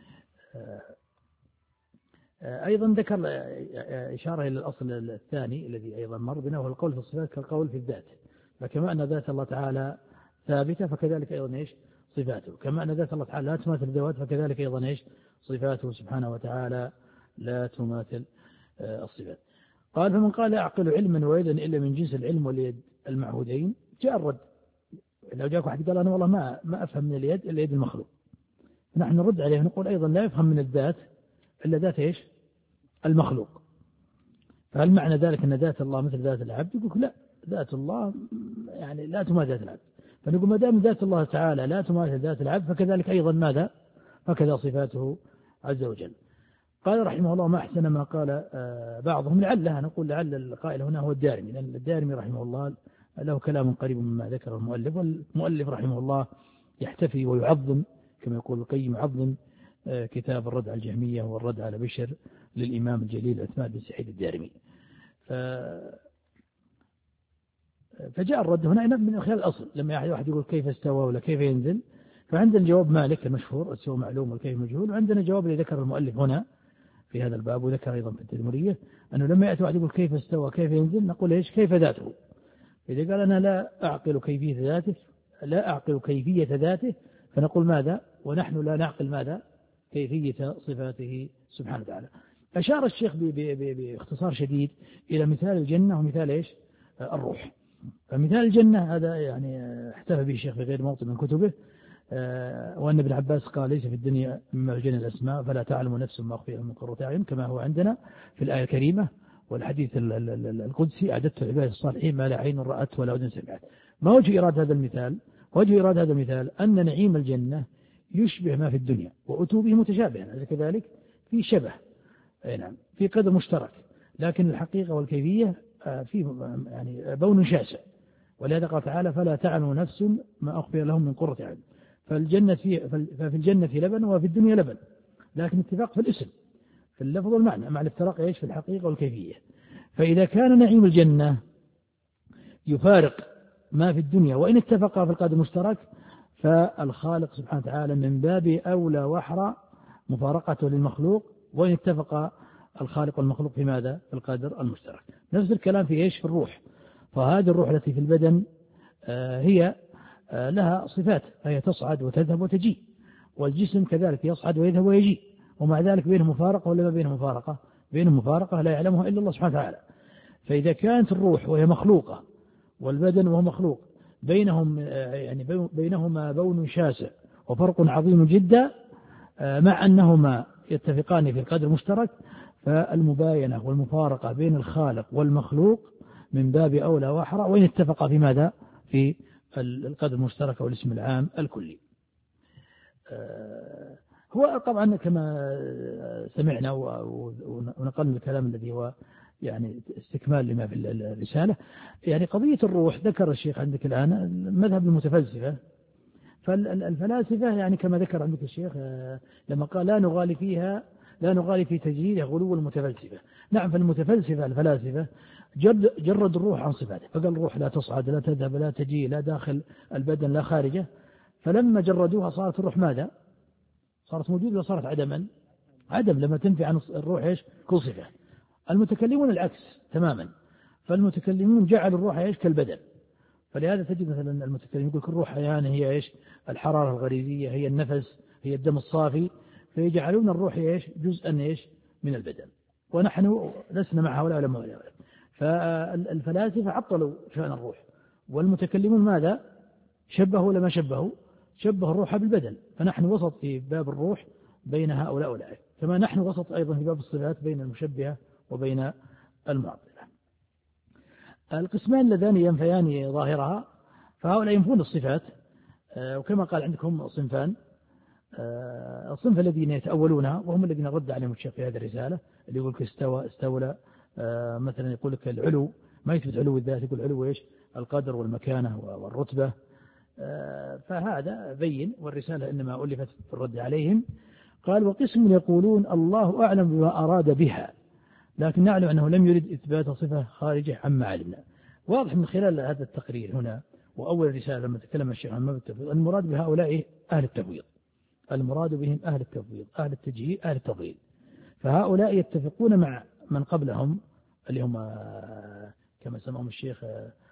B: أيضا ذكر إشارة إلى الأصل الثاني الذي أيضا مر بنا وهو القول في الصفات كالقول في الذات. فكما أن ذات الله تعالى ثابتة فكذلك أيضا إيش صفاته. كما أن ذات الله تعالى لا تماثل الذوات فكذلك أيضا إيش صفاته سبحانه وتعالى لا تماثل الصفات. قال فمن قال أعقل علما ويدا إلا من جنس العلم واليد المعهودين جاء الرد. لو جاءك واحد قال أنا والله ما ما أفهم من اليد إلا يد المخلوق نحن نرد عليه نقول أيضا لا يفهم من الذات إلا ذات إيش المخلوق. فهل معنى ذلك أن ذات الله مثل ذات العبد؟ يقول لا ذات الله يعني لا تماثل ذات العبد. فنقول ما دام ذات الله تعالى لا تماثل ذات العبد فكذلك أيضا ماذا فكذا صفاته عز وجل. قال رحمه الله ما أحسن ما قال بعضهم لعلها نقول لعل القائل هنا هو الدارمي لأن الدارمي رحمه الله له كلام قريب مما ذكر المؤلف. والمؤلف رحمه الله يحتفي ويعظم كما يقول القيم يعظم كتاب الرد على الجهمية والرد على بشر للإمام الجليل عثمان بن سعيد الدارمي. فجاء الرد هنا من خلال الأصل لما واحد يقول كيف استوى ولا كيف ينزل فعندنا جواب مالك المشهور السوى معلوم والكيف مجهول. وعندنا جواب اللي ذكر المؤلف هنا في هذا الباب وذكر أيضا في التدمرية أنه لما يأتي واحد يقول كيف استوى كيف ينزل نقول إيش كيف ذاته. إذا قال أنا لا أعقل كيفية ذاته لا أعقل كيفية ذاته فنقول ماذا ونحن لا نعقل ماذا كيفية صفاته سبحانه وتعالى. أشار الشيخ باختصار شديد إلى مثال الجنة ومثال إيش الروح. فمثال الجنة هذا يعني احتفى به الشيخ في غير موطن من كتبه وأن ابن عباس قال ليس في الدنيا مما الجنة الأسماء فلا تعلم نفس ما أخفي من قرة أعين كما هو عندنا في الآية الكريمة والحديث القدسي أعددت العباد الصالحين ما لا عين رأت ولا أذن سمعت. ما وجه إيراد هذا المثال؟ وجه إيراد هذا المثال أن نعيم الجنة يشبه ما في الدنيا وأتوا به متشابها كذلك في شبه نعم في قدر مشترك لكن الحقيقة والكيفية في يعني بون شاسع. ولهذا قال تعالى فلا تعلم نفس ما أخفي لهم من قرة أعين. فالجنة في ففي الجنة في لبن وفي الدنيا لبن لكن اتفاق في الاسم في اللفظ والمعنى مع الافتراق ايش في الحقيقة والكيفية. فإذا كان نعيم الجنة يفارق ما في الدنيا وإن اتفقا في القدر المشترك فالخالق سبحانه وتعالى من باب أولى وأحرى مفارقته للمخلوق وإن اتفق الخالق والمخلوق في ماذا؟ في القدر المشترك. نفس الكلام في إيش؟ في الروح. فهذه الروح التي في البدن هي لها صفات، فهي تصعد وتذهب وتجي، والجسم كذلك يصعد ويذهب ويجي، ومع ذلك بينهم مفارقة ولا ما بينهم مفارقة؟ بينهم مفارقة لا يعلمها إلا الله سبحانه وتعالى. فإذا كانت الروح وهي مخلوقة والبدن وهو مخلوق بينهم يعني بينهما بون شاسع وفرق عظيم جدا، مع أنهما يتفقان في القدر المشترك، فالمباينة والمفارقة بين الخالق والمخلوق من باب أولى وأحرى وإن اتفقا في ماذا؟ في القدر المشترك والاسم العام الكلي. هو طبعا كما سمعنا ونقلنا الكلام الذي هو يعني استكمال لما في الرسالة، يعني قضية الروح ذكر الشيخ عندك الآن مذهب المتفلسفة. فالفلاسفة يعني كما ذكر عندك الشيخ لما قال لا نغالي فيها لا نغالي في تجريدها غلو المتفلسفة. نعم، فالمتفلسفة الفلاسفة جرد, جرد الروح عن صفاته، فقال الروح لا تصعد لا تذهب لا تجي لا داخل البدن لا خارجه. فلما جردوها صارت الروح ماذا؟ صارت موجودة وصارت عدما عدم لما تنفي عن الروح إيش؟ كل صفة. المتكلمون العكس تماما، فالمتكلمون جعلوا الروح إيش؟ كالبدن. فلهذا تجد مثلا المتكلم يقول الروح يعني هي إيش؟ الحرارة الغريزية، هي النفس، هي الدم الصافي، فيجعلون الروح إيش؟ جزءا إيش؟ من البدن، ونحن لسنا مع هؤلاء ولا مع هؤلاء. فالفلاسفة عطلوا شأن الروح، والمتكلمون ماذا؟ شبهوا ولا ما شبهوا؟ شبه الروح بالبدن. فنحن وسط في باب الروح بين هؤلاء وأولئك، كما نحن وسط أيضا في باب الصفات بين المشبهة وبين المعطلة. القسمان اللذان ينفيان ظاهرها، فهؤلاء ينفون الصفات، وكما قال عندكم صنفان. الصنف الذين يتأولونها وهم الذين رد عليهم الشيخ في هذه الرسالة، اللي يقول لك استوى استولى، مثلا يقول لك العلو ما يثبت علو الذات، يقول علو إيش؟ القدر والمكانة والرتبة. فهذا بين، والرسالة إنما ألفت في الرد عليهم. قال وقسم يقولون الله أعلم بما أراد بها، لكن نعلم أنه لم يرد إثبات صفة خارجة عما علمنا. واضح من خلال هذا التقرير هنا وأول رسالة لما تكلم الشيخ عن التفويض، المراد بهؤلاء أهل التفويض، المراد بهم أهل التفويض، أهل التجهيل، أهل التضليل. فهؤلاء يتفقون مع من قبلهم اللي هم كما سماهم الشيخ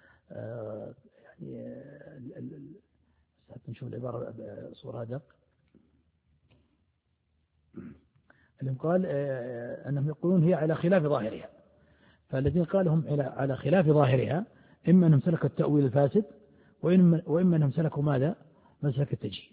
B: يعني حتى نشوف العبارة صورة دق، اللي قال أنهم يقولون هي على خلاف ظاهرها. فالذين قالوا هم على خلاف ظاهرها إما أنهم سلكوا التأويل الفاسد، وإما أنهم سلكوا ماذا؟ مسلك التجهيل.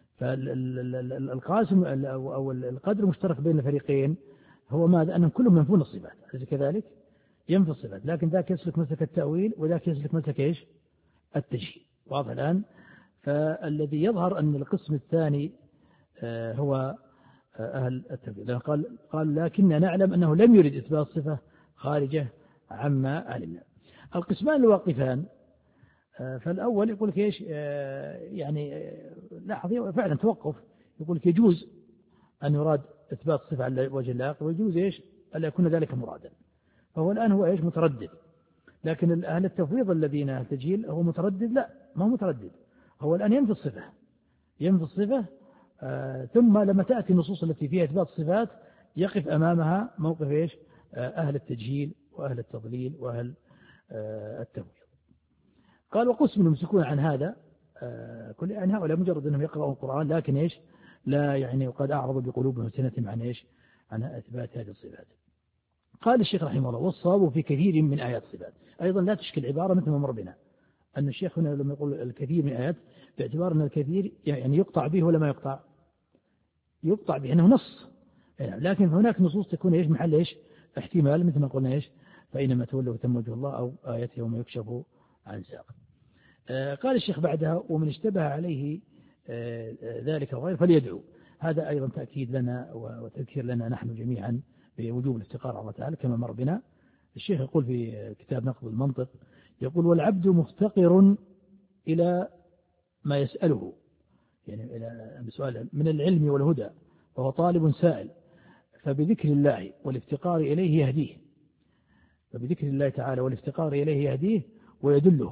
B: فالقاسم أو القدر المشترك بين الفريقين هو ماذا؟ أنهم كلهم ينفون الصفات، أليس كذلك؟ ينفي الصفات، لكن ذاك يسلك مسلك التأويل وذاك يسلك مسلك إيش؟ التجهيل. واضح الآن؟ فالذي يظهر أن القسم الثاني هو أهل التفويض، قال قال لكننا نعلم أنه لم يرد إثبات صفة خارجة عما علمنا. القسمان الواقفان، فالأول يقول لك إيش؟ يعني لاحظ فعلا توقف، يقول لك يجوز أن يراد إثبات صفة على وجه اللائق، ويجوز إيش؟ ألا يكون ذلك مرادا. فهو الآن هو إيش؟ متردد. لكن أهل التفويض الذين التجهيل هو متردد؟ لا، ما هو متردد، هو الآن ينفي الصفة، ينفي الصفة. آه ثم لما تأتي النصوص التي فيها إثبات الصفات يقف أمامها موقف إيش؟ آه أهل التجهيل وأهل التضليل وأهل آه التفويض. قال وقسم يمسكون عن هذا آه كل يعني هؤلاء مجرد أنهم يقرأون القرآن، لكن إيش؟ لا يعني وقد أعرضوا بقلوبهم سنتهم عن إيش؟ عن إثبات هذه الصفات. قال الشيخ رحمه الله والصواب في كثير من آيات الصفات. أيضا لا تشكل عبارة مثل ما مر بنا أن الشيخ هنا لما يقول الكثير من آيات باعتبار أن الكثير يعني يقطع به ولا ما يقطع؟ يقطع به أنه نص، لكن هناك نصوص تكون إيش؟ محل إيش؟ احتمال، مثل ما قلنا إيش؟ فإنما تولوا ثم وجه الله، أو آية يوم يكشف عن ساق. آه قال الشيخ بعدها ومن اشتبه عليه آه ذلك وغير فليدعو. هذا أيضا تأكيد لنا وتذكير لنا نحن جميعا بوجوب الافتقار على الله تعالى كما مر بنا. الشيخ يقول في كتاب نقض المنطق، يقول والعبد مفتقر إلى ما يسأله، يعني إلى بسؤال من العلم والهدى، وهو طالب سائل، فبذكر الله والافتقار إليه يهديه، فبذكر الله تعالى والافتقار إليه يهديه ويدله.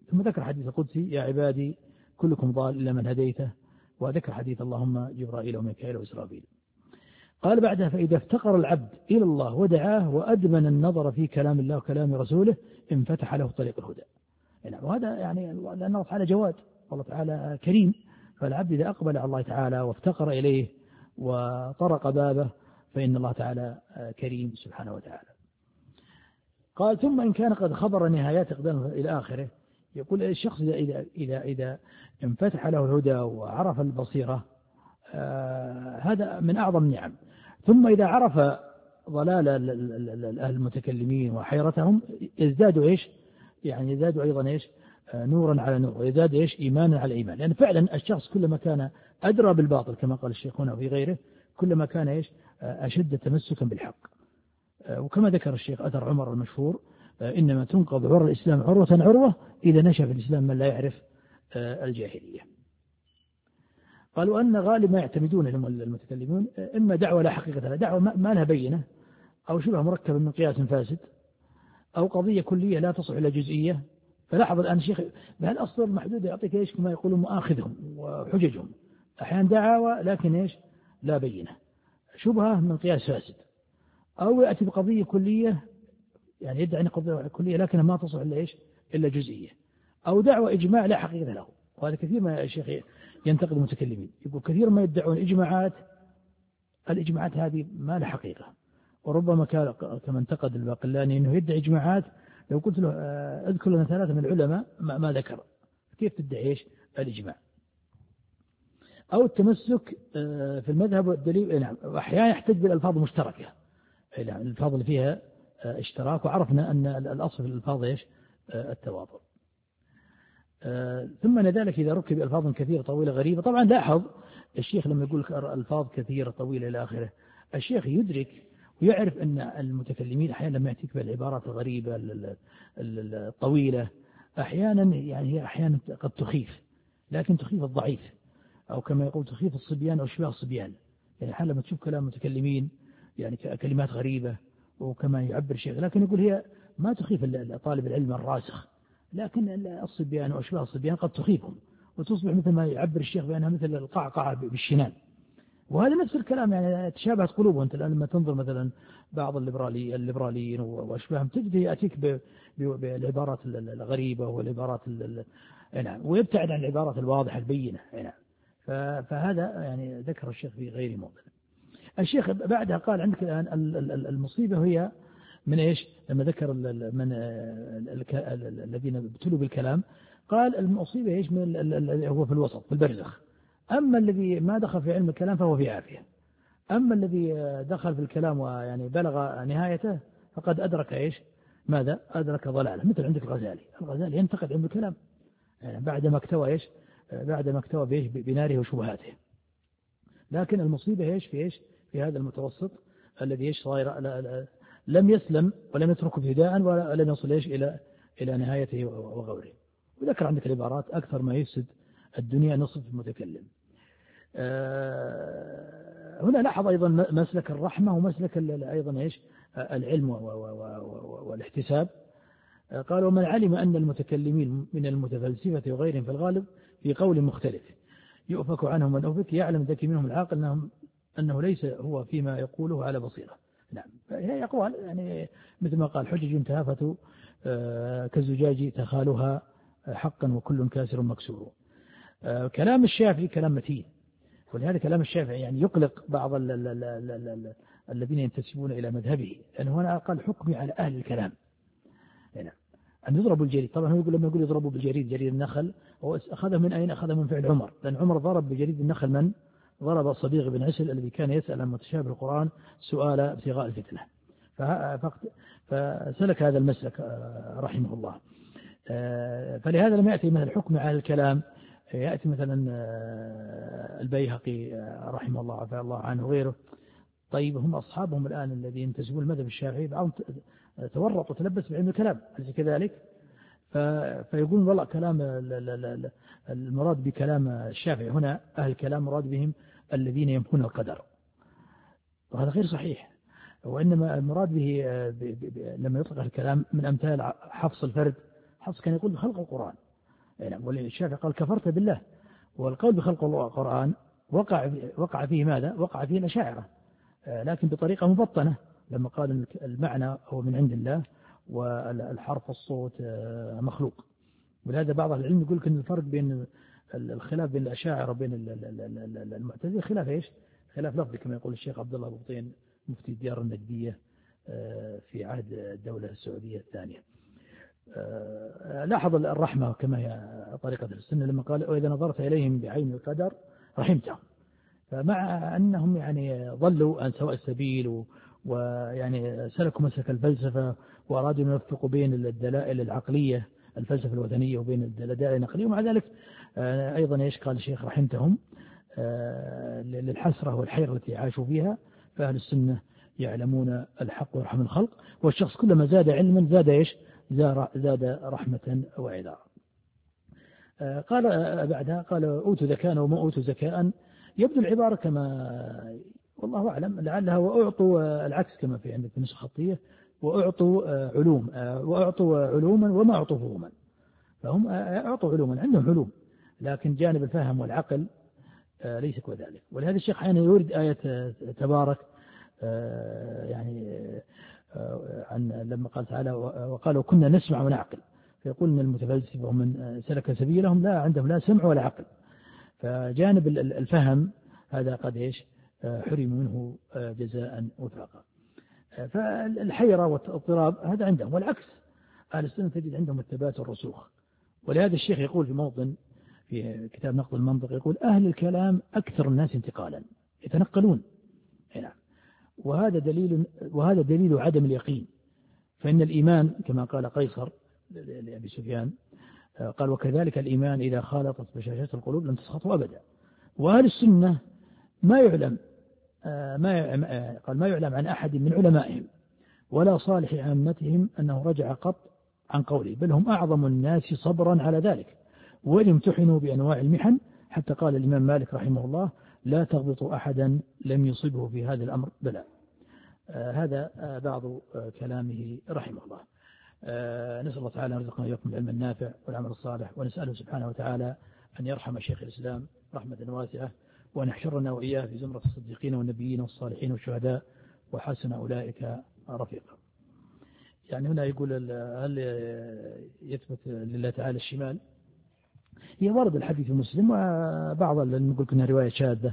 B: ثم ذكر حديث القدسي يا عبادي كلكم ضال إلا من هديته، وذكر حديث اللهم جبرائيل وميكائيل وإسرافيل. قال بعدها فإذا افتقر العبد إلى الله ودعاه وأدمن النظر في كلام الله وكلام رسوله انفتح له طريق الهدى. وهذا يعني لأن الله تعالى جواد، والله تعالى كريم، فالعبد إذا أقبل على الله تعالى وافتقر إليه وطرق بابه فإن الله تعالى كريم سبحانه وتعالى. قال ثم إن كان قد خبر نهايات إقدامه إلى آخره، يقول الشخص إذا, إذا, إذا انفتح له الهدى وعرف البصيرة آه هذا من أعظم النعم. ثم إذا عرف ضلال المتكلمين وحيرتهم يزداد إيش يعني يزداد أيضا إيش آه نورا على نور، ويزداد إيش إيمانا على إيمان، لأن فعلا الشخص كلما كان أدرى بالباطل كما قال الشيخ هنا وفي غيره كلما كان إيش آه أشد تمسكا بالحق. آه وكما ذكر الشيخ أثر عمر المشهور آه إنما تنقض عروة الإسلام عروة عروة إذا نشأ في الإسلام من لا يعرف آه الجاهلية. قالوا أن غالب ما يعتمدون المتكلمون إما دعوة لا حقيقة لها، دعوة ما لها بينة، أو شبه مركبة من قياس فاسد، أو قضية كلية لا تصح إلى جزئية. فلاحظ الآن شيخ بهالأصل المحدودة يعطيك إيش كما يقولون مؤاخذهم وحججهم، أحيانا دعوة لكن إيش لا بينة، شبهة من قياس فاسد، أو يأتي بقضية كلية يعني يدعي أن قضية كلية لكنها ما تصح إلا إيش إلا جزئية، أو دعوة إجماع لا حقيقة له. وهذا كثير ما الشيخ ينتقد المتكلمين، يقول كثير ما يدعون إجماعات، الإجماعات هذه ما لها حقيقة، وربما كما انتقد الباقلاني أنه يدعي إجماعات لو قلت له اذكر لنا ثلاثة من العلماء ما, ما ذكر، كيف تدعي إيش الإجماع؟ أو التمسك في المذهب والدليل، نعم، وأحيانا يحتج بالألفاظ المشتركة، نعم، الألفاظ اللي فيها اشتراك، وعرفنا أن الأصل في الألفاظ إيش التواطؤ. آه ثم لذلك إذا ركب ألفاظ كثيرة طويلة غريبة، طبعا لاحظ الشيخ لما يقول ألفاظ كثيرة طويلة إلى آخره، الشيخ يدرك ويعرف أن المتكلمين أحيانا لما يأتيك بالعبارات الغريبة الطويلة أحيانا يعني هي أحيانا قد تخيف، لكن تخيف الضعيف، أو كما يقول تخيف الصبيان أو شبه الصبيان. يعني حال لما تشوف كلام متكلمين يعني كلمات غريبة وكما يعبر الشيخ، لكن يقول هي ما تخيف طالب العلم الراسخ، لكن الصبيان وأشباه الصبيان قد تخيفهم وتصبح مثل ما يعبر الشيخ بأنها مثل القعقعة بالشنان. وهذا نفس الكلام يعني تشابهت قلوبهم. أنت الآن لما تنظر مثلا بعض الليبرالي الليبراليين وأشباههم تجد يأتيك بالعبارات الغريبة والعبارات نعم، ويبتعد عن العبارات الواضحة البينة نعم. فهذا يعني ذكر الشيخ في غير موضع. الشيخ بعدها قال عندك الآن المصيبة هي من إيش لما ذكر من الذين ابتلوا بالكلام، قال المصيبة إيش من هو في الوسط في البرزخ. أما الذي ما دخل في علم الكلام فهو في عافية، أما الذي دخل في الكلام ويعني بلغ نهايته فقد أدرك إيش ماذا أدرك ضلاله. مثل عندك الغزالي، الغزالي ينتقد علم الكلام يعني بعد ما اكتوى إيش بعد ما اكتوى بإيش بناره وشبهاته. لكن المصيبة إيش في إيش في هذا المتوسط الذي إيش صاير لم يسلم ولم يترك ابتداء ولم يصل إيش إلى إلى نهايته وغوره. وذكر عندك العبارات أكثر ما يفسد الدنيا نصف المتكلم. أه هنا لاحظ أيضا مسلك الرحمة ومسلك أيضا إيش العلم والاحتساب. قال ومن علم أن المتكلمين من المتفلسفة وغيرهم في الغالب في قول مختلف يؤفك عنهم من أوفك يعلم ذكي منهم العاقل أنهم أنه ليس هو فيما يقوله على بصيرة. نعم، هي أقوال يعني مثل ما قال حجج تهافت آه كالزجاج تخالها حقا وكل كاسر مكسور. آه كلام الشافعي كلام متين، ولهذا كلام الشافعي يعني يقلق بعض ال ال ال ال ال ال الذين ينتسبون إلى مذهبه، لأنه هنا قال حكمي على أهل الكلام هنا أن يضربوا الجريد. طبعا هو يقول لما يقول يضربوا بالجريد جريد النخل هو أخذه من أين؟ أخذه من فعل عمر، لأن عمر ضرب بجريد النخل من؟ ضرب الصديق بن عسل الذي كان يسأل عن متشابه القرآن سؤال ابتغاء الفتنة، فسلك هذا المسلك رحمه الله. فلهذا لم يأتي مثل الحكم على الكلام، يأتي مثلا البيهقي رحمه الله عفى الله عنه وغيره. طيب هم أصحابهم الآن الذين ينتسبون المذهب الشافعي بعضهم تورط وتلبس بعلم الكلام أليس كذلك؟ فيقولون والله كلام المراد بكلام الشافعي هنا أهل الكلام مراد بهم الذين ينفون القدر، وهذا غير صحيح. وإنما المراد به لما يطلق الكلام من أمثال حفص الفرد، حفص كان يقول خلق القرآن، يعني والشافعي قال كفرت بالله. والقول بخلق القرآن وقع وقع فيه ماذا؟ وقع فيه الأشاعرة، لكن بطريقة مبطنة، لما قال المعنى هو من عند الله والحرف والصوت مخلوق. ولهذا بعض العلم يقول لك ان الفرق بين الخلاف بين الأشاعرة وبين المعتزلة خلاف ايش؟ خلاف لفظي، كما يقول الشيخ عبد الله بطين مفتي الديار النجدية في عهد الدولة السعودية الثانية. لاحظ الرحمة كما هي طريقة السنة لما قال وإذا نظرت إليهم بعين القدر رحمتهم. فمع أنهم يعني ضلوا عن سواء السبيل ويعني سلكوا مسلك الفلسفة وأرادوا أن يوفقوا بين الدلائل العقلية الفلسفة الوثنية وبين الدلائل النقلية، ومع ذلك أيضا إيش قال الشيخ رحمتهم للحسرة والحيرة التي عاشوا فيها. فأهل السنة يعلمون الحق ويرحم الخلق، والشخص كلما زاد علما زاد إيش زاد رحمة وعذارا. قال بعدها قال أوتوا ذكاء وما أوتوا زكاء. يبدو العبارة كما والله أعلم لعلها وأعطوا العكس كما في عندك في النسخة الخطية، وأعطوا علوم وأعطوا علوما وما أعطوا فهما. فهم أعطوا علوما، عندهم علوم، لكن جانب الفهم والعقل ليس كذلك. ولهذا الشيخ حين يورد آية تبارك يعني عن لما قال تعالى وقالوا كنا نسمع ونعقل، فيقول ان المتفلسفة ومن سلك سبيلهم لا عندهم لا سمع ولا عقل، فجانب الفهم هذا قد ايش حرم منه جزاء وفاقا. فالحيرة والاضطراب هذا عندهم، والعكس أهل السنة تجد عندهم الثبات والرسوخ. ولهذا الشيخ يقول في موطن في كتاب نقد المنطق يقول أهل الكلام أكثر الناس انتقالا، يتنقلون هنا، وهذا دليل وهذا دليل عدم اليقين. فإن الإيمان كما قال قيصر لأبي سفيان قال وكذلك الإيمان إذا خالطت بشاشات القلوب لم تسخطه أبدا. وأهل السنة ما يعلم ما قال ما يعلم عن أحد من علمائهم ولا صالح عامتهم أنه رجع قط عن قوله، بل هم أعظم الناس صبرا على ذلك، وإن امتحنوا بأنواع المحن، حتى قال الإمام مالك رحمه الله لا تغبطوا أحدا لم يصبه في هذا الأمر بلا. آه هذا آه بعض آه كلامه رحمه الله. آه نسأل الله تعالى أن يرزقنا إياكم العلم النافع والعمل الصالح، ونسأله سبحانه وتعالى أن يرحم شيخ الإسلام رحمة واسعة، وأن يحشرنا وإياه في زمرة الصديقين والنبيين والصالحين والشهداء وحسن أولئك رفيقا. يعني هنا يقول هل يثبت لله تعالى الشمال؟ هي ورد الحديث المسلم، وبعض لم يقول كنا رواية شاذة،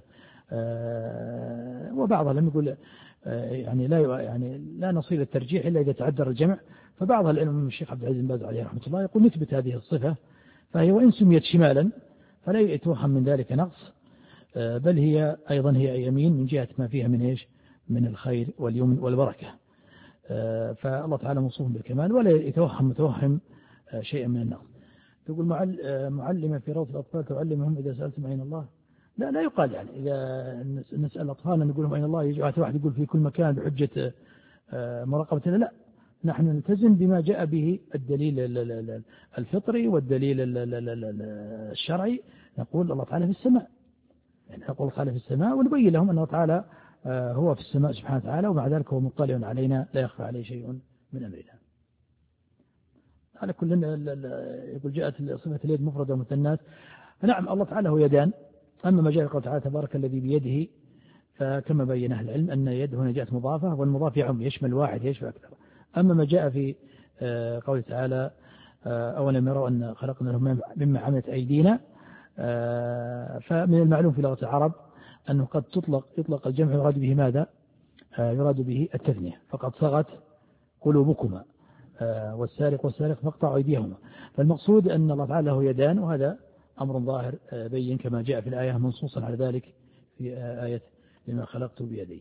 B: وبعضها لم يقول يعني لا يعني لا نصير الترجيح إلا إذا تعذر الجمع. فبعض العلم الشيخ عبد العزيز بن باز عليه رحمة الله يقول نثبت هذه الصفة، فهي وإن سميت شمالا فلا يتوهم من ذلك نقص، بل هي أيضا هي يمين من جهة ما فيها من إيش من الخير واليمن والبركة. فالله تعالى موصوف بالكمال ولا يتوهم متوهم شيئا من النقص. تقول معلمة في روضة الأطفال تعلمهم إذا سألتم أين الله؟ لا لا يقال يعني إذا نسأل أطفالنا نقول لهم أين الله يجي واحد يقول في كل مكان بحجة مراقبتنا. لا، نحن نلتزم بما جاء به الدليل الفطري والدليل الشرعي. نقول الله تعالى في السماء، يعني نقول الله تعالى في السماء، ونبين لهم أنه تعالى هو في السماء سبحانه وتعالى، ومع ذلك هو مطلع علينا لا يخفى عليه شيء من أمرنا. على كل يقول جاءت صفة اليد مفردة ومثنات. نعم الله تعالى هو يدان، أما ما جاء قال تعالى تبارك الذي بيده، فكما بين أهل العلم أن يد هنا جاءت مضافة، والمضاف يعم يشمل واحد يشمل أكثر. أما ما جاء في قول تعالى أولم يروا أن خلقنا لهم مما عملت أيدينا، فمن المعلوم في لغة العرب أنه قد تطلق يطلق الجمع يراد به ماذا؟ يراد به التثنية، فقد صغت قلوبكما والسارق والسارق فاقطعوا أيديهما. فالمقصود أن الله تعالى له يدان، وهذا أمر ظاهر بين كما جاء في الآية منصوصا على ذلك في آية لما خلقت بيدي.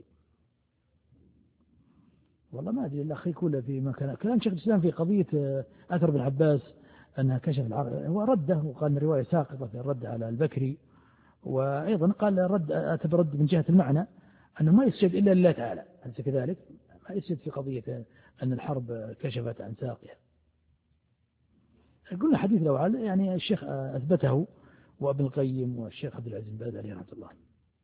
B: والله ما أدري الأخ يقول في مكان كلام شيخ الإسلام في قضية أثر بن عباس أنها كشف العقل، هو رده وقال رواية ساقطة في الرد على البكري، وأيضا قال الرد أتبرد من جهة المعنى أنه ما يسجد إلا لله تعالى، أليس كذلك؟ ما يسجد في قضية أن الحرب كشفت عن ساقها. قلنا حديث لو يعني الشيخ أثبته وابن القيم والشيخ عبد العزيز بن باز عليه رحمة الله.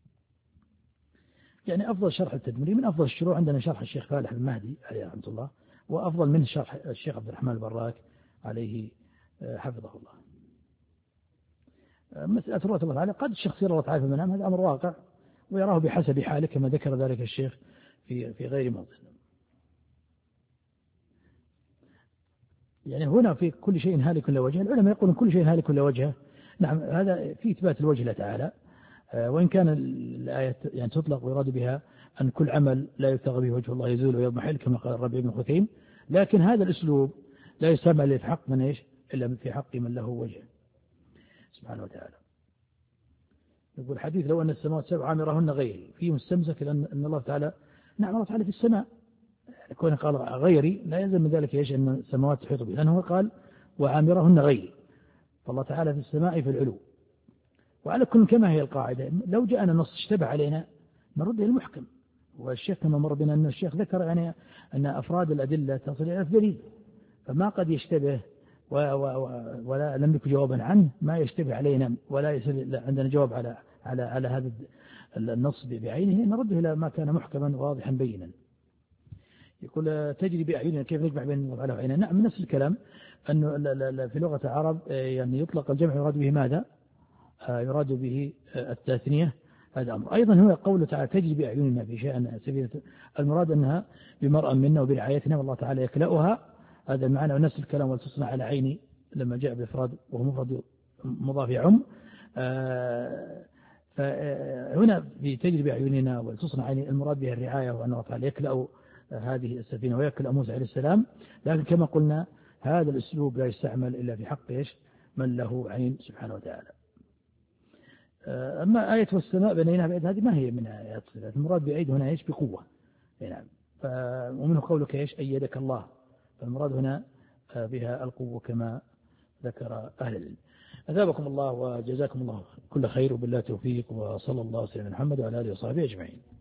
B: يعني أفضل شرح التدمري من أفضل الشروع عندنا شرح الشيخ فالح بن مهدي عليه رحمة الله، وأفضل من شرح الشيخ عبد الرحمن البراك عليه حفظه الله. مسألة رؤية الله تعالى قد الشخص يرى الله تعالى في المنام، هذا أمر واقع ويراه بحسب حاله كما ذكر ذلك الشيخ في في غير موضع. يعني هنا في كل شيء هالك إلا وجهه، العلماء يقولون كل شيء هالك إلا وجهه. نعم هذا في إثبات الوجه الله تعالى، وإن كان الآية يعني تطلق ويراد بها أن كل عمل لا يبتغى به وجه الله يزول ويضمحل كما قال الربيع بن خثيم، لكن هذا الأسلوب لا يستعمل في حق من إيش إلا في حق من له وجه سبحانه وتعالى. يقول الحديث لو أن السماوات سبع عامرهن غيري، فيه مستمسك لأن أن الله تعالى نعم الله تعالى في السماء، كونه قال غيري لا يلزم من ذلك إيش أن السماوات تحيط به، لأنه قال وعامرهن غيري، فالله تعالى في السماء في العلو. وعلى كل كما هي القاعدة، لو جاءنا نص اشتبه علينا نرد إلى المحكم. والشيخ كما مر بنا أن الشيخ ذكر يعني أن أفراد الأدلة تصل إلى الدليل، فما قد يشتبه ولا لم يكن جوابا عنه ما يشتبه علينا ولا يصل عندنا جواب على على على هذا النص بعينه، نرده إلى ما كان محكما واضحا بينا. يقول تجري بأعيننا كيف نجمع بين الله تعالى وعيننا؟ نعم نفس الكلام، أنه في لغة العرب يعني يطلق الجمع يراد به ماذا؟ يراد به التثنية، هذا أمر. أيضا هو قوله تعالى تجري بأعيننا في شيء سبيل، المراد أنها بمرأة منا وبرعايتنا والله تعالى يكلأها، هذا المعنى. ونفس الكلام والتصنع على عيني لما جاء بإفراد وهو مفرد مضاف يعم. فهنا في تجري بأعيننا والتصنع عيني المراد بها الرعاية، وأن الله تعالى يكلأ هذه السفينة ويكلأ موسى عليه السلام. لكن كما قلنا هذا الأسلوب لا يستعمل إلا في حق إيش من له عين سبحانه وتعالى. أما آية والسماء بنيناها بأيد، هذه ما هي من آيات الصفات، المراد بأيد هنا إيش بقوة. نعم. ومنه قولك إيش أيدك الله، فالمراد هنا بها القوة كما ذكر أهل العلم. أثابكم الله وجزاكم الله كل خير وبالله توفيق، وصلى الله وسلم على محمد وعلى آله وصحبه أجمعين.